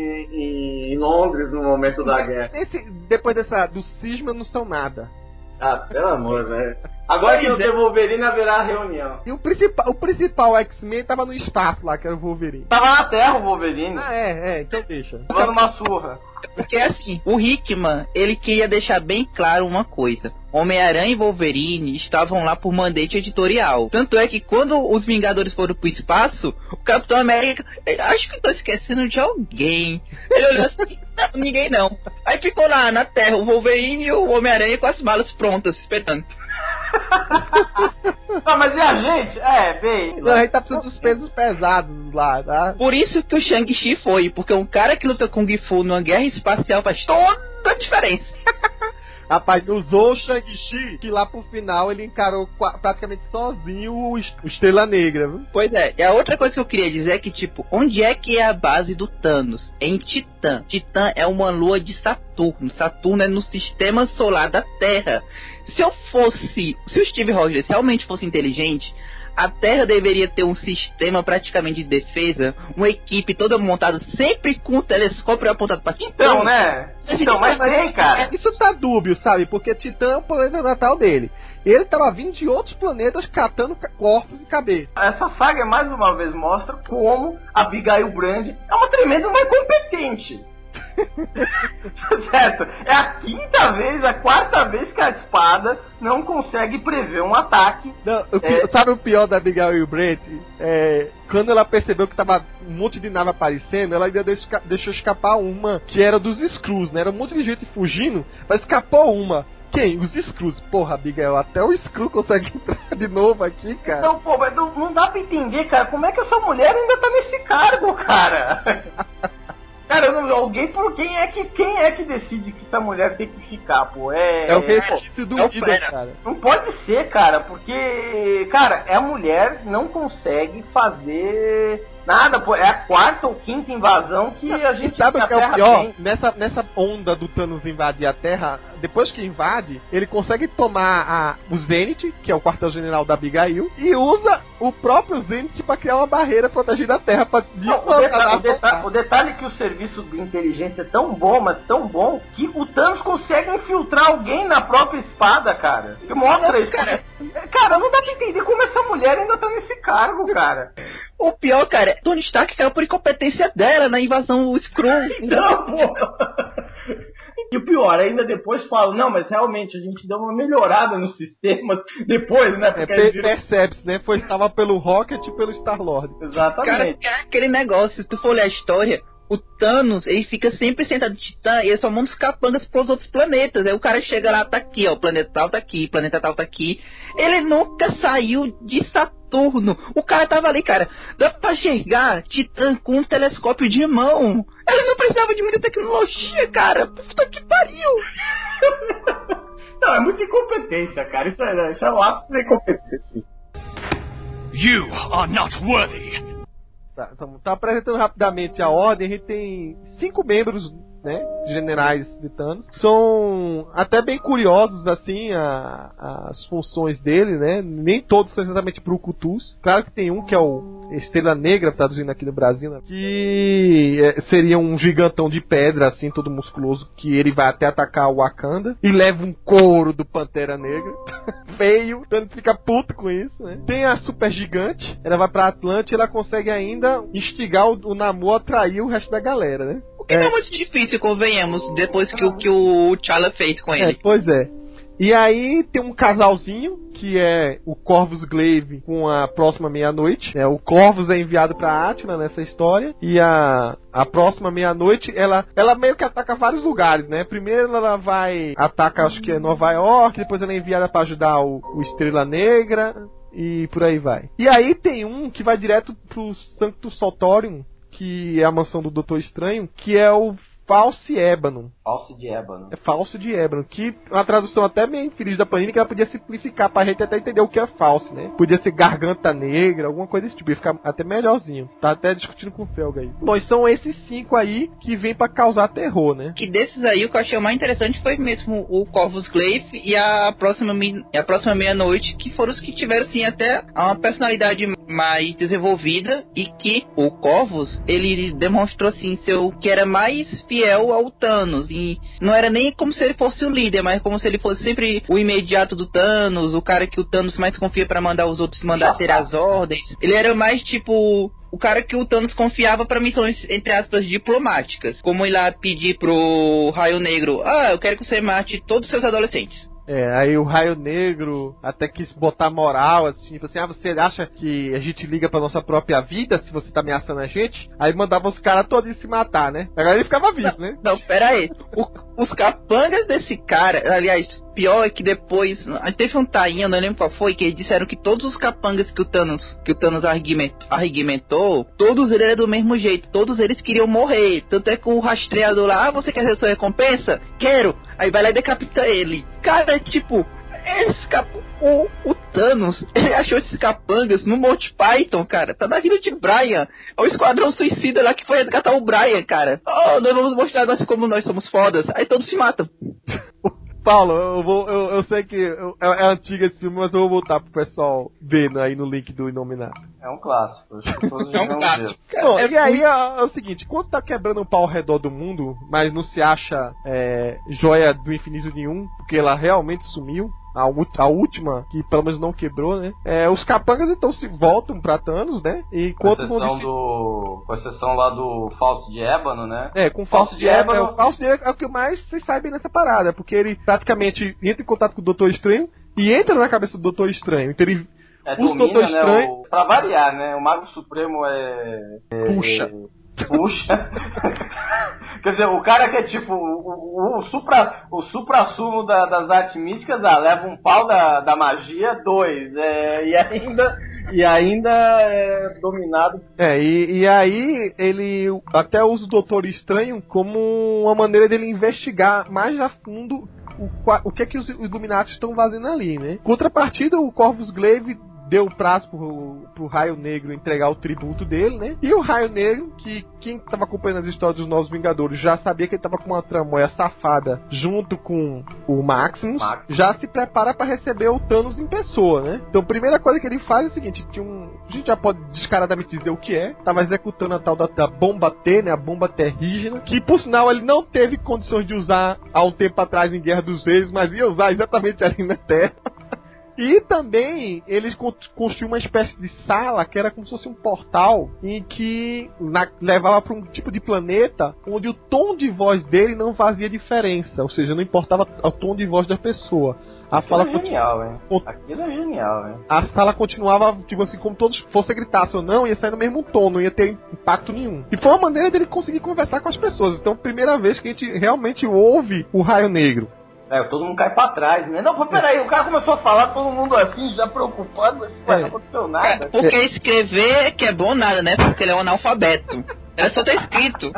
em Londres no momento da guerra. Depois do cisma, não são nada. Ah, pelo amor, velho. Agora que não tem Wolverine, haverá reunião. E o principal X-Men tava no espaço lá, que era o Wolverine. Tava na Terra o Wolverine. Ah, então deixa. Tava numa surra. Porque assim, o Hickman, ele queria deixar bem claro uma coisa. Homem-Aranha e Wolverine estavam lá por mandate editorial. Tanto é que quando os Vingadores foram pro espaço, o Capitão América, acho que eu tô esquecendo de alguém. Ele olhou assim, não, ninguém não. Aí ficou lá na Terra o Wolverine e o Homem-Aranha com as malas prontas, esperando. Não, mas e a gente? Não, a gente tá precisando dos pesos pesados lá, tá? Por isso que o Shang-Chi foi, porque um cara que luta Kung Fu numa guerra espacial faz toda a diferença. Rapaz, usou o Shang-Chi, que lá pro final ele encarou praticamente sozinho o Estrela Negra, viu? Pois é, e a outra coisa que eu queria dizer é que, tipo, onde é que é a base do Thanos? É em Titã. Titã é uma lua de Saturno. Saturno é no sistema solar da Terra. Se o Steve Rogers realmente fosse inteligente, a Terra deveria ter um sistema praticamente de defesa, uma equipe toda montada sempre com o telescópio apontado para Titã. Então, né? Então, mas tem, cara. Isso tá dúbio, sabe? Porque Titã é o planeta natal dele. Ele tava vindo de outros planetas catando corpos e cabeças. Essa saga, mais uma vez, mostra como a Abigail Brand é uma tremenda uma incompetente. Certo? É a quarta vez que a espada não consegue prever um ataque. Não, sabe o pior da Abigail Brand? Quando ela percebeu que tava um monte de nave aparecendo, ela ainda deixou escapar uma que era dos Skrulls, né? Era um monte de gente fugindo, mas escapou uma. Quem? Os Skrulls. Porra, Abigail, até o Skrull consegue entrar de novo aqui, cara. Então, pô, mas não dá pra entender, cara, como é que essa mulher ainda tá nesse cargo, cara? Cara, alguém por quem é que decide que essa mulher tem que ficar, pô? É o resquício do líder, cara. Não pode ser, cara, porque, cara, a mulher não consegue fazer nada, pô. É a quarta ou quinta invasão que a gente sabe o que é o pior? Nessa onda do Thanos invadir a Terra, depois que invade, ele consegue tomar o Zenith, que é o quartel-general da Abigail, e usa o próprio Zenith pra criar uma barreira protegendo a Terra pra o detalhe é que o serviço de inteligência é tão bom, mas tão bom, que o Thanos consegue infiltrar alguém na própria espada, cara. Que mostra isso. Cara, não dá pra entender como essa mulher ainda tá nesse cargo, cara. O pior, cara, Tony Stark caiu por incompetência dela na invasão Skrull. E o pior, ainda depois falam, não, mas realmente a gente deu uma melhorada no sistema depois, né? Porque percebe-se, né? Estava pelo Rocket e pelo Star-Lord. Exatamente. Cara, aquele negócio, se tu for olhar a história, o Thanos, ele fica sempre sentado de Titã e ele só manda os capangas pros outros planetas. Aí o cara chega lá, tá aqui, ó, o planeta tal tá aqui, planeta tal tá aqui. Ele nunca saiu de Saturno. O cara tava ali, cara, dá pra enxergar Titã com um telescópio de mão. Ele não precisava de muita tecnologia, cara. Puta que pariu. Não, é muita incompetência, cara. Isso é o ápice da incompetência. You are not worthy. Tá apresentando rapidamente a ordem. A gente tem 5 membros, né, generais de Thanos. São até bem curiosos, assim, as funções dele, né? Nem todos são exatamente brucutus. Claro que tem um que é o Estrela Negra, traduzindo aqui no Brasil, né? Que seria um gigantão de pedra, assim, todo musculoso, que ele vai até atacar o Wakanda e leva um couro do Pantera Negra. Feio, então ele fica puto com isso, né? Tem a Super Gigante, ela vai pra Atlante e ela consegue ainda instigar o Namor a atrair o resto da galera, né? O que não é muito difícil, convenhamos, depois que o T'Challa fez com ele. Pois é. E aí tem um casalzinho, que é o Corvus Glaive com a Próxima Meia-Noite. O Corvus é enviado pra Attilan nessa história. E a Próxima Meia-Noite, ela meio que ataca vários lugares, né? Primeiro ela ataca, acho que é Nova York. Depois ela é enviada pra ajudar o Estrela Negra. E por aí vai. E aí tem um que vai direto pro Sanctus Soltorium, que é a mansão do Doutor Estranho, que é o False Ébano. Falso de Ébano. É Falso de Ébano, que é uma tradução até meio infeliz da Panini, que ela podia simplificar pra gente até entender o que é falso, né? Podia ser Garganta Negra, alguma coisa desse tipo, ia ficar até melhorzinho. Tá até discutindo com o Felga aí. Bom, e são esses 5 aí que vêm pra causar terror, né? Que desses aí, o que eu achei mais interessante foi mesmo o Corvus Glaive e a Próxima Meia-Noite, que foram os que tiveram, assim, até uma personalidade mais desenvolvida, e que o Corvus, ele demonstrou, assim, que era mais fiel ao Thanos, e não era nem como se ele fosse o líder, mas como se ele fosse sempre o imediato do Thanos, o cara que o Thanos mais confia pra mandar os outros ter as ordens. Ele era mais tipo o cara que o Thanos confiava pra missões, entre aspas, diplomáticas, como ir lá pedir pro Raio Negro, eu quero que você mate todos os seus adolescentes. Aí o Raio Negro até quis botar moral, assim, assim, você acha que a gente liga pra nossa própria vida se você tá ameaçando a gente? Aí mandava os caras todos se matar, né? Agora ele ficava vivo, né? Não, pera aí. Os capangas desse cara, aliás, pior é que depois, teve um tainha, eu não lembro qual foi, que eles disseram que todos os capangas que o Thanos arregimentou, todos eles eram do mesmo jeito, todos eles queriam morrer. Tanto é que o rastreador lá, você quer ser sua recompensa? Quero! Aí vai lá e decapita ele. Cara, tipo, o Thanos, ele achou esses capangas no Monty Python, cara. Tá na vida de Brian. É o Esquadrão Suicida lá que foi resgatar o Brian, cara. Nós vamos mostrar agora como nós somos fodas. Aí todos se matam. Paulo, eu sei que é antigo esse filme, mas eu vou voltar pro pessoal vendo aí no link do Inominado. É um clássico. É um clássico. Bom, e aí é o seguinte, quando tá quebrando um pau ao redor do mundo, mas não se acha joia do infinito nenhum, porque ela realmente sumiu, a última, que pelo menos não quebrou, né? Os capangas então se voltam pra Thanos, né? E com exceção lá do Falso de Ébano, né? Com o Falso de Ébano. O Falso de Ébano é o que mais vocês sabem nessa parada, porque ele praticamente entra em contato com o Doutor Estranho e entra na cabeça do Doutor Estranho. Então ele domina, Doutor Estranho, pra variar, né? O Mago Supremo puxa. Quer dizer, o cara que é tipo o supra-sumo das artes místicas, leva um pau da magia, 2. E ainda é dominado. E aí ele até usa o Doutor Estranho como uma maneira dele investigar mais a fundo o que é que os Illuminati estão fazendo ali, né? Contrapartida, o Corvus Glaive deu prazo pro Raio Negro entregar o tributo dele, né? E o Raio Negro, que quem tava acompanhando as histórias dos Novos Vingadores já sabia que ele tava com uma tramóia safada junto com o Maximus, já se prepara para receber o Thanos em pessoa, né? Então a primeira coisa que ele faz é o seguinte, a gente já pode descaradamente dizer o que é, tava executando a tal da bomba T, né? A bomba terrígena, que por sinal ele não teve condições de usar há um tempo atrás em Guerra dos Reis, mas ia usar exatamente ali na Terra. E também eles construíram uma espécie de sala que era como se fosse um portal em que levava para um tipo de planeta onde o tom de voz dele não fazia diferença, ou seja, não importava o tom de voz da pessoa. Aquilo é genial, hein? Aquilo é genial, hein? A sala continuava, tipo assim, como todos fossem gritassem ou não, ia sair no mesmo tom, não ia ter impacto nenhum. E foi uma maneira dele conseguir conversar com as pessoas. Então, primeira vez que a gente realmente ouve o Raio Negro. Todo mundo cai pra trás, né? Não, peraí, o cara começou a falar, todo mundo assim, já preocupado, mas não aconteceu nada. Porque escrever que é bom nada, né? Porque ele é um analfabeto. Era só tá escrito.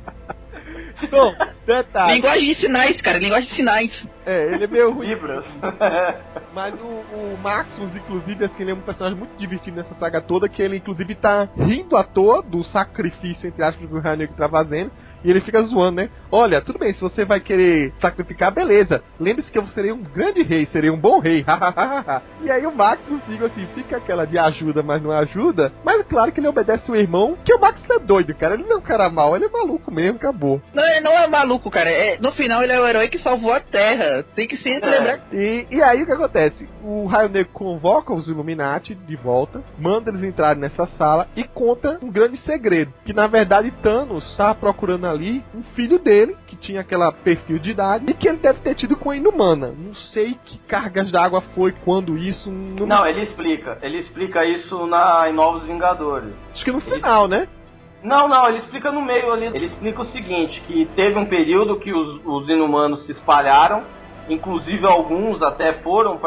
Bom, detalhe. Linguagem de sinais, cara, linguagem de sinais. Ele é meio ruim. Libras. Mas o Maximus, inclusive, assim, ele é um personagem muito divertido nessa saga toda, que ele, inclusive, tá rindo à toa do sacrifício, entre aspas, que o Raio Negro tá fazendo, e ele fica zoando, né? Olha, tudo bem, se você vai querer sacrificar, beleza. Lembre-se que eu seria um grande rei, seria um bom rei. E aí o Maximus, digo assim, fica aquela de ajuda, mas não ajuda. Mas claro que ele obedece o irmão, que o Maximus é doido, cara. Ele não é um cara mau, ele é maluco mesmo, acabou. Não, ele não é maluco, cara. No final ele é o herói que salvou a Terra. Tem que sempre lembrar. E aí o que acontece? O Raio Negro convoca os Illuminati de volta, manda eles entrarem nessa sala e conta um grande segredo. Que na verdade Thanos estava procurando ali um filho dele, que tinha aquela perfil de idade, e que ele deve ter tido com a Inumana. Não sei que cargas d'água foi, quando isso... Não, ele explica isso em Novos Vingadores. Acho que no final, né? Não, ele explica no meio ali. Ele explica o seguinte, que teve um período que os Inumanos se espalharam, inclusive alguns até foram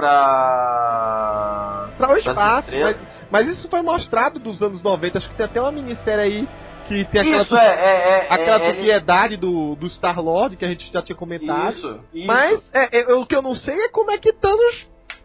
para o espaço, mas isso foi mostrado dos anos 90, acho que tem até uma minissérie aí que tem aquela propriedade do Star-Lord, que a gente já tinha comentado. Isso. Mas o que eu não sei é como é que Thanos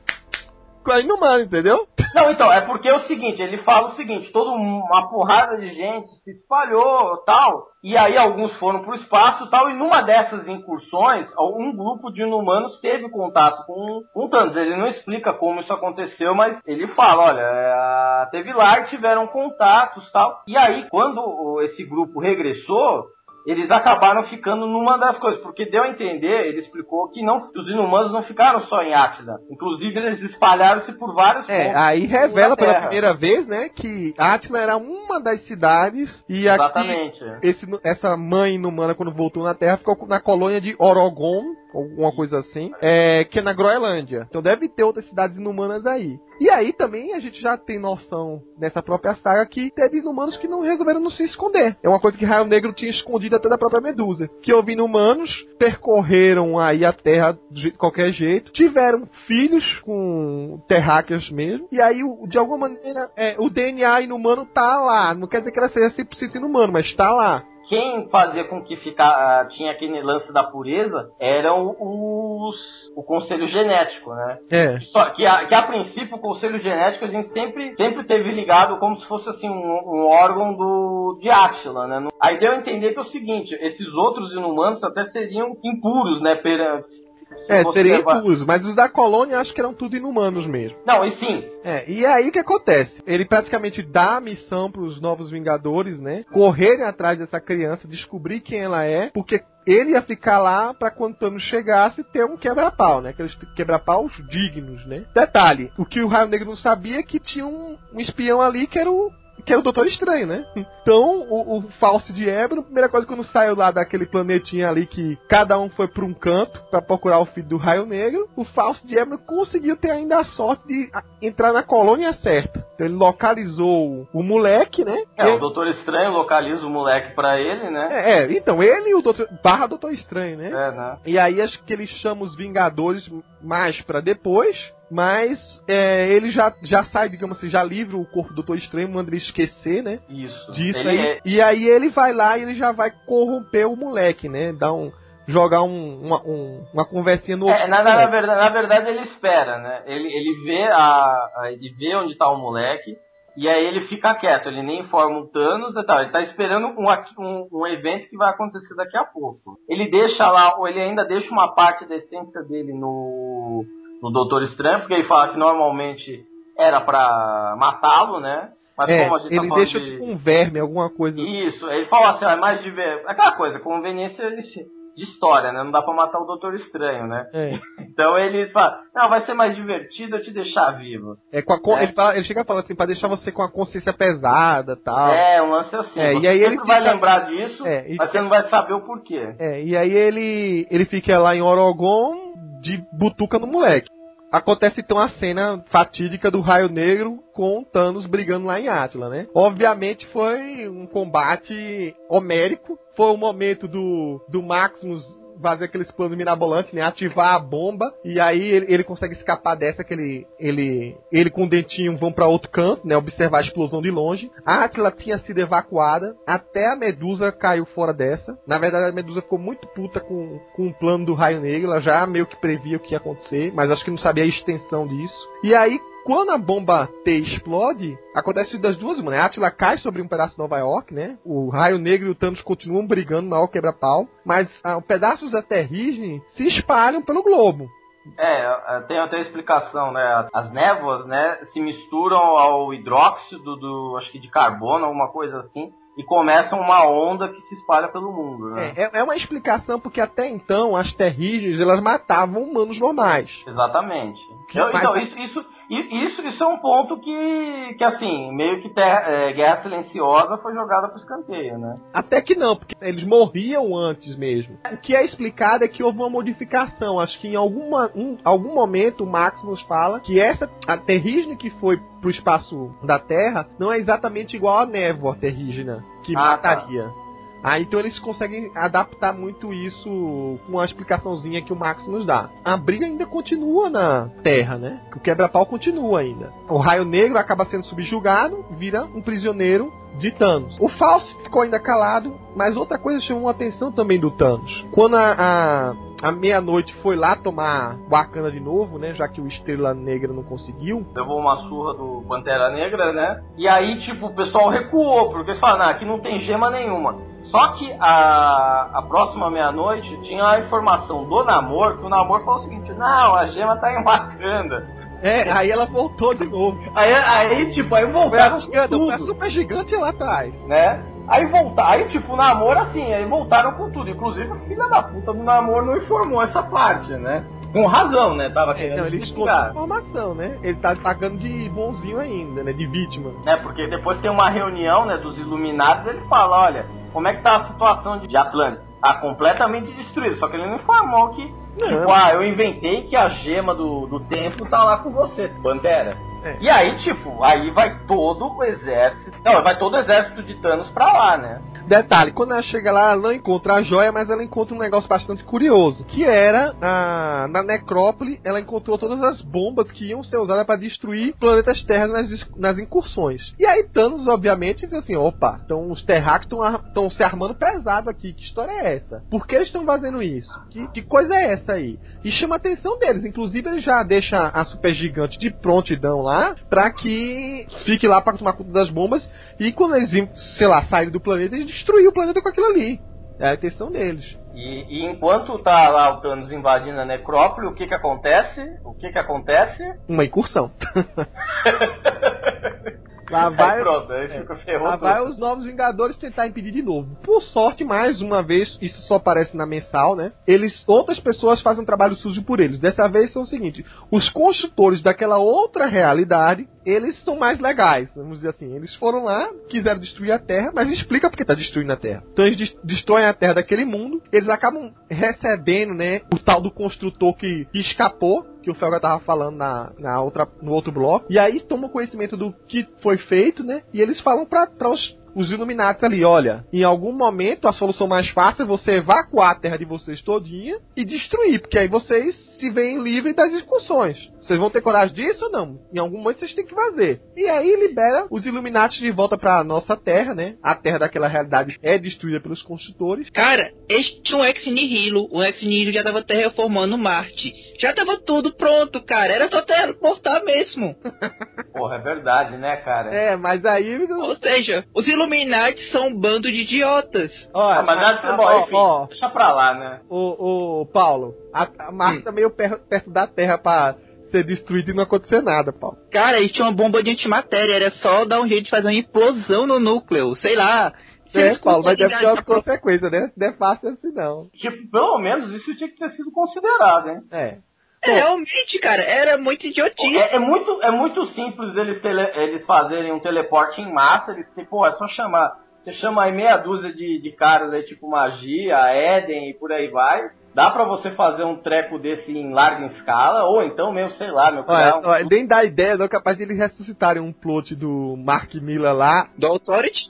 aí no mano, entendeu? Não, então, é porque é o seguinte, ele fala o seguinte, toda uma porrada de gente se espalhou, tal, e aí alguns foram pro espaço, tal, e numa dessas incursões, um grupo de inumanos teve contato com Thanos. Ele não explica como isso aconteceu, mas ele fala, olha, teve lá e tiveram contatos, tal, e aí, quando esse grupo regressou, eles acabaram ficando numa das coisas, porque deu a entender, ele explicou que os inumanos não ficaram só em Atila, inclusive eles espalharam-se por vários pontos. Aí revela pela primeira vez, né, que Atila era uma das cidades, e exatamente. Essa mãe inumana, quando voltou na Terra, ficou na colônia de Orogon, alguma coisa assim, que é na Groenlândia. Então deve ter outras cidades inumanas aí. E aí também a gente já tem noção nessa própria saga que teve inumanos que não resolveram não se esconder. É uma coisa que Raio Negro tinha escondido até da própria Medusa. Que houve inumanos, percorreram aí a Terra de qualquer jeito, tiveram filhos com terráqueos mesmo, e aí de alguma maneira o DNA inumano tá lá. Não quer dizer que ela seja 100% inumano, mas tá lá. Quem fazia com que tinha aquele lance da pureza eram o conselho genético, né? Só que a princípio o conselho genético a gente sempre teve ligado como se fosse assim um órgão de Atila, né? Aí deu a entender que é o seguinte, esses outros inumanos até seriam impuros, né? Seriam impuros, mas os da colônia acho que eram tudo inumanos mesmo. Não, e sim. E aí o que acontece? Ele praticamente dá a missão pros Novos Vingadores, né? Correrem atrás dessa criança, descobrir quem ela é, porque ele ia ficar lá pra quando Thanos chegasse ter um quebra-pau, né? Aqueles quebra-paus dignos, né? Detalhe, o que o Raio Negro não sabia é que tinha um espião ali que era o Doutor Estranho, né? Então, o Fausto de Ébano, a primeira coisa, quando saiu lá daquele planetinha ali que cada um foi pra um canto pra procurar o filho do Raio Negro, o Fausto de Ébano conseguiu ter ainda a sorte de entrar na colônia certa. Então ele localizou o moleque, né? O Doutor Estranho localiza o moleque pra ele, né? Então ele e o Doutor Estranho, né? Né? E aí acho que ele chama os Vingadores mais pra depois. Mas ele já sai, digamos assim, já livra o corpo do Doutor Estranho, manda ele esquecer, né? Isso. Disso aí. E aí ele vai lá e ele já vai corromper o moleque, né? Jogar uma conversinha no... Na verdade ele espera, né? Ele vê onde tá o moleque, e aí ele fica quieto, ele nem informa o Thanos e tal. Ele tá esperando um evento que vai acontecer daqui a pouco. Ele deixa lá, ou ele ainda deixa uma parte da essência dele no Doutor Estranho, porque ele fala que normalmente era pra matá-lo, né? Mas como a gente ele deixa tipo um verme, alguma coisa. Isso, ele fala assim, mais de aquela coisa, conveniência de história, né? Não dá pra matar o Doutor Estranho, né? É. Então ele fala, não, vai ser mais divertido eu te deixar vivo. Ele chega falando assim, pra deixar você com a consciência pesada e tal. É, um lance assim. É, Você e aí sempre ele vai fica- lembrar disso, mas você não vai saber o porquê. E aí ele fica lá em Orogon de butuca no moleque. Acontece então a cena fatídica do Raio Negro com o Thanos brigando lá em Attilan, né? Obviamente foi um combate homérico. Foi o momento do Maximus fazer aqueles planos mirabolantes, né? Ativar a bomba. E aí ele consegue escapar dessa que ele com o dentinho vão pra outro canto, né? Observar a explosão de longe. A Attilan tinha sido evacuada. Até a Medusa caiu fora dessa. Na verdade, a Medusa ficou muito puta com o plano do Raio Negro. Ela já meio que previa o que ia acontecer, mas acho que não sabia a extensão disso. E aí, quando a bomba T explode, acontece das duas, né? A Attilan cai sobre um pedaço de Nova York, né? O Raio Negro e o Thanos continuam brigando, maior quebra-pau. Mas pedaços da Terrigene se espalham pelo globo. Tem até a explicação, né? As névoas, né, se misturam ao hidróxido acho que de carbono, alguma coisa assim, e começam uma onda que se espalha pelo mundo, né? É uma explicação porque até então as Terrigenes, elas matavam humanos normais. Exatamente. Mas- Então, isso é um ponto que assim, meio que Guerra Silenciosa foi jogada pro escanteio, né? Até que não, porque eles morriam antes mesmo. O que é explicado é que houve uma modificação. Acho que em algum momento o Maximus fala que a Terrigene que foi pro espaço da Terra não é exatamente igual à névoa terrígena que mataria. Então eles conseguem adaptar muito isso com a explicaçãozinha que o Max nos dá. A briga ainda continua na Terra, né? O quebra-pau continua ainda. O Raio Negro acaba sendo subjugado, vira um prisioneiro de Thanos. O Fausto ficou ainda calado, mas outra coisa chamou a atenção também do Thanos. Quando a Meia-Noite foi lá tomar Wakanda de novo, né? Já que o Estrela Negra não conseguiu. Levou uma surra do Pantera Negra, né? E aí, tipo, o pessoal recuou, porque eles falaram, aqui não tem gema nenhuma. Só que a próxima Meia-Noite tinha a informação do Namor, que o Namor falou o seguinte, não, a gema tá em Wakanda. Aí ela voltou de novo. Aí voltaram Foi a super gigante lá atrás. Né? Aí tipo, o Namor assim, aí voltaram com tudo. Inclusive, a filha da puta do Namor não informou essa parte, né? Com razão, né? Tava querendo Não, ele esconde informação, né? Ele tá pagando de bonzinho ainda, né? De vítima. Porque depois tem uma reunião, né, dos Iluminados, ele fala, olha, como é que tá a situação de Atlântida? Tá completamente destruída, só que ele não informou que, tipo, eu inventei que a gema do tempo tá lá com você, Pantera. E aí, tipo, aí vai todo o exército... Não, vai todo o exército de Thanos pra lá, né? Detalhe, quando ela chega lá, ela não encontra a joia, mas ela encontra um negócio bastante curioso. Que era, na necrópole, ela encontrou todas as bombas que iam ser usadas para destruir planetas Terra nas incursões. E aí Thanos, obviamente, diz assim, opa, então os terráqueos estão se armando pesado aqui. Que história é essa? Por que eles estão fazendo isso? Que coisa é essa aí? E chama a atenção deles. Inclusive, ele já deixa a super gigante de prontidão lá, pra que fique lá para tomar conta das bombas. E quando eles, sei lá, saírem do planeta, eles destruir o planeta com aquilo ali. É a intenção deles. E enquanto tá lá o Thanos invadindo a necrópole, o que acontece? Uma incursão. Lá vai, pronto, aí fica ferrou. Lá vai os Novos Vingadores tentar impedir de novo. Por sorte, mais uma vez, isso só aparece na mensal, né? Outras pessoas fazem um trabalho sujo por eles. Dessa vez são o seguinte: os construtores daquela outra realidade, eles são mais legais, vamos dizer assim. Eles foram lá, quiseram destruir a Terra, mas explica porque tá destruindo a Terra. Então eles destroem a Terra daquele mundo, eles acabam recebendo, né, o tal do construtor que escapou, que o Felga tava falando no outro bloco, e aí tomam conhecimento do que foi feito, né, e eles falam para os Illuminati ali, olha, em algum momento a solução mais fácil é você evacuar a Terra de vocês todinha e destruir, porque aí vocês se veem livres das excursões. Vocês vão ter coragem disso ou não? Em algum momento vocês têm que fazer. E aí libera os Illuminati de volta pra nossa Terra, né? A Terra daquela realidade é destruída pelos construtores. Cara, eles tinham um Ex Nihilo. O Ex Nihilo já tava terraformando Marte. Já tava tudo pronto, cara. Era só teleportar mesmo. Porra, é verdade, né, cara? Mas aí... Ou seja, os Illuminati são um bando de idiotas. Enfim, deixa pra lá, né? Ô, Paulo, a Marte tá meio perto da Terra pra ser destruída e não acontecer nada, Paulo. Cara, eles tinham uma bomba de antimatéria. Era só dar um jeito de fazer uma implosão no núcleo. Sei lá, É, Paulo, mas deve ter umas consequências, né? Não é fácil assim, não. Tipo, pelo menos isso tinha que ter sido considerado, hein? É. Realmente, cara, era muito idiotice. É muito simples eles fazerem um teleporte em massa, é só chamar. Você chama aí meia dúzia de caras aí, tipo Magia, Eden e por aí vai. Dá pra você fazer um treco desse em larga escala, ou então mesmo, sei lá, Nem dá ideia, não é capaz de eles ressuscitarem um plot do Mark Miller lá. Do Authority?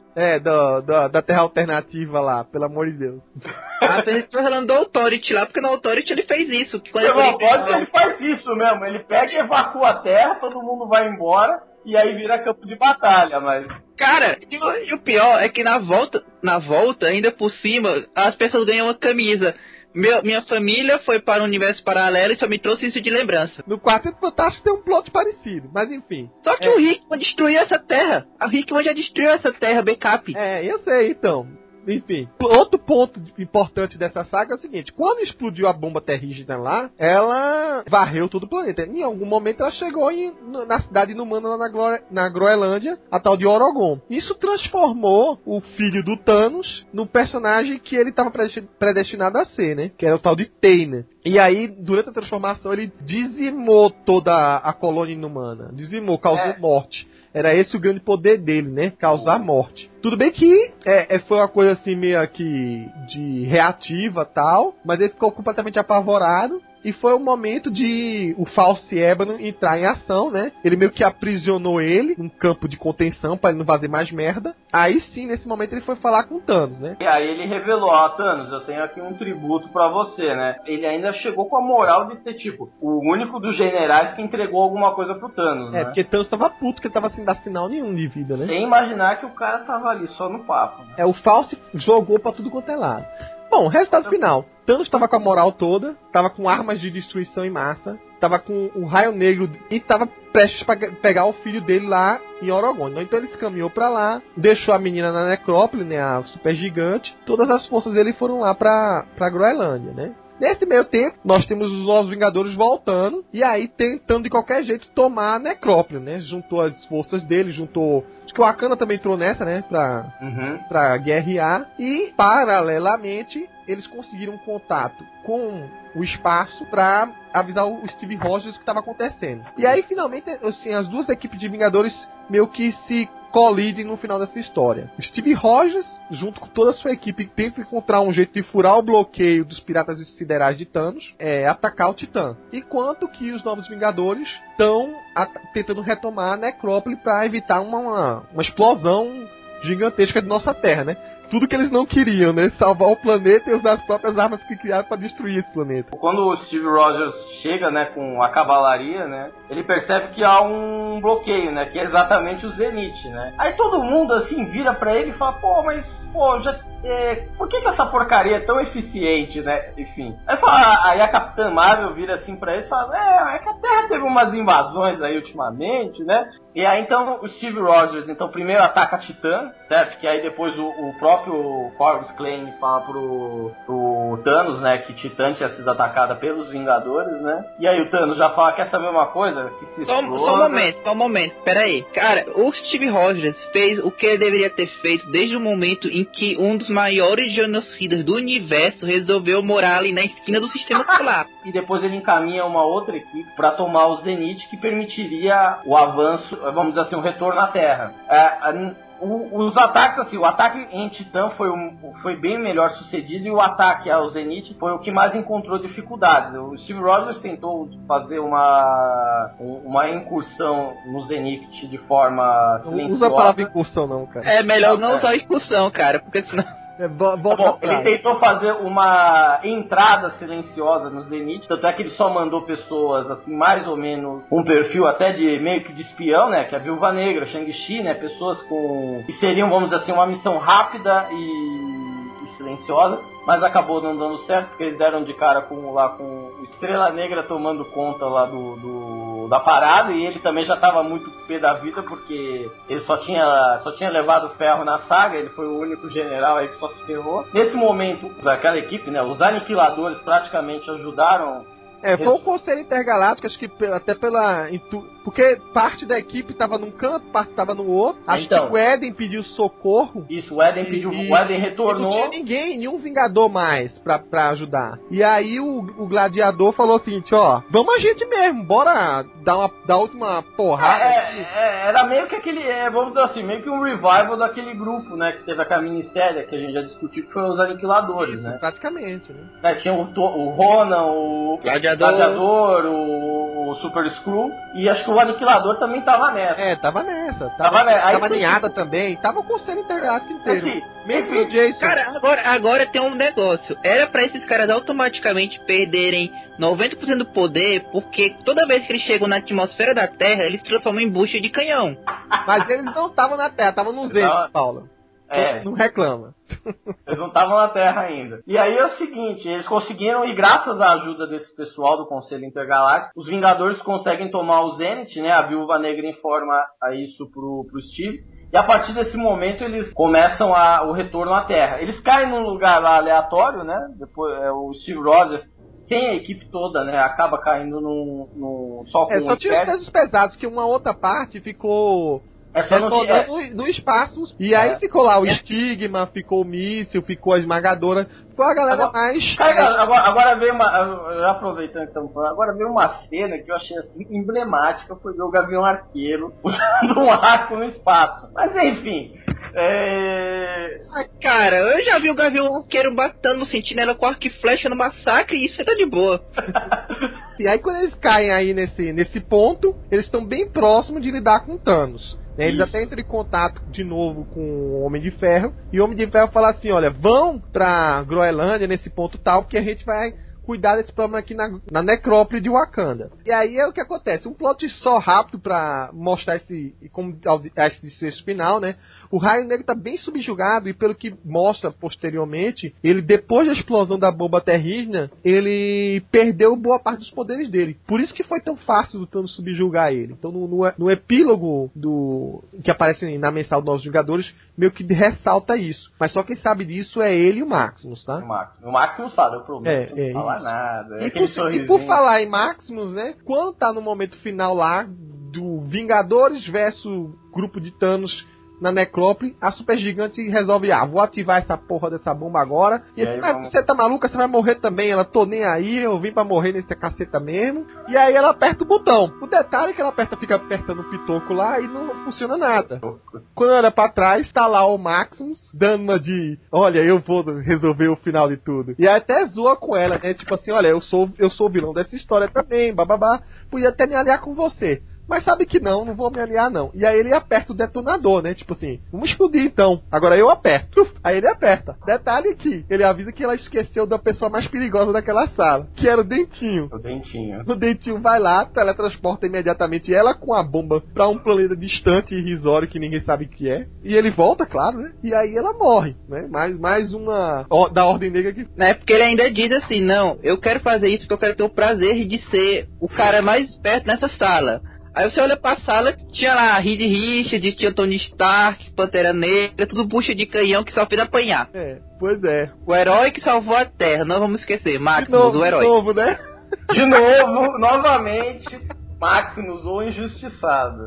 Da Terra Alternativa lá, pelo amor de Deus. Eu tô falando do Authority lá, porque no Authority ele fez isso. Que quando ele faz isso mesmo, ele pega e evacua a Terra, todo mundo vai embora, e aí vira campo de batalha, mas... Cara, e o pior é que na volta, ainda por cima, as pessoas ganham uma camisa. Minha família foi para um universo paralelo e só me trouxe isso de lembrança. No Quarteto Fantástico tem um plot parecido, mas enfim. Só que o Hickman destruiu essa terra. A Hickman já destruiu essa terra, backup. Eu sei, então. Enfim, outro ponto importante dessa saga é o seguinte: quando explodiu a bomba terrígena lá, ela varreu todo o planeta. Em algum momento ela chegou na cidade inumana lá na Groenlândia, a tal de Orogon. Isso transformou o filho do Thanos no personagem que ele estava predestinado a ser, né? Que era o tal de Teina. E aí, durante a transformação, ele dizimou toda a colônia inumana. Causou morte. Era esse o grande poder dele, né? Causar morte. Tudo bem que foi uma coisa assim meio que de reativa e tal, mas ele ficou completamente apavorado. E foi o momento de o False Ébano entrar em ação, né? Ele meio que aprisionou ele num campo de contenção pra ele não fazer mais merda. Aí sim, nesse momento, ele foi falar com o Thanos, né? E aí ele revelou, Thanos, eu tenho aqui um tributo pra você, né? Ele ainda chegou com a moral de ser, tipo, o único dos generais que entregou alguma coisa pro Thanos, né? Porque Thanos tava puto, que ele tava sem dar sinal nenhum de vida, né? Sem imaginar que o cara tava ali só no papo. Né? O False jogou pra tudo quanto é lado. Bom, resultado final. Thanos estava com a moral toda, estava com armas de destruição em massa, estava com o Raio Negro e estava prestes para pegar o filho dele lá em Orogon. Então ele se caminhou para lá, deixou a menina na necrópole, né, a super gigante. Todas as forças dele foram lá para Groenlândia, né? Nesse meio tempo, nós temos os Novos Vingadores voltando, e aí tentando de qualquer jeito tomar a necrópole, né? Juntou as forças dele, acho que o Wakanda também entrou nessa, né? Pra guerrear. E, paralelamente, eles conseguiram um contato com o espaço pra avisar o Steve Rogers o que estava acontecendo. E aí, finalmente, assim, as duas equipes de Vingadores meio que se colidem no final dessa história. Steve Rogers, junto com toda a sua equipe, tenta encontrar um jeito de furar o bloqueio dos piratas siderais de Thanos, atacar o Titã. Enquanto que os Novos Vingadores estão tentando retomar a necrópole para evitar uma explosão gigantesca de nossa Terra, né? Tudo que eles não queriam, né? Salvar o planeta e usar as próprias armas que criaram para destruir esse planeta. Quando o Steve Rogers chega, né, com a cavalaria, né, ele percebe que há um bloqueio, né, que é exatamente o Zenith, né. Aí todo mundo, assim, vira pra ele e fala, por que essa porcaria é tão eficiente, né? Enfim. Aí a Capitã Marvel vira assim pra ele e fala, é que a Terra teve umas invasões aí ultimamente, né? E aí então o Steve Rogers, então primeiro ataca a Titã, certo? Que aí depois o próprio Corvus Clay fala pro Thanos, né? Que Titã tinha sido atacada pelos Vingadores, né? E aí o Thanos já fala, quer saber uma coisa? Que se exploda. Só um momento, peraí. Cara, o Steve Rogers fez o que ele deveria ter feito desde o momento em que um dos maiores genocidas do universo resolveu morar ali na esquina do sistema solar. E depois ele encaminha uma outra equipe para tomar o Zenith, que permitiria o avanço, vamos dizer assim, o retorno à Terra. Os ataques, assim, o ataque em Titã foi bem melhor sucedido, e o ataque ao Zenith foi o que mais encontrou dificuldades. O Steve Rogers tentou fazer uma incursão no Zenith de forma silenciosa. Não usa a palavra incursão não, cara. É melhor não usar incursão, cara, porque senão... Ele tentou fazer uma entrada silenciosa no Zenith, tanto é que ele só mandou pessoas, assim, mais ou menos um perfil até de meio que de espião, né, que é a Viúva Negra, Shang-Chi, né, pessoas que seriam, vamos dizer assim, uma missão rápida e silenciosa, mas acabou não dando certo, porque eles deram de cara com o Estrela Negra tomando conta lá da parada, e ele também já estava muito pé da vida, porque ele só tinha levado ferro na saga, ele foi o único general aí que só se ferrou. Nesse momento, aquela equipe, né, os aniquiladores praticamente ajudaram Foi o Conselho Intergaláctico, acho que até pela... Porque parte da equipe tava num canto, parte tava no outro. Acho que o Eden pediu socorro. Isso, o Eden pediu, o Eden retornou. E não tinha nenhum Vingador mais pra ajudar. E aí o Gladiador falou o seguinte, ó, vamos a gente mesmo, bora dar a última porrada. Era meio que aquele, vamos dizer assim, meio que um revival daquele grupo, né, que teve aquela minissérie que a gente já discutiu, que foi os Aniquiladores, né? Praticamente, né? Tinha o Ronan, o Gladiador, o Super Skrull, e acho que o Aniquilador também tava nessa. Tava nessa. Tava alinhada também. Tava o Conselho Intergaláctico inteiro. Mesmo o Jason. Cara, agora tem um negócio. Era pra esses caras automaticamente perderem 90% do poder, porque toda vez que eles chegam na atmosfera da Terra, eles se transformam em bucha de canhão. Mas eles não estavam na Terra, estavam no Zenith, Paulo. Não reclama. Eles não estavam na Terra ainda. E aí é o seguinte, eles conseguiram, e graças à ajuda desse pessoal do Conselho Intergaláctico, os Vingadores conseguem tomar o Zenith, né? A Viúva Negra informa isso pro Steve. E a partir desse momento eles começam o retorno à Terra. Eles caem num lugar lá aleatório, né? Depois o Steve Rogers, sem a equipe toda, né? Acaba caindo só com só tinha os pesos pesados, que uma outra parte ficou... no espaço. E aí ficou lá o Estigma, ficou o Míssil, ficou a Esmagadora. Ficou a galera mais... Agora veio uma... Aproveitando que estamos falando, agora veio uma cena que eu achei assim emblemática. Foi ver o Gavião Arqueiro usando um arco no espaço. Mas enfim... cara, eu já vi o Gavião Arqueiro batendo no Sentinela com arco e flecha no massacre e isso tá de boa. E aí quando eles caem aí nesse ponto, eles estão bem próximos de lidar com Thanos. Eles até entram em contato de novo com o Homem de Ferro. E o Homem de Ferro fala assim, olha, vão pra Groenlândia nesse ponto tal, porque a gente vai cuidar desse problema aqui na necrópole de Wakanda. E aí é o que acontece, um plot só rápido pra mostrar esse desfecho final, né? O Raio Negro tá bem subjugado e pelo que mostra posteriormente, ele depois da explosão da bomba terrígena, ele perdeu boa parte dos poderes dele. Por isso que foi tão fácil do Thanos subjugar ele. Então no epílogo que aparece na mensal dos Novos Vingadores, meio que ressalta isso. Mas só quem sabe disso é ele e o Maximus, tá? O Maximus fala, eu prometo. Não fala nada. E por falar em Maximus, né? Quando tá no momento final lá do Vingadores versus grupo de Thanos na necrópole, a Super Gigante resolve, vou ativar essa porra dessa bomba agora. E esse, você tá maluca, você vai morrer também. Ela, tô nem aí, eu vim pra morrer nesse caceta mesmo. E aí ela aperta o botão. O detalhe é que ela fica apertando o pitoco lá e não funciona nada. Quando ela olha pra trás, tá lá o Maximus, dando uma de, olha, eu vou resolver o final de tudo. E até zoa com ela, né? Tipo assim, olha, eu sou o vilão dessa história também, bababá. Podia até me aliar com você. Mas sabe que não vou me aliar não. E aí ele aperta o detonador, né? Tipo assim, vamos explodir então. Agora eu aperto. Aí ele aperta. Detalhe que ele avisa que ela esqueceu da pessoa mais perigosa daquela sala, que era o Dentinho. O Dentinho vai lá, teletransporta imediatamente ela com a bomba pra um planeta distante e irrisório que ninguém sabe o que é. E ele volta, claro, né? E aí ela morre, né? Mais uma da Ordem Negra que... É porque ele ainda diz assim, não, eu quero fazer isso porque eu quero ter o prazer de ser o cara mais esperto nessa sala. Aí você olha pra sala, tinha lá Reed Richards, tinha Tony Stark, Pantera Negra, tudo bucha de canhão que só fez apanhar. Pois é. O herói que salvou a Terra, não vamos esquecer, Maximus, o herói. De novo, né? De novo, novamente, Maximus, o injustiçado.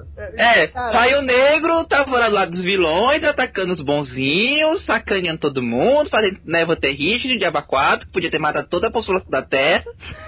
Raio Negro tava lá do lado dos vilões, atacando os bonzinhos, sacaneando todo mundo, fazendo névoa terrígena, de Diabo 4, que podia ter matado toda a população da Terra.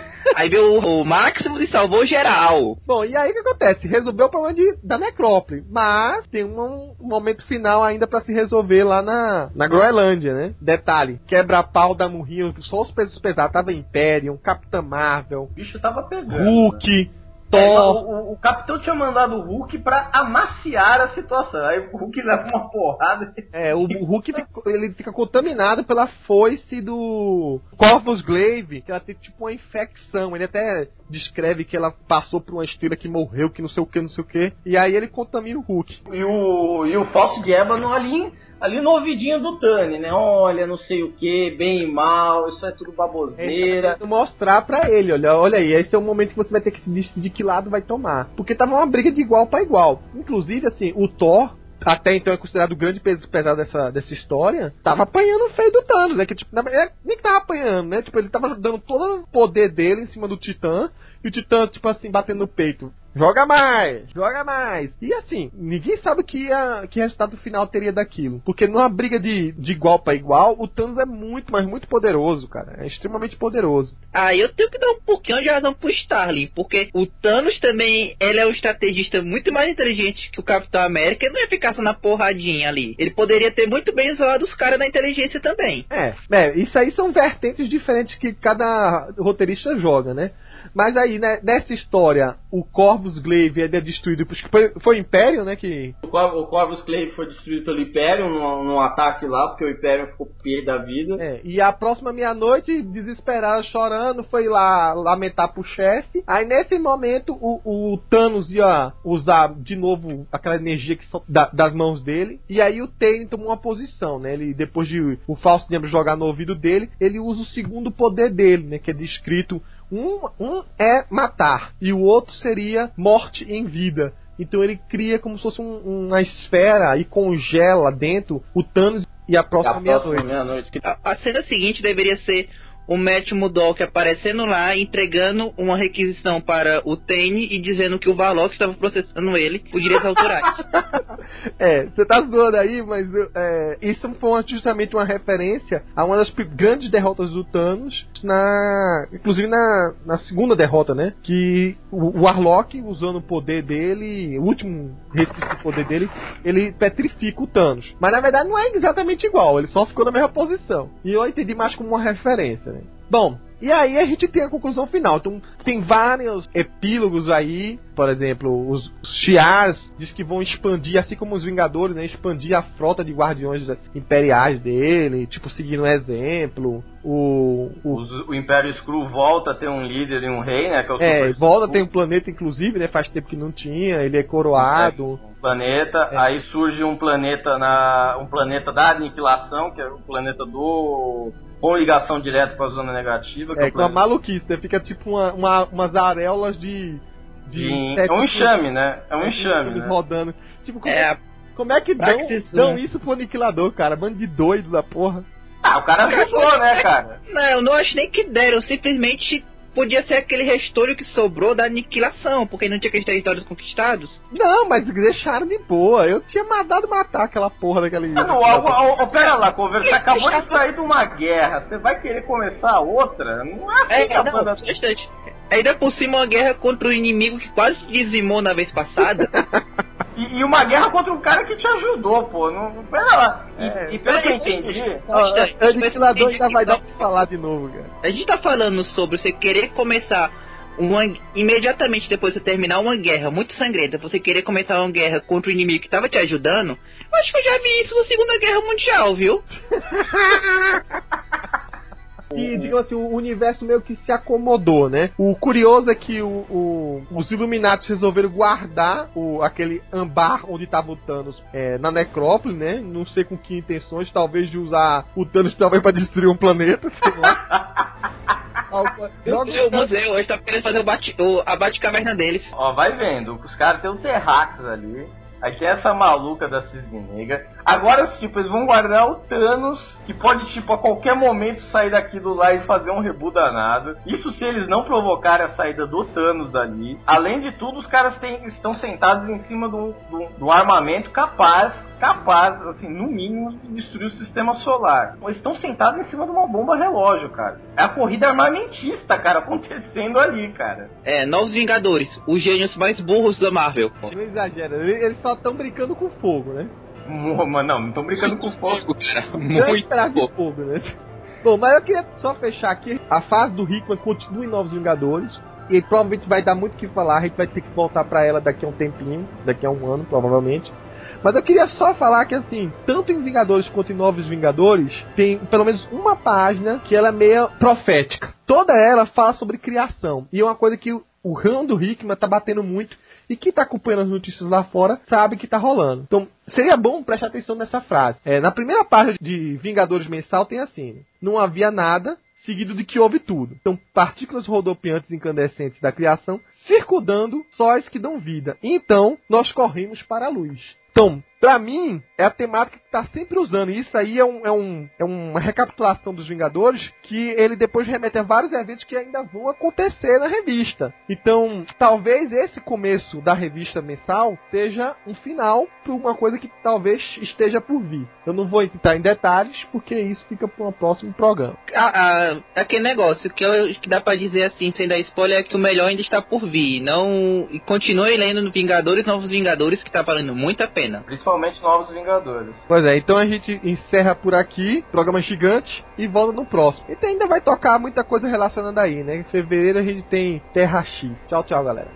Aí veio o Maximus e salvou geral. Bom, e aí o que acontece? Resolveu o problema da necrópole. Mas tem um momento final ainda pra se resolver lá na Groenlândia, né? Detalhe, quebra-pau da Murrinho, só os pesos pesados. Tava Imperium, Capitã Marvel. O bicho tava pegando. Hulk, Thor. O Capitão tinha mandado o Hulk pra amaciar a situação. Aí o Hulk leva uma porrada. O Hulk ele fica contaminado pela foice do Corvus Glaive, que ela tem tipo uma infecção. Ele até descreve que ela passou por uma estrela que morreu, que não sei o que. E aí ele contamina o Hulk. E o Falso de Ébano ali no ouvidinho do Tani, né? Olha, não sei o que, bem e mal, isso é tudo baboseira. Mostrar pra ele, olha aí, esse é o momento que você vai ter que se decidir que lado vai tomar. Porque tava uma briga de igual pra igual. Inclusive, assim, o Thor até então é considerado o grande peso pesado dessa história, tava apanhando feio do Thanos, né? Que, tipo, nem que tava apanhando, né? Tipo, ele tava dando todo o poder dele em cima do Titã, e o Titã, tipo assim, batendo no peito. Joga mais! Joga mais! E assim, ninguém sabe que resultado final teria daquilo. Porque numa briga de igual pra igual, o Thanos é muito, mas muito poderoso, cara. É extremamente poderoso. Aí eu tenho que dar um pouquinho de razão pro Starling, porque o Thanos também, ele é um estrategista muito mais inteligente que o Capitão América, ele não ia ficar só na porradinha ali. Ele poderia ter muito bem zoado os caras da inteligência também. Isso aí são vertentes diferentes que cada roteirista joga, né? Mas aí, né, nessa história, o Corvus Glaive é destruído. Foi o Império, né? O Corvus Glaive foi destruído pelo Império num ataque lá, porque o Império ficou pé da vida. E a próxima meia-noite, desesperado, chorando, foi lá lamentar pro chefe. Aí nesse momento, o Thanos ia usar de novo aquela energia que das mãos dele. E aí o Thanos tomou uma posição, né? Ele, depois de o Falso Diabo jogar no ouvido dele, ele usa o segundo poder dele, né? Que é descrito. Um é matar e o outro seria morte em vida. Então ele cria como se fosse uma esfera e congela dentro o Thanos e a próxima meia-noite. A cena seguinte deveria ser o Matt Murdock aparecendo lá, entregando uma requisição para o Tane e dizendo que o Varlock estava processando ele por direitos autorais. Você tá zoando aí, mas isso foi justamente uma referência a uma das grandes derrotas do Thanos, inclusive na segunda derrota, né? Que o Warlock, usando o poder dele, o último resquício do poder dele, ele petrifica o Thanos. Mas na verdade não é exatamente igual, ele só ficou na mesma posição. E eu entendi mais como uma referência, né? Bom, e aí a gente tem a conclusão final. Então tem vários epílogos aí. Por exemplo, os Shi'ars diz que vão expandir, assim como os Vingadores, né? Expandir a frota de guardiões imperiais dele, tipo, seguindo um exemplo. O Império Skrull volta a ter um líder e um rei, né? Que é o volta a ter um planeta, inclusive, né? Faz tempo que não tinha, ele é coroado. Planeta, aí surge um planeta da aniquilação, que é o planeta com ligação direta com a zona negativa. Que com a maluquice, né? Fica tipo umas areolas de é um enxame, né? É um enxame, eles né? rodando. Tipo, como é que dão isso pro aniquilador, cara? Bando de doido da porra. O cara acertou, né, cara? Não, eu não acho nem que deram, simplesmente podia ser aquele restolho que sobrou da aniquilação, porque não tinha aqueles territórios conquistados. Não, mas deixaram de boa. Eu tinha mandado matar aquela porra daquele... Pera lá, você acabou de sair de uma guerra, você vai querer começar outra? Não é assim, ainda por cima uma guerra contra o inimigo que quase dizimou na vez passada. E uma guerra contra um cara que te ajudou, pô. Não, pera lá. E pelo que eu entendi... O aniquilador ainda vai dar pra falar de novo, cara. A gente tá falando sobre você querer começar imediatamente depois de você terminar uma guerra muito sangrenta, você querer começar uma guerra contra o inimigo que tava te ajudando. Eu acho que eu já vi isso na Segunda Guerra Mundial, viu? E, digamos assim, o universo meio que se acomodou, né? O curioso é que os Illuminati resolveram guardar aquele ambar onde estava o Thanos na necrópole, né? Não sei com que intenções, talvez de usar o Thanos talvez para destruir um planeta, sei lá. O museu hoje tá querendo fazer a Batcaverna deles. Ó, vai vendo, os caras têm um Terrax ali. Aqui é essa maluca da Cisne Negra. Agora, tipo, eles vão guardar o Thanos, que pode, tipo, a qualquer momento sair daqui do lá e fazer um rebu danado. Isso se eles não provocarem a saída do Thanos dali. Além de tudo, os caras estão sentados em cima do armamento capaz, assim, no mínimo, de destruir o sistema solar. Eles estão sentados em cima de uma bomba relógio, cara. É a corrida armamentista, cara, acontecendo ali, cara. Novos Vingadores, os gênios mais burros da Marvel. Não exagera, eles só estão brincando com fogo, né? Mas não estão brincando com fogo, cara. Muito fogo, né? Bom, mas eu queria só fechar aqui. A fase do Hickman continua em Novos Vingadores. E provavelmente vai dar muito o que falar. A gente vai ter que voltar pra ela daqui a um tempinho. Daqui a um ano, provavelmente. Mas eu queria só falar que, assim, tanto em Vingadores quanto em Novos Vingadores, tem pelo menos uma página que ela é meio profética. Toda ela fala sobre criação. E é uma coisa que o ramo do Hickman tá batendo muito. E quem tá acompanhando as notícias lá fora sabe que tá rolando. Então, seria bom prestar atenção nessa frase. Na primeira página de Vingadores Mensal tem assim: não havia nada, seguido de que houve tudo. Então, partículas rodopiantes incandescentes da criação circundando sóis que dão vida. E então, nós corremos para a luz. Então, Pra mim, é a temática que tá sempre usando. E isso aí é uma recapitulação dos Vingadores que ele depois remete a vários eventos que ainda vão acontecer na revista. Então, talvez esse começo da revista mensal seja um final para uma coisa que talvez esteja por vir. Eu não vou entrar em detalhes, porque isso fica para um próximo programa. Aquele negócio que dá pra dizer assim, sem dar spoiler, é que o melhor ainda está por vir. Não, e continue lendo no Vingadores, Novos Vingadores, que tá valendo muito a pena. Principalmente Novos Vingadores. Pois é, então a gente encerra por aqui, programa gigante, e volta no próximo. E ainda vai tocar muita coisa relacionada aí, né? Em fevereiro a gente tem Terra X. Tchau, tchau, galera.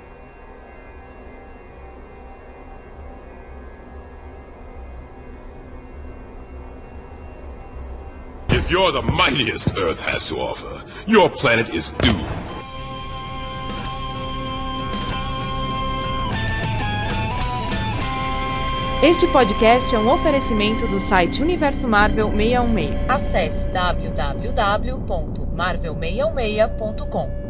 If you're the mightiest Earth has to offer, your planet is doomed. Este podcast é um oferecimento do site Universo Marvel 616. Acesse www.marvel616.com.